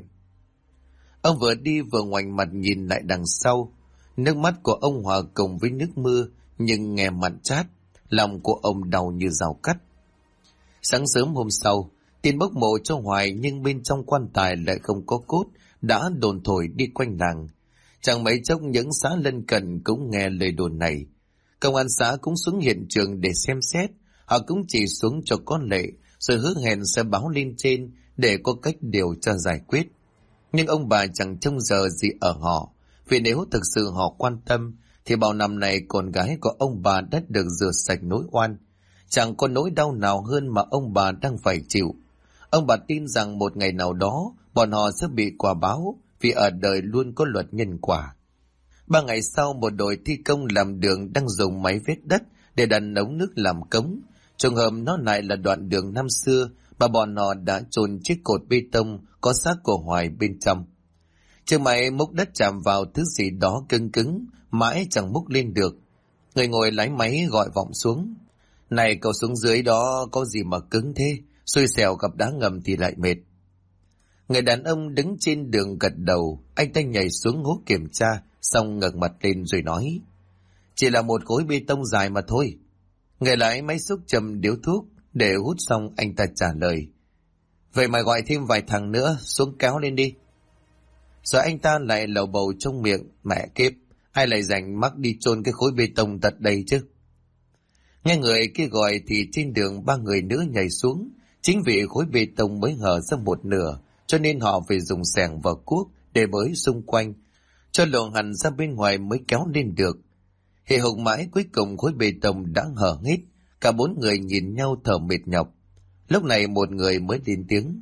Ông vừa đi vừa ngoảnh mặt nhìn lại đằng sau. Nước mắt của ông hòa cùng với nước mưa, nhưng nghe mặn chát, lòng của ông đau như rào cắt. Sáng sớm hôm sau, tin bốc mộ cho Hoài nhưng bên trong quan tài lại không có cốt, đã đồn thổi đi quanh làng. Chẳng mấy chốc những xã lân cận cũng nghe lời đồn này. Công an xã cũng xuống hiện trường để xem xét, họ cũng chỉ xuống cho có lệ, rồi hứa hẹn sẽ báo lên trên để có cách điều tra giải quyết. Nhưng ông bà chẳng trông chờ gì ở họ, vì nếu thực sự họ quan tâm, thì bao năm này con gái của ông bà đã được rửa sạch nỗi oan. Chẳng có nỗi đau nào hơn mà ông bà đang phải chịu. Ông bà tin rằng một ngày nào đó, bọn họ sẽ bị quả báo, vì ở đời luôn có luật nhân quả. 3 ngày sau, một đội thi công làm đường đang dùng máy vét đất để đặt ống nước làm cống. Trùng hợp nó lại là đoạn đường năm xưa mà bọn họ đã chôn chiếc cột bê tông có xác của Hoài bên trong. Chiếc máy múc đất chạm vào thứ gì đó cứng cứng, mãi chẳng múc lên được. Người ngồi lái máy gọi vọng xuống: này cậu xuống dưới đó có gì mà cứng thế, xui xẻo gặp đá ngầm thì lại mệt. Người đàn ông đứng trên đường gật đầu, anh ta nhảy xuống hố kiểm tra, xong ngẩng mặt lên rồi nói: chỉ là một khối bê tông dài mà thôi. Người lái máy xúc châm điếu thuốc, để hút xong anh ta trả lời: vậy mà gọi thêm vài thằng nữa xuống kéo lên đi. Rồi anh ta lại lầu bầu trong miệng: mẹ kiếp, ai lại rảnh mắc đi chôn cái khối bê tông tận đây chứ. Nghe người kia gọi thì trên đường 3 người nữa nhảy xuống. Chính vì khối bê tông mới hở ra một nửa, cho nên họ phải dùng xẻng và cuốc để bới xung quanh, cho lộ hẳn ra bên ngoài mới kéo lên được. Hì hục mãi cuối cùng khối bê tông đã hở hết. Cả 4 người nhìn nhau thở mệt nhọc. Lúc này một người mới lên tiếng: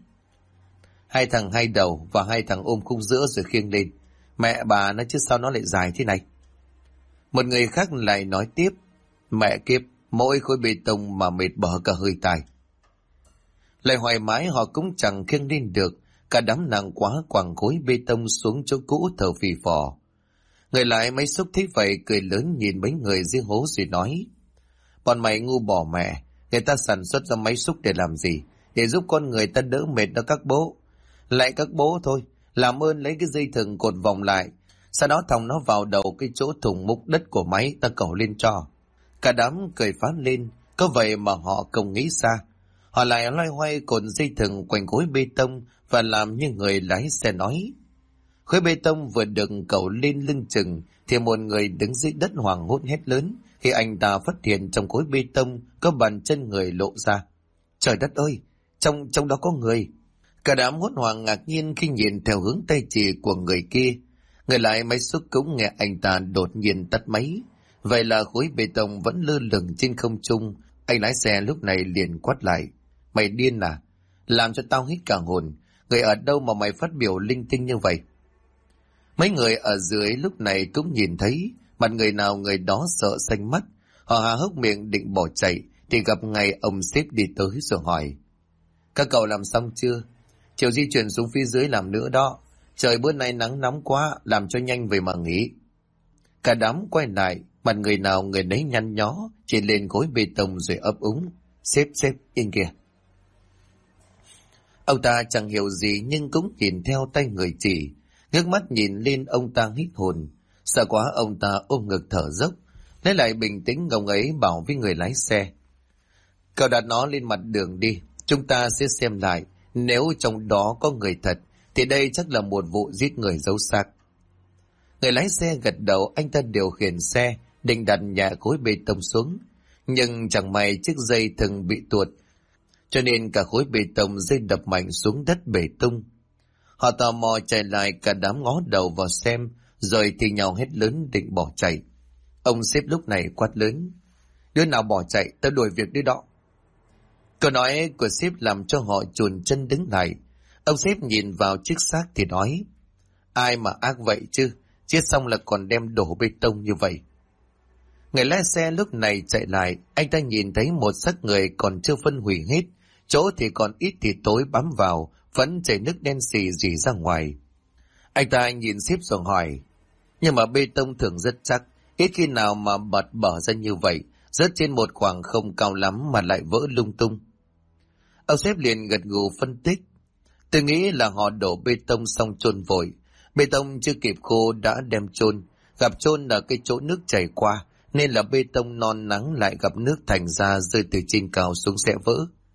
2 thằng hai đầu và 2 thằng ôm khung giữa rồi khiêng lên. Mẹ bà nó chứ sao nó lại dài thế này. Một người khác lại nói tiếp: mẹ kiếp, mỗi khối bê tông mà mệt bở cả hơi tài. Lại hoài mãi họ cũng chẳng khiêng lên được. Cả đám nặng quá quẳng khối bê tông xuống chỗ cũ thở phì phò. Người lại máy xúc thấy vậy cười lớn nhìn mấy người dưới hố rồi nói: bọn mày ngu bỏ mẹ, người ta sản xuất ra máy xúc để làm gì? Để giúp con người ta đỡ mệt đó các bố. Lại các bố thôi, làm ơn lấy cái dây thừng cột vòng lại, sau đó thòng nó vào đầu cái chỗ thùng múc đất của máy, ta cẩu lên cho. Cả đám cười phá lên, có vậy mà họ không nghĩ xa. Họ lại loay hoay cột dây thừng quanh khối bê tông và làm như người lái xe nói. Khối bê tông vừa được cẩu lên lưng chừng thì một người đứng dưới đất hoảng hốt hét lớn khi anh ta phát hiện trong khối bê tông có bàn chân người lộ ra. Trời đất ơi, trong đó có người. Cả đám hốt hoảng ngạc nhiên khi nhìn theo hướng tay chỉ của người kia. Người lái máy xúc cũng nghe anh ta đột nhiên tắt máy. Vậy là khối bê tông vẫn lơ lửng trên không trung. Anh lái xe lúc này liền quát lại: mày điên à? Làm cho tao hít cả hồn. Người ở đâu mà mày phát biểu linh tinh như vậy? Mấy người ở dưới lúc này cũng nhìn thấy, mặt người nào người đó sợ xanh mắt. Họ há hốc miệng định bỏ chạy thì gặp ngay ông sếp đi tới rồi hỏi: các cậu làm xong chưa? Chiều di chuyển xuống phía dưới làm nữa đó. Trời bữa nay nắng nóng quá, làm cho nhanh về mà nghỉ. Cả đám quay lại, mặt người nào người nấy nhăn nhó, chỉ lên khối bê tông rồi ấp úng. Sếp, yên kìa. Ông ta chẳng hiểu gì nhưng cũng nhìn theo tay người chỉ, ngước mắt nhìn lên ông ta hít hồn. Sợ quá ông ta ôm ngực thở dốc, lấy lại bình tĩnh ông ấy bảo với người lái xe. Cậu đặt nó lên mặt đường đi, chúng ta sẽ xem lại, nếu trong đó có người thật, thì đây chắc là một vụ giết người giấu xác. Người lái xe gật đầu, anh ta điều khiển xe, định đặt nhẹ khối bê tông xuống. Nhưng chẳng may chiếc dây thừng bị tuột, cho nên cả khối bê tông rơi đập mạnh xuống đất bể tung. Họ tò mò chạy lại, cả đám ngó đầu vào xem, rồi thì nhau hét lớn định bỏ chạy. Ông sếp lúc này quát lớn. Đứa nào bỏ chạy, tao đuổi việc đứa đó. Câu nói của sếp làm cho họ chùn chân đứng lại. Ông sếp nhìn vào chiếc xác thì nói. Ai mà ác vậy chứ, chết xong là còn đem đổ bê tông như vậy. Người lái xe lúc này chạy lại, anh ta nhìn thấy một xác người còn chưa phân hủy hết, chỗ thì còn ít thì tối bám vào, vẫn chảy nước đen xì rỉ ra ngoài. Anh ta nhìn sếp rồi hỏi, nhưng mà bê tông thường rất chắc, ít khi nào mà bật bở ra như vậy, rớt trên một khoảng không cao lắm mà lại vỡ lung tung. Ông sếp liền gật gù phân tích, tôi nghĩ là họ đổ bê tông xong chôn vội, bê tông chưa kịp khô đã đem chôn, gặp chôn ở cái chỗ nước chảy qua, nên là bê tông non nắng lại gặp nước thành ra rơi từ trên cao xuống sẽ vỡ.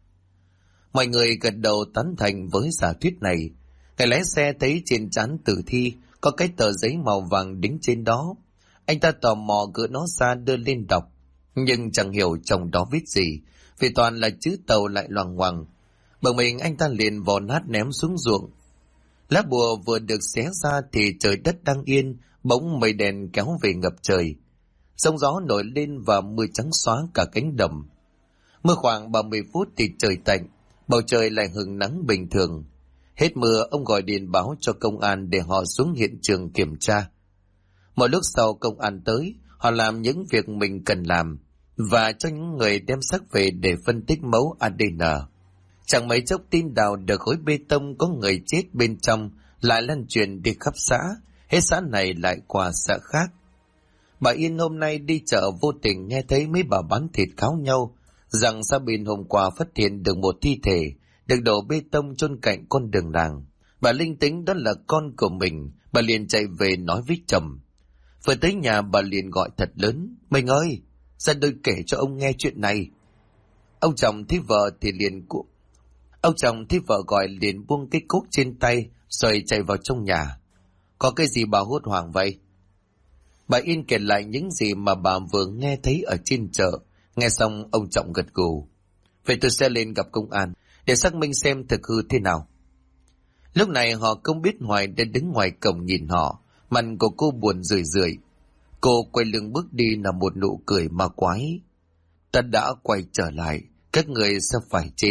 Mọi người gật đầu tán thành với giả thuyết này. Người lái xe thấy trên trán tử thi có cái tờ giấy màu vàng đính trên đó. Anh ta tò mò gỡ nó ra đưa lên đọc, nhưng chẳng hiểu trong đó viết gì, vì toàn là chữ Tàu lại loằng ngoằng. Bực mình anh ta liền vò nát ném xuống ruộng. Lá bùa vừa được xé ra thì trời đất đang yên, bỗng mây đèn kéo về ngập trời. Sóng gió nổi lên và mưa trắng xóa cả cánh đồng. Mưa khoảng 30 phút thì trời tạnh, bầu trời lại hừng nắng bình thường. Hết mưa, ông gọi điện báo cho công an để họ xuống hiện trường kiểm tra. Một lúc sau công an tới, họ làm những việc mình cần làm và cho những người đem xác về để phân tích mẫu ADN. Chẳng mấy chốc tin đào được khối bê tông có người chết bên trong lại lan truyền đi khắp xã, hết xã này lại qua xã khác. Bà Yên hôm nay đi chợ vô tình nghe thấy mấy bà bán thịt kháo nhau rằng xã bên hôm qua phát hiện được một thi thể được đổ bê tông chôn cạnh con đường làng. Bà linh tính đó là con của mình, bà liền chạy về nói với chồng. Vừa tới nhà bà liền gọi thật lớn, mình ơi, ra đây kể cho ông nghe chuyện này. Ông chồng thấy vợ gọi liền buông cái cuốc trên tay rồi chạy vào trong nhà. Có cái gì bà hốt hoảng vậy? Bà Yên kể lại những gì mà bà vừa nghe thấy ở trên chợ. Nghe xong ông Trọng gật gù. Vậy tôi sẽ lên gặp công an để xác minh xem thực hư thế nào. Lúc này họ không biết Hoài đã đứng ngoài cổng nhìn họ. Mặt của cô buồn rười rượi. Cô quay lưng bước đi là một nụ cười ma quái. Ta đã quay trở lại, các người sẽ phải chết.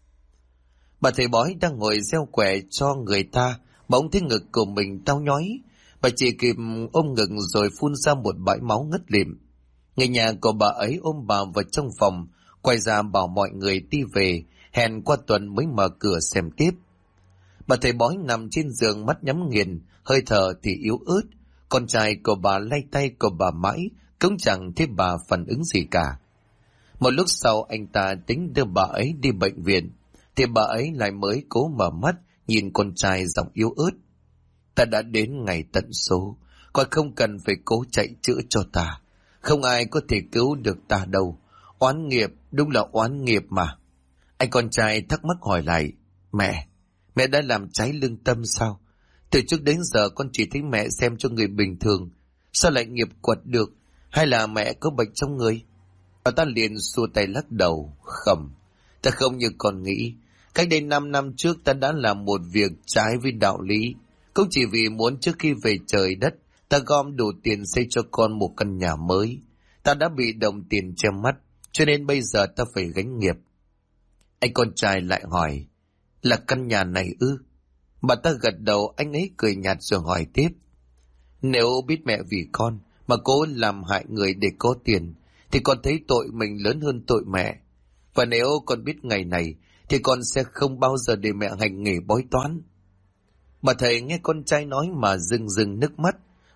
Bà thầy bói đang ngồi gieo quẻ cho người ta, bỗng thấy ngực của mình đau nhói. Bà chỉ kịp ôm ngực rồi phun ra một bãi máu ngất lịm. Người nhà của bà ấy ôm bà vào trong phòng, quay ra bảo mọi người đi về, hẹn qua tuần mới mở cửa xem tiếp. Bà thầy bói nằm trên giường mắt nhắm nghiền, hơi thở thì yếu ớt. Con trai của bà lay tay của bà mãi, cũng chẳng thấy bà phản ứng gì cả. Một lúc sau anh ta tính đưa bà ấy đi bệnh viện, thì bà ấy lại mới cố mở mắt, nhìn con trai giọng yếu ớt. Ta đã đến ngày tận số, con không cần phải cố chạy chữa cho ta. Không ai có thể cứu được ta đâu. Oán nghiệp, đúng là oán nghiệp mà. Anh con trai thắc mắc hỏi lại, mẹ đã làm trái lương tâm sao? Từ trước đến giờ con chỉ thấy mẹ xem cho người bình thường, sao lại nghiệp quật được? Hay là mẹ có bệnh trong người? Và ta liền xua tay lắc đầu, khẩm. Ta không như con nghĩ. Cách đây 5 năm trước ta đã làm một việc trái với đạo lý. Cũng chỉ vì muốn trước khi về trời đất, ta gom đủ tiền xây cho con một căn nhà mới. Ta đã bị đồng tiền che mắt, cho nên bây giờ ta phải gánh nghiệp. Anh con trai lại hỏi, là căn nhà này ư? Bà ta gật đầu, anh ấy cười nhạt rồi hỏi tiếp. Nếu biết mẹ vì con mà cố làm hại người để có tiền, thì con thấy tội mình lớn hơn tội mẹ. Và nếu con biết ngày này, thì con sẽ không bao giờ để mẹ hành nghề bói toán. Bà thầy nghe con trai nói mà rưng rưng nước mắt.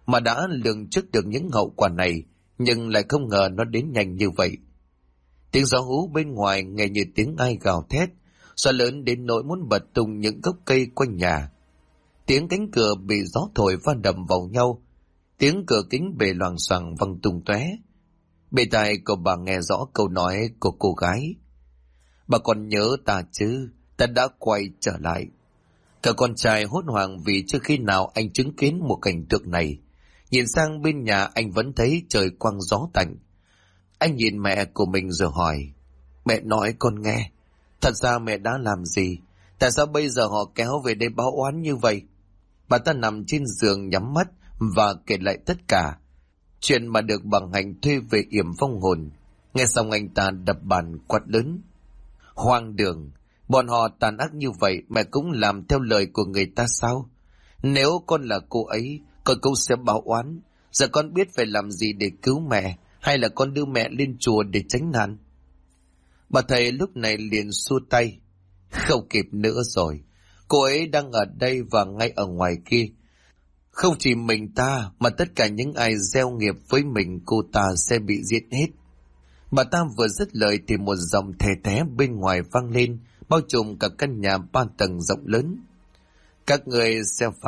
mà đã lường trước được những hậu quả này, nhưng lại không ngờ nó đến nhanh như vậy. Tiếng gió hú bên ngoài nghe như tiếng ai gào thét, gió lớn đến nỗi muốn bật tung những gốc cây quanh nhà. Tiếng cánh cửa bị gió thổi va đập vào nhau, tiếng cửa kính bể loằng xoằng văng tung tóe. Bề tai của bà nghe rõ câu nói của cô gái: "Bà còn nhớ ta chứ, ta đã quay trở lại." Cả con trai hốt hoảng vì trước khi nào anh chứng kiến một cảnh tượng này. Nhìn sang bên nhà anh vẫn thấy trời quang gió tạnh. Anh nhìn mẹ của mình rồi hỏi: "Mẹ nói con nghe, thật ra mẹ đã làm gì? Tại sao bây giờ họ kéo về đây báo oán như vậy?" Bà ta nằm trên giường nhắm mắt và kể lại tất cả chuyện mà được bằng Hạnh thuê về yểm vong hồn. Nghe xong anh ta đập bàn quát lớn: "Hoang đường! Bọn họ tàn ác như vậy mẹ cũng làm theo lời của người ta sao? Nếu con là cô ấy, con cũng sẽ báo oán. Giờ con biết phải làm gì để cứu mẹ, hay là con đưa mẹ lên chùa để tránh nạn?" Bà thầy lúc này liền xua tay: "Không kịp nữa rồi. Cô ấy đang ở đây và ngay ở ngoài kia. Không chỉ mình ta mà tất cả những ai gieo nghiệp với mình cô ta sẽ bị giết hết." Bà ta vừa dứt lời thì một giọng thè thé bên ngoài vang lên, bao trùm cả căn nhà 3 tầng rộng lớn: "Các người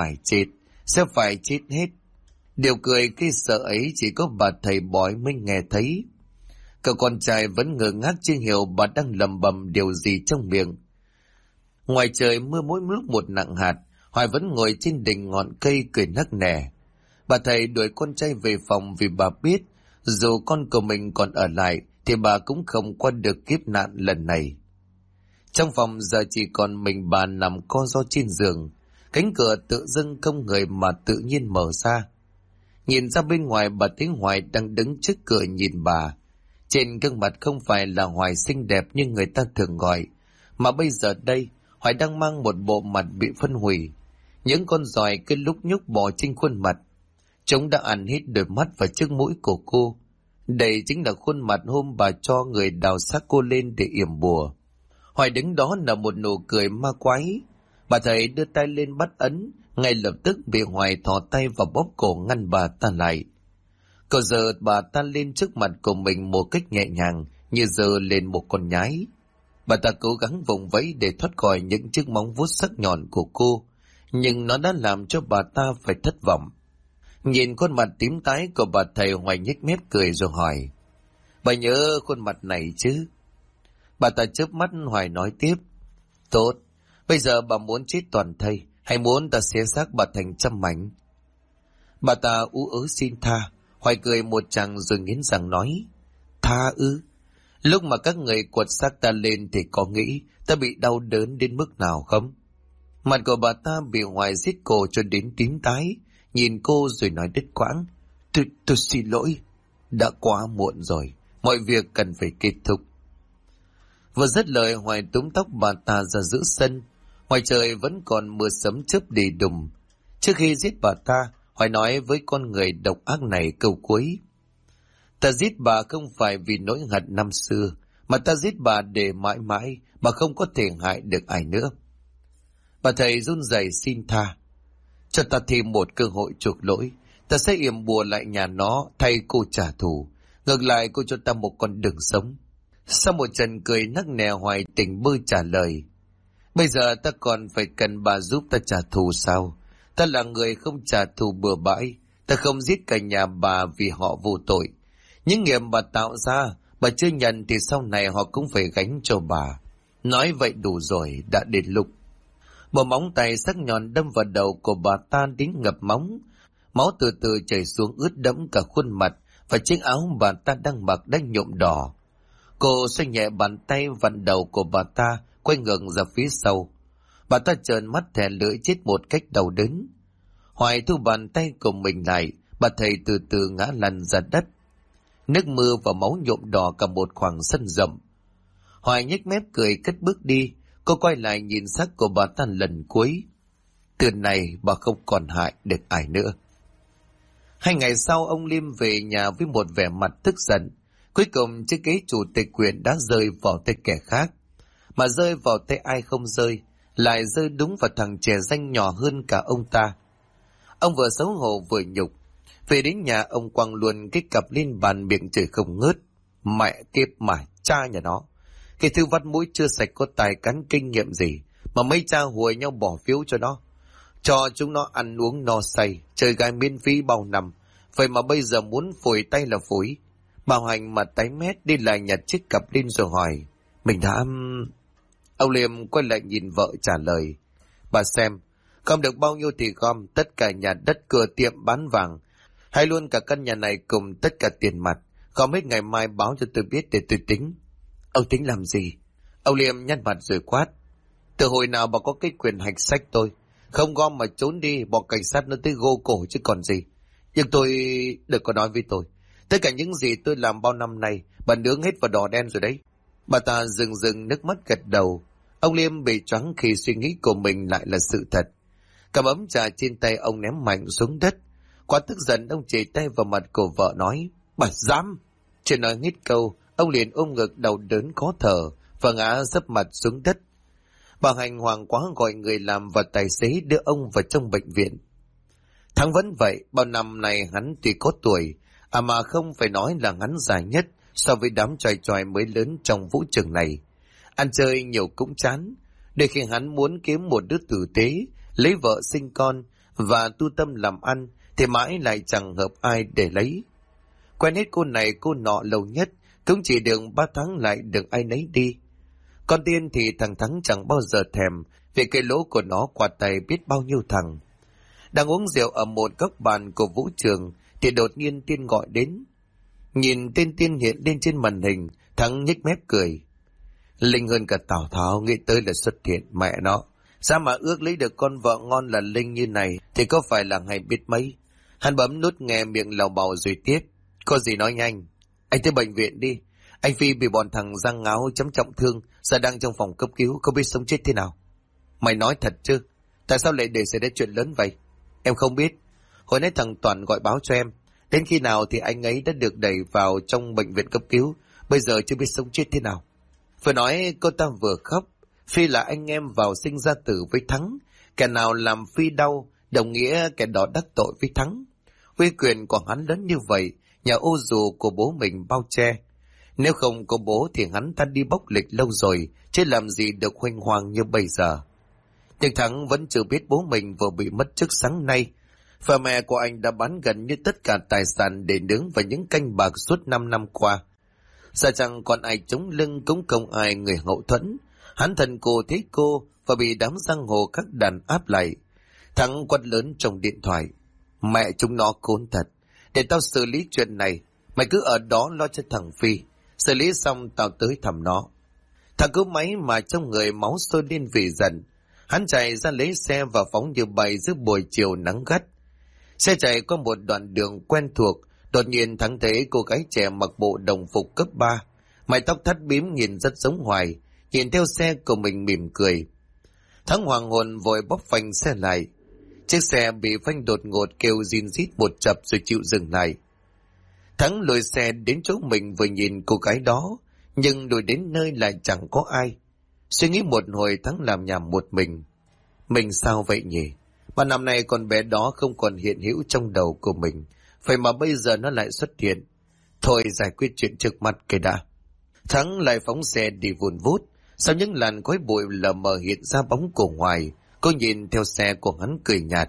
sẽ phải chết hết." Điều cười khi sợ ấy chỉ có bà thầy bói mới nghe thấy. Cậu con trai vẫn ngơ ngác chưa hiểu bà đang lầm bầm điều gì trong miệng. Ngoài trời mưa mỗi lúc một nặng hạt, Hoài vẫn ngồi trên đỉnh ngọn cây cười nắc nẻ. Bà thầy đuổi con trai về phòng vì bà biết dù con của mình còn ở lại thì bà cũng không qua được kiếp nạn lần này. Trong phòng giờ chỉ còn mình bà nằm co ro trên giường, cánh cửa tự dưng không người mà tự nhiên mở ra. Nhìn ra bên ngoài bà thấy Hoài đang đứng trước cửa nhìn bà. Trên gương mặt không phải là Hoài xinh đẹp như người ta thường gọi, mà bây giờ đây Hoài đang mang một bộ mặt bị phân hủy. Những con giòi cứ lúc nhúc bò trên khuôn mặt. Chúng đã ăn hết đôi mắt và chiếc mũi của cô. Đây chính là khuôn mặt hôm bà cho người đào xác cô lên để yểm bùa. Hoài đứng đó là một nụ cười ma quái. Bà thầy đưa tay lên bắt ấn, ngay lập tức bị Hoài thò tay vào bóp cổ ngăn bà ta lại. Cậu giơ bà ta lên trước mặt của mình một cách nhẹ nhàng, như giơ lên một con nhái. Bà ta cố gắng vùng vẫy để thoát khỏi những chiếc móng vuốt sắc nhọn của cô, nhưng nó đã làm cho bà ta phải thất vọng. Nhìn khuôn mặt tím tái của bà thầy, Hoài nhếch mép cười rồi hỏi: "Bà nhớ khuôn mặt này chứ?" Bà ta chớp mắt. Hoài nói tiếp: "Tốt, bây giờ bà muốn chết toàn thây hay muốn ta xé xác bà thành trăm mảnh?" Bà ta ú ớ xin tha. Hoài cười một tràng rồi nghiến răng nói: "Tha ư? Lúc mà các người quật xác ta lên thì có nghĩ ta bị đau đớn đến mức nào không?" Mặt của bà ta bị Hoài giết cổ cho đến tím tái, nhìn cô rồi nói đứt quãng: Tôi xin lỗi, đã quá muộn rồi, mọi việc cần phải kết thúc." Vừa dứt lời, Hoài túm tóc bà ta ra giữa sân. Ngoài trời vẫn còn mưa sấm chớp đầy đùng. Trước khi giết bà ta, Hoài nói với con người độc ác này câu cuối: "Ta giết bà không phải vì nỗi hận năm xưa, mà ta giết bà để mãi mãi bà không có thể hại được ai nữa." Bà thầy run rẩy xin tha: "Cho ta thêm một cơ hội chuộc lỗi, ta sẽ yểm bùa lại nhà nó thay cô trả thù. Ngược lại cô cho ta một con đường sống." Sau một trận cười nắc nẻ, Hoài tỉnh bơ trả lời: "Bây giờ ta còn phải cần bà giúp ta trả thù sao? Ta là người không trả thù bừa bãi, ta không giết cả nhà bà vì họ vô tội. Những nghiệp bà tạo ra, bà chưa nhận thì sau này họ cũng phải gánh cho bà. Nói vậy đủ rồi, đã đến lúc." Một móng tay sắc nhọn đâm vào đầu của bà ta đến ngập móng. Máu từ từ chảy xuống ướt đẫm cả khuôn mặt và chiếc áo bà ta đang mặc đã nhuộm đỏ. Cô xoay nhẹ bàn tay vặn đầu của bà ta quay ngược ra phía sau. Bà ta trợn mắt thè lưỡi chết một cách đau đớn. Hoài thu bàn tay của mình lại, bà thầy từ từ ngã lăn ra đất. Nước mưa và máu nhuộm đỏ cả một khoảng sân rộng. Hoài nhếch mép cười cất bước đi. Cô quay lại nhìn xác của bà ta lần cuối. Từ này bà không còn hại được ai nữa. 2 ngày sau, ông Liêm về nhà với một vẻ mặt tức giận. Cuối cùng chiếc ghế chủ tịch huyện đã rơi vào tay kẻ khác. Mà rơi vào tay ai không rơi, lại rơi đúng vào thằng trẻ danh nhỏ hơn cả ông ta. Ông vừa xấu hổ vừa nhục. Về đến nhà ông quăng luôn cái cặp lên bàn, miệng chửi không ngớt. Mẹ kiếp mà cha nhà nó. Cái thứ vắt mũi chưa sạch có tài cán kinh nghiệm gì mà mấy cha hùa nhau bỏ phiếu cho nó. Cho chúng nó ăn uống no say, chơi gái miễn phí bao năm. Vậy mà bây giờ muốn phủi tay là phủi. Bảo Hành mà tái mét đi lại nhặt chiếc cặp lên rồi hỏi. Mình đã... Ông Liêm quay lại nhìn vợ trả lời. Bà xem, gom được bao nhiêu thì gom, tất cả nhà đất cửa tiệm bán vàng. Hay luôn cả căn nhà này cùng tất cả tiền mặt. Gom hết ngày mai báo cho tôi biết để tôi tính. Ông tính làm gì? Ông Liêm nhăn mặt rồi quát. Từ hồi nào bà có cái quyền hạch sách tôi? Không gom mà trốn đi, bỏ cảnh sát nó tới gô cổ chứ còn gì. Nhưng tôi... Đừng có nói với tôi. Tất cả những gì tôi làm bao năm nay, bà nướng hết vào đỏ đen rồi đấy. Bà ta rừng nước mắt gật đầu. Ông Liêm bị choáng khi suy nghĩ của mình lại là sự thật. Cầm ấm trà trên tay ông ném mạnh xuống đất. Quá tức giận ông chỉ tay vào mặt của vợ nói. Bà dám! Chưa nói hết câu, ông liền ôm ngực đầu đớn khó thở và ngã dấp mặt xuống đất. Bà Hành hoảng quá gọi người làm và tài xế đưa ông vào trong bệnh viện. Thắng vẫn vậy, bao năm này hắn tuy có tuổi, mà không phải nói là hắn già nhất so với đám tròi tròi mới lớn trong vũ trường này. Ăn chơi nhiều cũng chán, để khi hắn muốn kiếm một đứa tử tế, lấy vợ sinh con và tu tâm làm ăn, thì mãi lại chẳng hợp ai để lấy. Quen hết cô này cô nọ lâu nhất, cũng chỉ được 3 tháng lại được ai nấy đi. Con Tiên thì thằng Thắng chẳng bao giờ thèm, vì cái lỗ của nó qua tay biết bao nhiêu thằng. Đang uống rượu ở một góc bàn của vũ trường, thì đột nhiên Tiên gọi đến. Nhìn tên Tiên hiện lên trên màn hình, Thắng nhếch mép cười. Linh hơn cả Tào Tháo, nghĩ tới là xuất hiện, mẹ nó. Sao mà ước lấy được con vợ ngon là Linh như này, thì có phải là ngày biết mấy. Hắn bấm nút nghe miệng lào bào rồi tiếp. Có gì nói nhanh. Anh tới bệnh viện đi. Anh Phi bị bọn thằng Giang Ngáo chấm trọng thương, giờ đang trong phòng cấp cứu, không biết sống chết thế nào. Mày nói thật chứ? Tại sao lại để xảy ra chuyện lớn vậy? Em không biết. Hồi nãy thằng Toàn gọi báo cho em. Đến khi nào thì anh ấy đã được đẩy vào trong bệnh viện cấp cứu, bây giờ chưa biết sống chết thế nào. Vừa nói cô ta vừa khóc. Phi là anh em vào sinh ra tử với Thắng. Kẻ nào làm Phi đau, đồng nghĩa kẻ đó đắc tội với Thắng. Uy quyền của hắn lớn như vậy, nhà ô dù của bố mình bao che. Nếu không có bố thì hắn ta đi bốc lịch lâu rồi, chứ làm gì được huênh hoang như bây giờ. Nhưng Thắng vẫn chưa biết bố mình vừa bị mất chức sáng nay, và mẹ của anh đã bán gần như tất cả tài sản để nướng vào những canh bạc suốt 5 năm qua. Giờ chẳng còn ai chống lưng, cũng không ai người hậu thuẫn. Hắn thần cô thấy cô và bị đám giang hồ các đàn áp lại. Thắng quát lớn trong điện thoại. Mẹ chúng nó khốn thật. Để tao xử lý chuyện này. Mày cứ ở đó lo cho thằng Phi. Xử lý xong tao tới thăm nó. Thằng cứ máy mà trong người máu sôi lên vì giận. Hắn chạy ra lấy xe và phóng như bay giữa buổi chiều nắng gắt. Xe chạy qua một đoạn đường quen thuộc. Đột nhiên Thắng thấy cô gái trẻ mặc bộ đồng phục cấp 3. Mái tóc thắt bím nhìn rất giống Hoài. Nhìn theo xe của mình mỉm cười. Thắng hoàng hồn vội bóp phanh xe lại. Chiếc xe bị phanh đột ngột kêu rin rít một chập rồi chịu dừng lại. Thắng lùi xe đến chỗ mình vừa nhìn cô gái đó, nhưng đuổi đến nơi lại chẳng có ai. Suy nghĩ một hồi Thắng làm nhảm một mình. Mình sao vậy nhỉ? Mà năm nay con bé đó không còn hiện hữu trong đầu của mình. Vậy mà bây giờ nó lại xuất hiện. Thôi giải quyết chuyện trước mắt cái đã. Thắng lại phóng xe đi vùn vút. Sau những làn khói bụi lờ mờ hiện ra bóng của Hoài. Cô nhìn theo xe của hắn cười nhạt.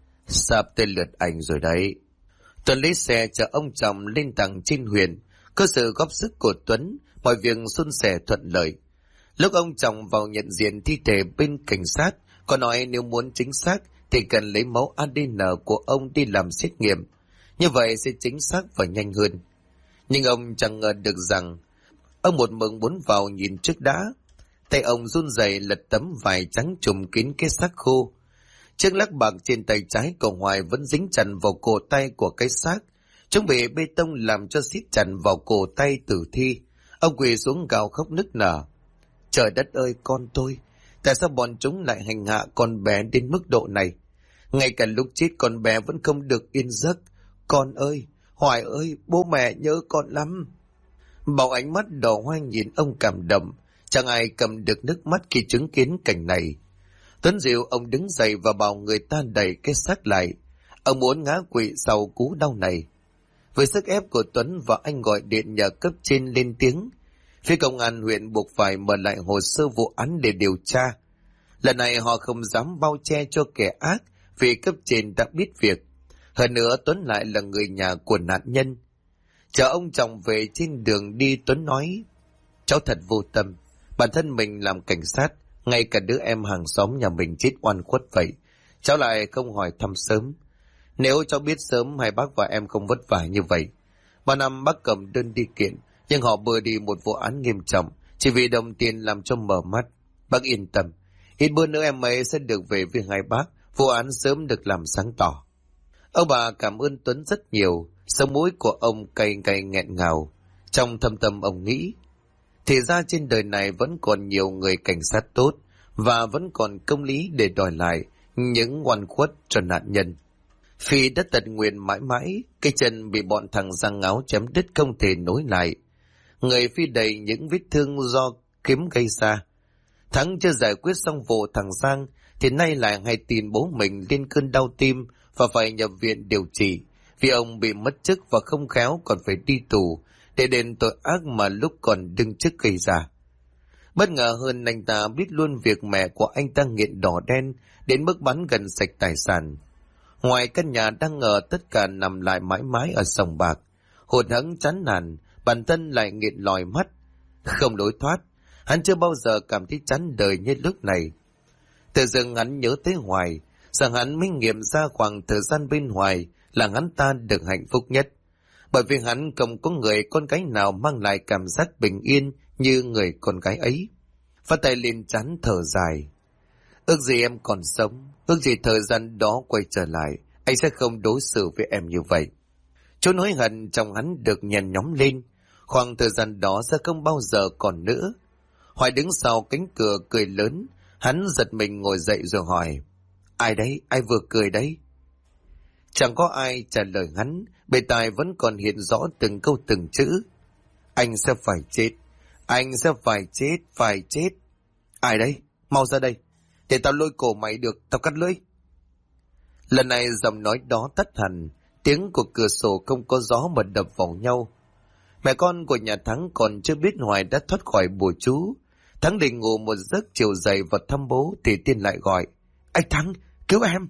Sắp tới lượt anh rồi đấy. Tuấn lấy xe chở ông chồng lên tầng trên huyện. Có sự góp sức của Tuấn, mọi việc suôn sẻ thuận lợi. Lúc ông chồng vào nhận diện thi thể bên cảnh sát, có nói nếu muốn chính xác thì cần lấy mẫu ADN của ông đi làm xét nghiệm. Như vậy sẽ chính xác và nhanh hơn. Nhưng ông chẳng ngờ được rằng ông một mực muốn vào nhìn trước đã. Tay ông run rẩy lật tấm vải trắng trùm kín cái xác khô. Chiếc lắc bạc trên tay trái của Hoài vẫn dính chặt vào cổ tay của cái xác. Chúng bị bê tông làm cho siết chặt vào cổ tay tử thi. Ông quỳ xuống gào khóc nức nở. Trời đất ơi con tôi, tại sao bọn chúng lại hành hạ con bé đến mức độ này? Ngay cả lúc chết con bé vẫn không được yên giấc. Con ơi, Hoài ơi, bố mẹ nhớ con lắm. Bảo ánh mắt đỏ hoe nhìn ông cảm động. Chẳng ai cầm được nước mắt khi chứng kiến cảnh này. Tuấn Diệu ông đứng dậy và bảo người ta đẩy cái xác lại. Ông muốn ngã quỵ sau cú đau này. Với sức ép của Tuấn và anh gọi điện nhờ cấp trên lên tiếng, phía công an huyện buộc phải mở lại hồ sơ vụ án để điều tra. Lần này họ không dám bao che cho kẻ ác vì cấp trên đã biết việc. Hơn nữa Tuấn lại là người nhà của nạn nhân. Chờ ông chồng về trên đường đi, Tuấn nói: cháu thật vô tâm, bản thân mình làm cảnh sát, ngay cả đứa em hàng xóm nhà mình chết oan khuất vậy, cháu lại không hỏi thăm sớm. Nếu cháu biết sớm hai bác và em không vất vả như vậy. 3 năm bác cầm đơn đi kiện, nhưng họ bừa đi một vụ án nghiêm trọng chỉ vì đồng tiền làm cho mở mắt. Bác yên tâm, ít bữa nữa em ấy sẽ được về với hai bác, vụ án sớm được làm sáng tỏ. Ông bà cảm ơn Tuấn rất nhiều, sống mũi của ông cay cay nghẹn ngào. Trong thâm tâm ông nghĩ, thì ra trên đời này vẫn còn nhiều người cảnh sát tốt, và vẫn còn công lý để đòi lại những oan khuất cho nạn nhân. Phi đã tận nguyện mãi mãi, cái chân bị bọn thằng giang áo chém đứt không thể nối lại. Người Phi đầy những vết thương do kiếm gây ra. Thắng chưa giải quyết xong vụ thằng Giang, thì nay lại hay tin bố mình lên cơn đau tim và phải nhập viện điều trị, vì ông bị mất chức và không khéo còn phải đi tù để đền tội ác mà lúc còn đương chức gây ra. Bất ngờ hơn, anh ta biết luôn việc mẹ của anh ta nghiện đỏ đen đến mức bắn gần sạch tài sản. Ngoài căn nhà đang ở, tất cả nằm lại mãi mãi ở sòng bạc. Hụt hẫng chán nản, bản thân lại nghiện lòi mắt, không lối thoát. Hắn chưa bao giờ cảm thấy chán đời như lúc này. Tự dưng hắn nhớ tới Hoài, rằng hắn mới nghiệm ra khoảng thời gian bên Hoài là hắn ta được hạnh phúc nhất. Bởi vì hắn không có người con gái nào mang lại cảm giác bình yên như người con gái ấy. Phát tay lên trán thở dài. Ước gì em còn sống, ước gì thời gian đó quay trở lại, anh sẽ không đối xử với em như vậy. Chỗ nỗi hận trong hắn được nhèn nhóm lên, khoảng thời gian đó sẽ không bao giờ còn nữa. Hoài đứng sau cánh cửa cười lớn, hắn giật mình ngồi dậy rồi hỏi: ai đấy, ai vừa cười đấy? Chẳng có ai trả lời hắn, bề tai vẫn còn hiện rõ từng câu từng chữ. Anh sẽ phải chết, anh sẽ phải chết, phải chết. Ai đấy, mau ra đây, để tao lôi cổ mày được, tao cắt lưỡi. Lần này giọng nói đó tắt hẳn, tiếng của cửa sổ không có gió mà đập vào nhau. Mẹ con của nhà Thắng còn chưa biết Hoài đã thoát khỏi bùa chú. Thắng định ngủ một giấc chiều dậy và thăm bố thì Tiên lại gọi: anh Thắng, cứu em.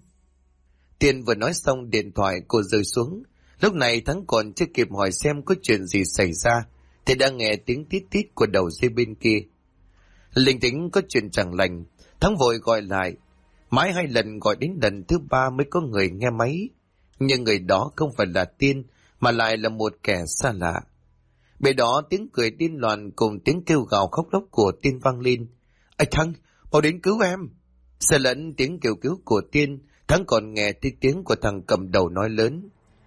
Tiên vừa nói xong điện thoại cô rơi xuống. Lúc này Thắng còn chưa kịp hỏi xem có chuyện gì xảy ra thì đã nghe tiếng tít tít của đầu dây bên kia. Linh tính có chuyện chẳng lành, Thắng vội gọi lại. Mãi 2 lần gọi đến lần thứ 3 mới có người nghe máy. Nhưng người đó không phải là Tiên, mà lại là một kẻ xa lạ. Bên đó tiếng cười điên loạn cùng tiếng kêu gào khóc lóc của Tiên vang lên. Anh Thắng, mau đến cứu em. Xe lẫn tiếng kêu cứu của Tiên, Thắng còn nghe thấy tiếng của thằng cầm đầu nói lớn: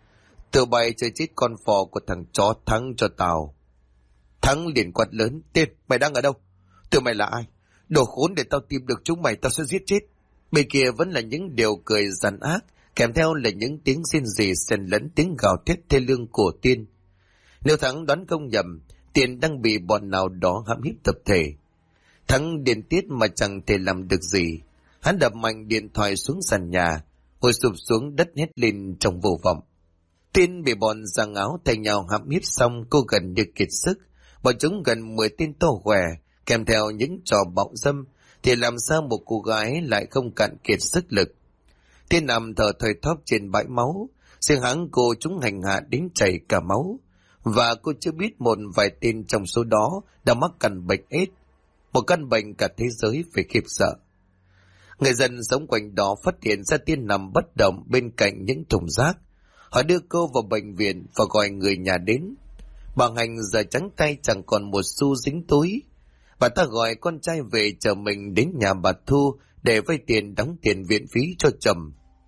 tụi bay chơi chết con phò của thằng chó Thắng cho tao. Thắng liền quát lớn: Tiên, mày đang ở đâu? Tụi mày là ai? Đồ khốn, để tao tìm được chúng mày tao sẽ giết chết. Bên kia vẫn là những điều cười giàn ác, kèm theo là những tiếng rên rỉ xen lẫn tiếng gào thét thê lương của Tiên. Nếu Thắng đoán không nhầm, Tiên đang bị bọn nào đó hãm hiếp tập thể. Thắng điên tiết mà chẳng thể làm được gì. Hắn đập mạnh điện thoại xuống sàn nhà, ngồi sụp xuống đất hét lên trong vô vọng. Tiên bị bọn giang áo thay nhau hãm hiếp xong, cô gần như kiệt sức. Bọn chúng gần 10 tên to khỏe, kèm theo những trò bạo dâm, thì làm sao một cô gái lại không cạn kiệt sức lực. Tiên nằm thở thoi thóp trên bãi máu, riêng hắn cô chúng hành hạ đến chảy cả máu. Và cô chưa biết một vài tên trong số đó đã mắc căn bệnh AIDS, một căn bệnh cả thế giới phải khiếp sợ. Người dân sống quanh đó phát hiện ra Tiên nằm bất động bên cạnh những thùng rác. Họ đưa cô vào bệnh viện và gọi người nhà đến. Bà Hành giờ trắng tay chẳng còn một xu dính túi. Bà ta gọi con trai về chờ mình đến nhà bà Thu để vay tiền đóng tiền viện phí cho chồng.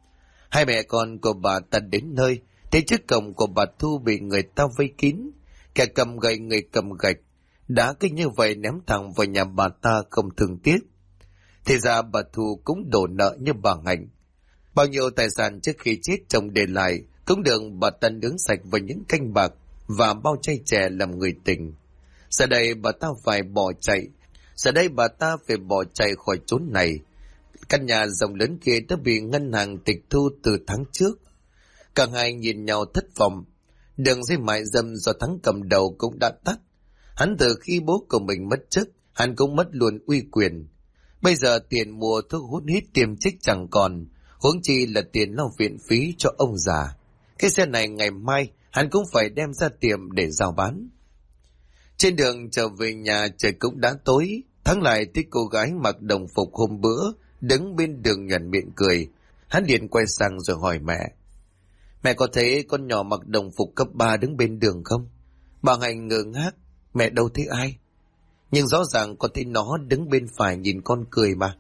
Hai mẹ con của bà ta đến nơi, thấy trước cổng của bà Thu bị người ta vây kín. Kẻ cầm gậy, người cầm gạch, đã cứ như vậy ném thẳng vào nhà bà ta không thương tiếc. Thì ra bà Thu cũng đổ nợ như bà Hạnh. Bao nhiêu tài sản trước khi chết chồng để lại cũng được bà ta nướng sạch vào những canh bạc và bao chai chè làm người tình. Giờ đây bà ta phải bỏ chạy. Giờ đây bà ta phải bỏ chạy khỏi chốn này. Căn nhà rộng lớn kia đã bị ngân hàng tịch thu từ tháng trước. Cả hai nhìn nhau thất vọng. Đường dây mại dâm do Thắng cầm đầu cũng đã tắt. Hắn từ khi bố của mình mất chức, hắn cũng mất luôn uy quyền. Bây giờ tiền mua thuốc hút hít tiêm trích chẳng còn, huống chi là tiền lo viện phí cho ông già. Cái xe này ngày mai hắn cũng phải đem ra tiệm để giao bán. Trên đường trở về nhà trời cũng đã tối. Thắng lại thấy cô gái mặc đồng phục hôm bữa đứng bên đường nhoẻn miệng cười. Hắn liền quay sang rồi hỏi mẹ: Mẹ có thấy con nhỏ mặc đồng phục cấp 3 đứng bên đường không? Bà Hạnh ngơ ngác: Mẹ đâu thấy ai? Nhưng rõ ràng con thấy nó đứng bên phải nhìn con cười mà.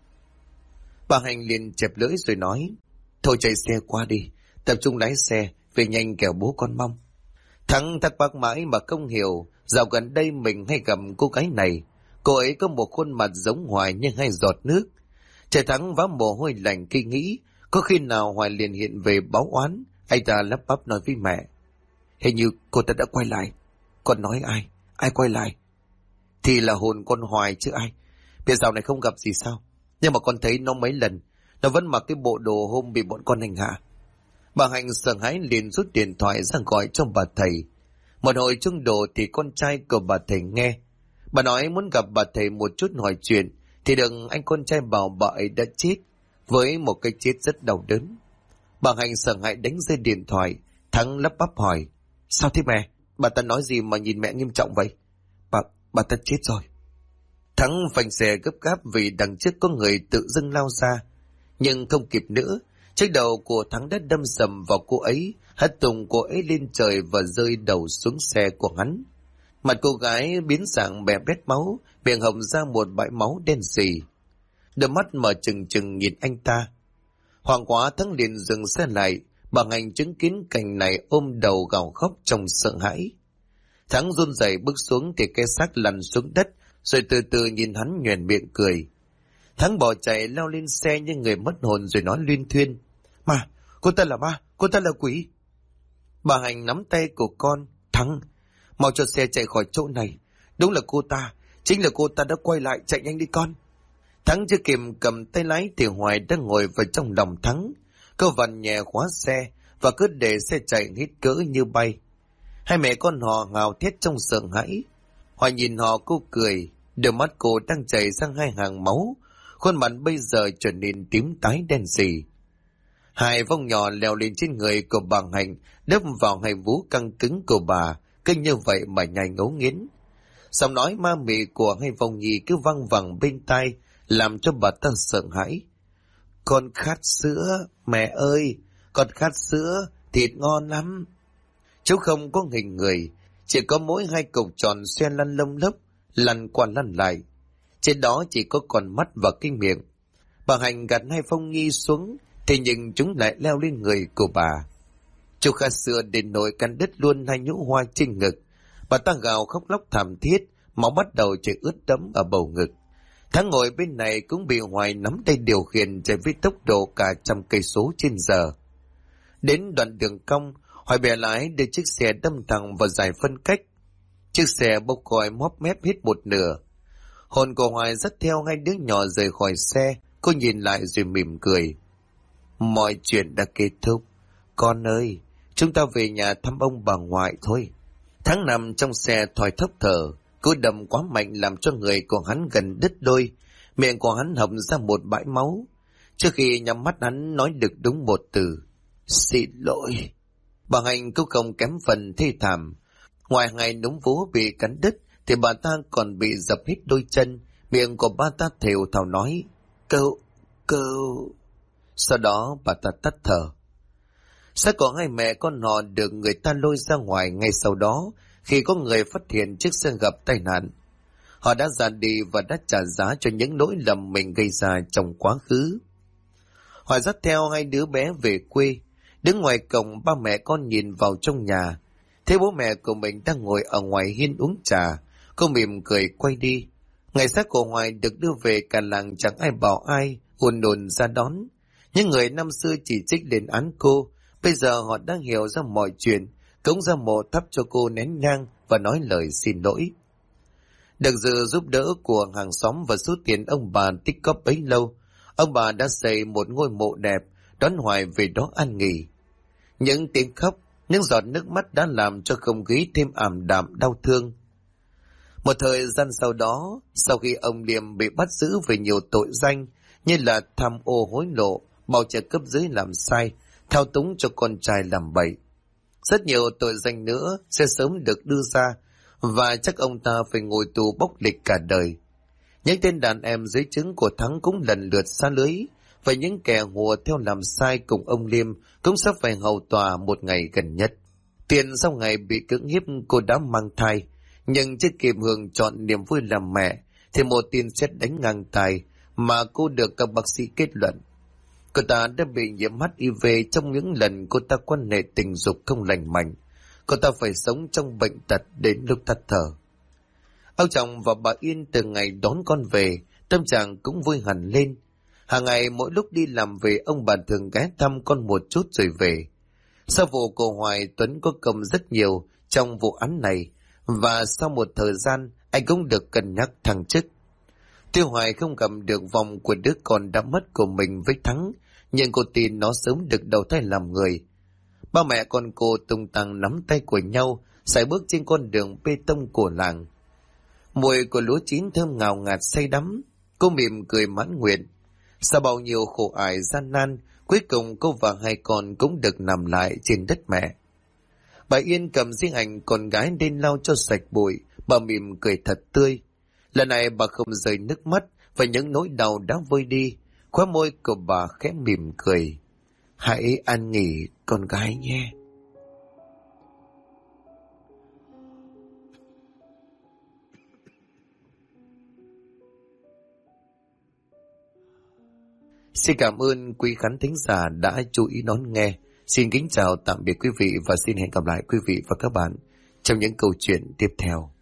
Bà Hạnh liền chẹp lưỡi rồi nói: Thôi chạy xe qua đi, tập trung lái xe, về nhanh kẻo bố con mong. Thắng thắc mắc mãi mà không hiểu, dạo gần đây mình hay gặp cô gái này. Cô ấy có một khuôn mặt giống Hoài nhưng hay giọt nước. Trời Thắng vã mồ hôi lạnh khi nghĩ, có khi nào Hoài liền hiện về báo oán. Anh ta lắp bắp nói với mẹ: Hình như cô ta đã quay lại. Con nói ai? Ai quay lại? Thì là hồn con Hoài chứ ai. Bây dạo này không gặp gì sao? Nhưng mà con thấy nó mấy lần, nó vẫn mặc cái bộ đồ hôm bị bọn con hành hạ. Bà Hạnh sợ hãi liền rút điện thoại ra gọi cho bà thầy. Một hồi chung đồ thì con trai của bà thầy nghe. Bà nói muốn gặp bà thầy một chút hỏi chuyện, thì được anh con trai bảo bà ấy đã chết, với một cái chết rất đau đớn. Bà Hạnh sợ hãi đánh rơi điện thoại. Thắng lắp bắp hỏi: Sao thế mẹ? Bà ta nói gì mà nhìn mẹ nghiêm trọng vậy? Bà ta chết rồi. Thắng phanh xe gấp gáp vì đằng trước có người tự dưng lao ra. Nhưng không kịp nữa, chiếc đầu của Thắng đã đâm sầm vào cô ấy, hất tung cô ấy lên trời và rơi đầu xuống xe của hắn. Mặt cô gái biến dạng bè bét máu, miệng hồng ra một bãi máu đen sì. Đôi mắt mở trừng trừng nhìn anh ta. Hoảng quá Thắng liền dừng xe lại. Bà Hạnh chứng kiến cảnh này ôm đầu gào khóc trong sợ hãi. Thắng run rẩy bước xuống thì cái xác lăn xuống đất, rồi từ từ nhìn hắn nhoẻn miệng cười. Thắng bỏ chạy leo lên xe như người mất hồn rồi nói luyên thuyên: Mà, cô ta là ma, cô ta là quỷ. Bà Hạnh nắm tay của con: Thắng, mau cho xe chạy khỏi chỗ này. Đúng là cô ta, chính là cô ta đã quay lại, chạy nhanh đi con. Thắng chưa kịp cầm tay lái thì Hoài đang ngồi vào trong lòng Thắng. Cô vặn nhẹ khóa xe và cứ để xe chạy hít cỡ như bay. Hai mẹ con họ gào thét trong sợ hãi. Hoài nhìn họ cô cười, đôi mắt cô đang chảy sang hai hàng máu, khuôn mặt bây giờ trở nên tím tái đen sì. Hai vong nhỏ leo lên trên người của bà Hạnh, đâm vào hai vú căng cứng của bà, cứ như vậy mà nhai ngấu nghiến. Giọng nói ma mị của hai vong nhi cứ văng vẳng bên tai, làm cho bà ta sợ hãi. Con khát sữa, mẹ ơi, con khát sữa, thịt ngon lắm. Chú không có hình người, chỉ có mỗi hai cục tròn xoe lăn lông lốc, lăn qua lăn lại. Trên đó chỉ có con mắt và cái miệng. Bà Hạnh gạt hai phong nghi xuống, thì nhưng chúng lại leo lên người của bà. Chú khát sữa đến nỗi cắn đứt luôn hai nhũ hoa trên ngực. Bà ta gào khóc lóc thảm thiết, máu bắt đầu chảy ướt đẫm ở bầu ngực. Thắng ngồi bên này cũng bị Hoài nắm tay điều khiển chạy với tốc độ cả 100 cây số trên giờ. Đến đoạn đường cong, Hoài bè lái đưa chiếc xe đâm thẳng vào giải phân cách. Chiếc xe bốc khói móp mép hết một nửa. Hồn của Hoài dắt theo hai đứa nhỏ rời khỏi xe. Cô nhìn lại rồi mỉm cười. Mọi chuyện đã kết thúc. Con ơi, chúng ta về nhà thăm ông bà ngoại thôi. Thắng nằm trong xe thoi thóp thở. Cú đâm quá mạnh làm cho người của hắn gần đứt đôi. Miệng của hắn hộc ra một bãi máu. Trước khi nhắm mắt hắn nói được đúng một từ: Xin lỗi. Bà Hạnh cũng không kém phần thê thảm. Ngoài ngày núm vú bị cắn đứt thì bà ta còn bị dập hết đôi chân. Miệng của bà ta thều thào nói: Cậu. Sau đó bà ta tắt thở. Xác của hai mẹ con họ được người ta lôi ra ngoài ngay sau đó, khi có người phát hiện chiếc xe gặp tai nạn. Họ đã ra đi và đã trả giá cho những lỗi lầm mình gây ra trong quá khứ. Họ dắt theo hai đứa bé về quê. Đứng ngoài cổng, ba mẹ con nhìn vào trong nhà, thấy bố mẹ của mình đang ngồi ở ngoài hiên uống trà. Cô mỉm cười quay đi. Ngày xác của Hoài được đưa về, cả làng chẳng ai bảo ai, ùn ùn ra đón. Những người năm xưa chỉ trích lên án cô, bây giờ họ đang hiểu ra mọi chuyện, cống ra mộ thắp cho cô nén nhang và nói lời xin lỗi. Được sự giúp đỡ của hàng xóm và số tiền ông bà tích góp bấy lâu, ông bà đã xây một ngôi mộ đẹp, đón Hoài về đó an nghỉ. Những tiếng khóc, những giọt nước mắt đã làm cho không khí thêm ảm đạm đau thương. Một thời gian sau đó, sau khi ông Liêm bị bắt giữ về nhiều tội danh như là tham ô hối lộ, bao trợ cấp dưới làm sai, thao túng cho con trai làm bậy, rất nhiều tội danh nữa sẽ sớm được đưa ra, và chắc ông ta phải ngồi tù bốc lịch cả đời. Những tên đàn em dưới trướng của Thắng cũng lần lượt xa lưới, và những kẻ hùa theo làm sai cùng ông Liêm cũng sắp phải hầu tòa một ngày gần nhất. Tiền sau ngày bị cưỡng hiếp cô đã mang thai, nhưng chưa kịp hưởng chọn niềm vui làm mẹ thì một tin sét đánh ngang tai mà cô được các bác sĩ kết luận. Cô ta đã bị nhiễm HIV trong những lần cô ta quan hệ tình dục không lành mạnh. Cô ta phải sống trong bệnh tật đến lúc tắt thở. Ông chồng và bà Yên từ ngày đón con về, tâm trạng cũng vui hẳn lên. Hàng ngày mỗi lúc đi làm về, ông bà thường ghé thăm con một chút rồi về. Sau vụ cô Hoài, Tuấn có công rất nhiều trong vụ án này, và sau một thời gian anh cũng được cân nhắc thăng chức. Tuy Hoài không cầm được vòng của đứa con đã mất của mình với Thắng, nhưng cô tin nó sớm được đầu thai làm người. Ba mẹ con cô tung tăng nắm tay của nhau, sải bước trên con đường bê tông của làng. Mùi của lúa chín thơm ngào ngạt say đắm, cô mỉm cười mãn nguyện. Sau bao nhiêu khổ ải gian nan, cuối cùng cô và hai con cũng được nằm lại trên đất mẹ. Bà Yên cầm riêng ảnh con gái lên lau cho sạch bụi, bà mỉm cười thật tươi. Lần này bà không rơi nước mắt, và những nỗi đau đã vơi đi. Khóe môi của bà khẽ mỉm cười. Hãy an nghỉ con gái nhé. Xin cảm ơn quý khán thính giả đã chú ý đón nghe. Xin kính chào tạm biệt quý vị và xin hẹn gặp lại quý vị và các bạn trong những câu chuyện tiếp theo.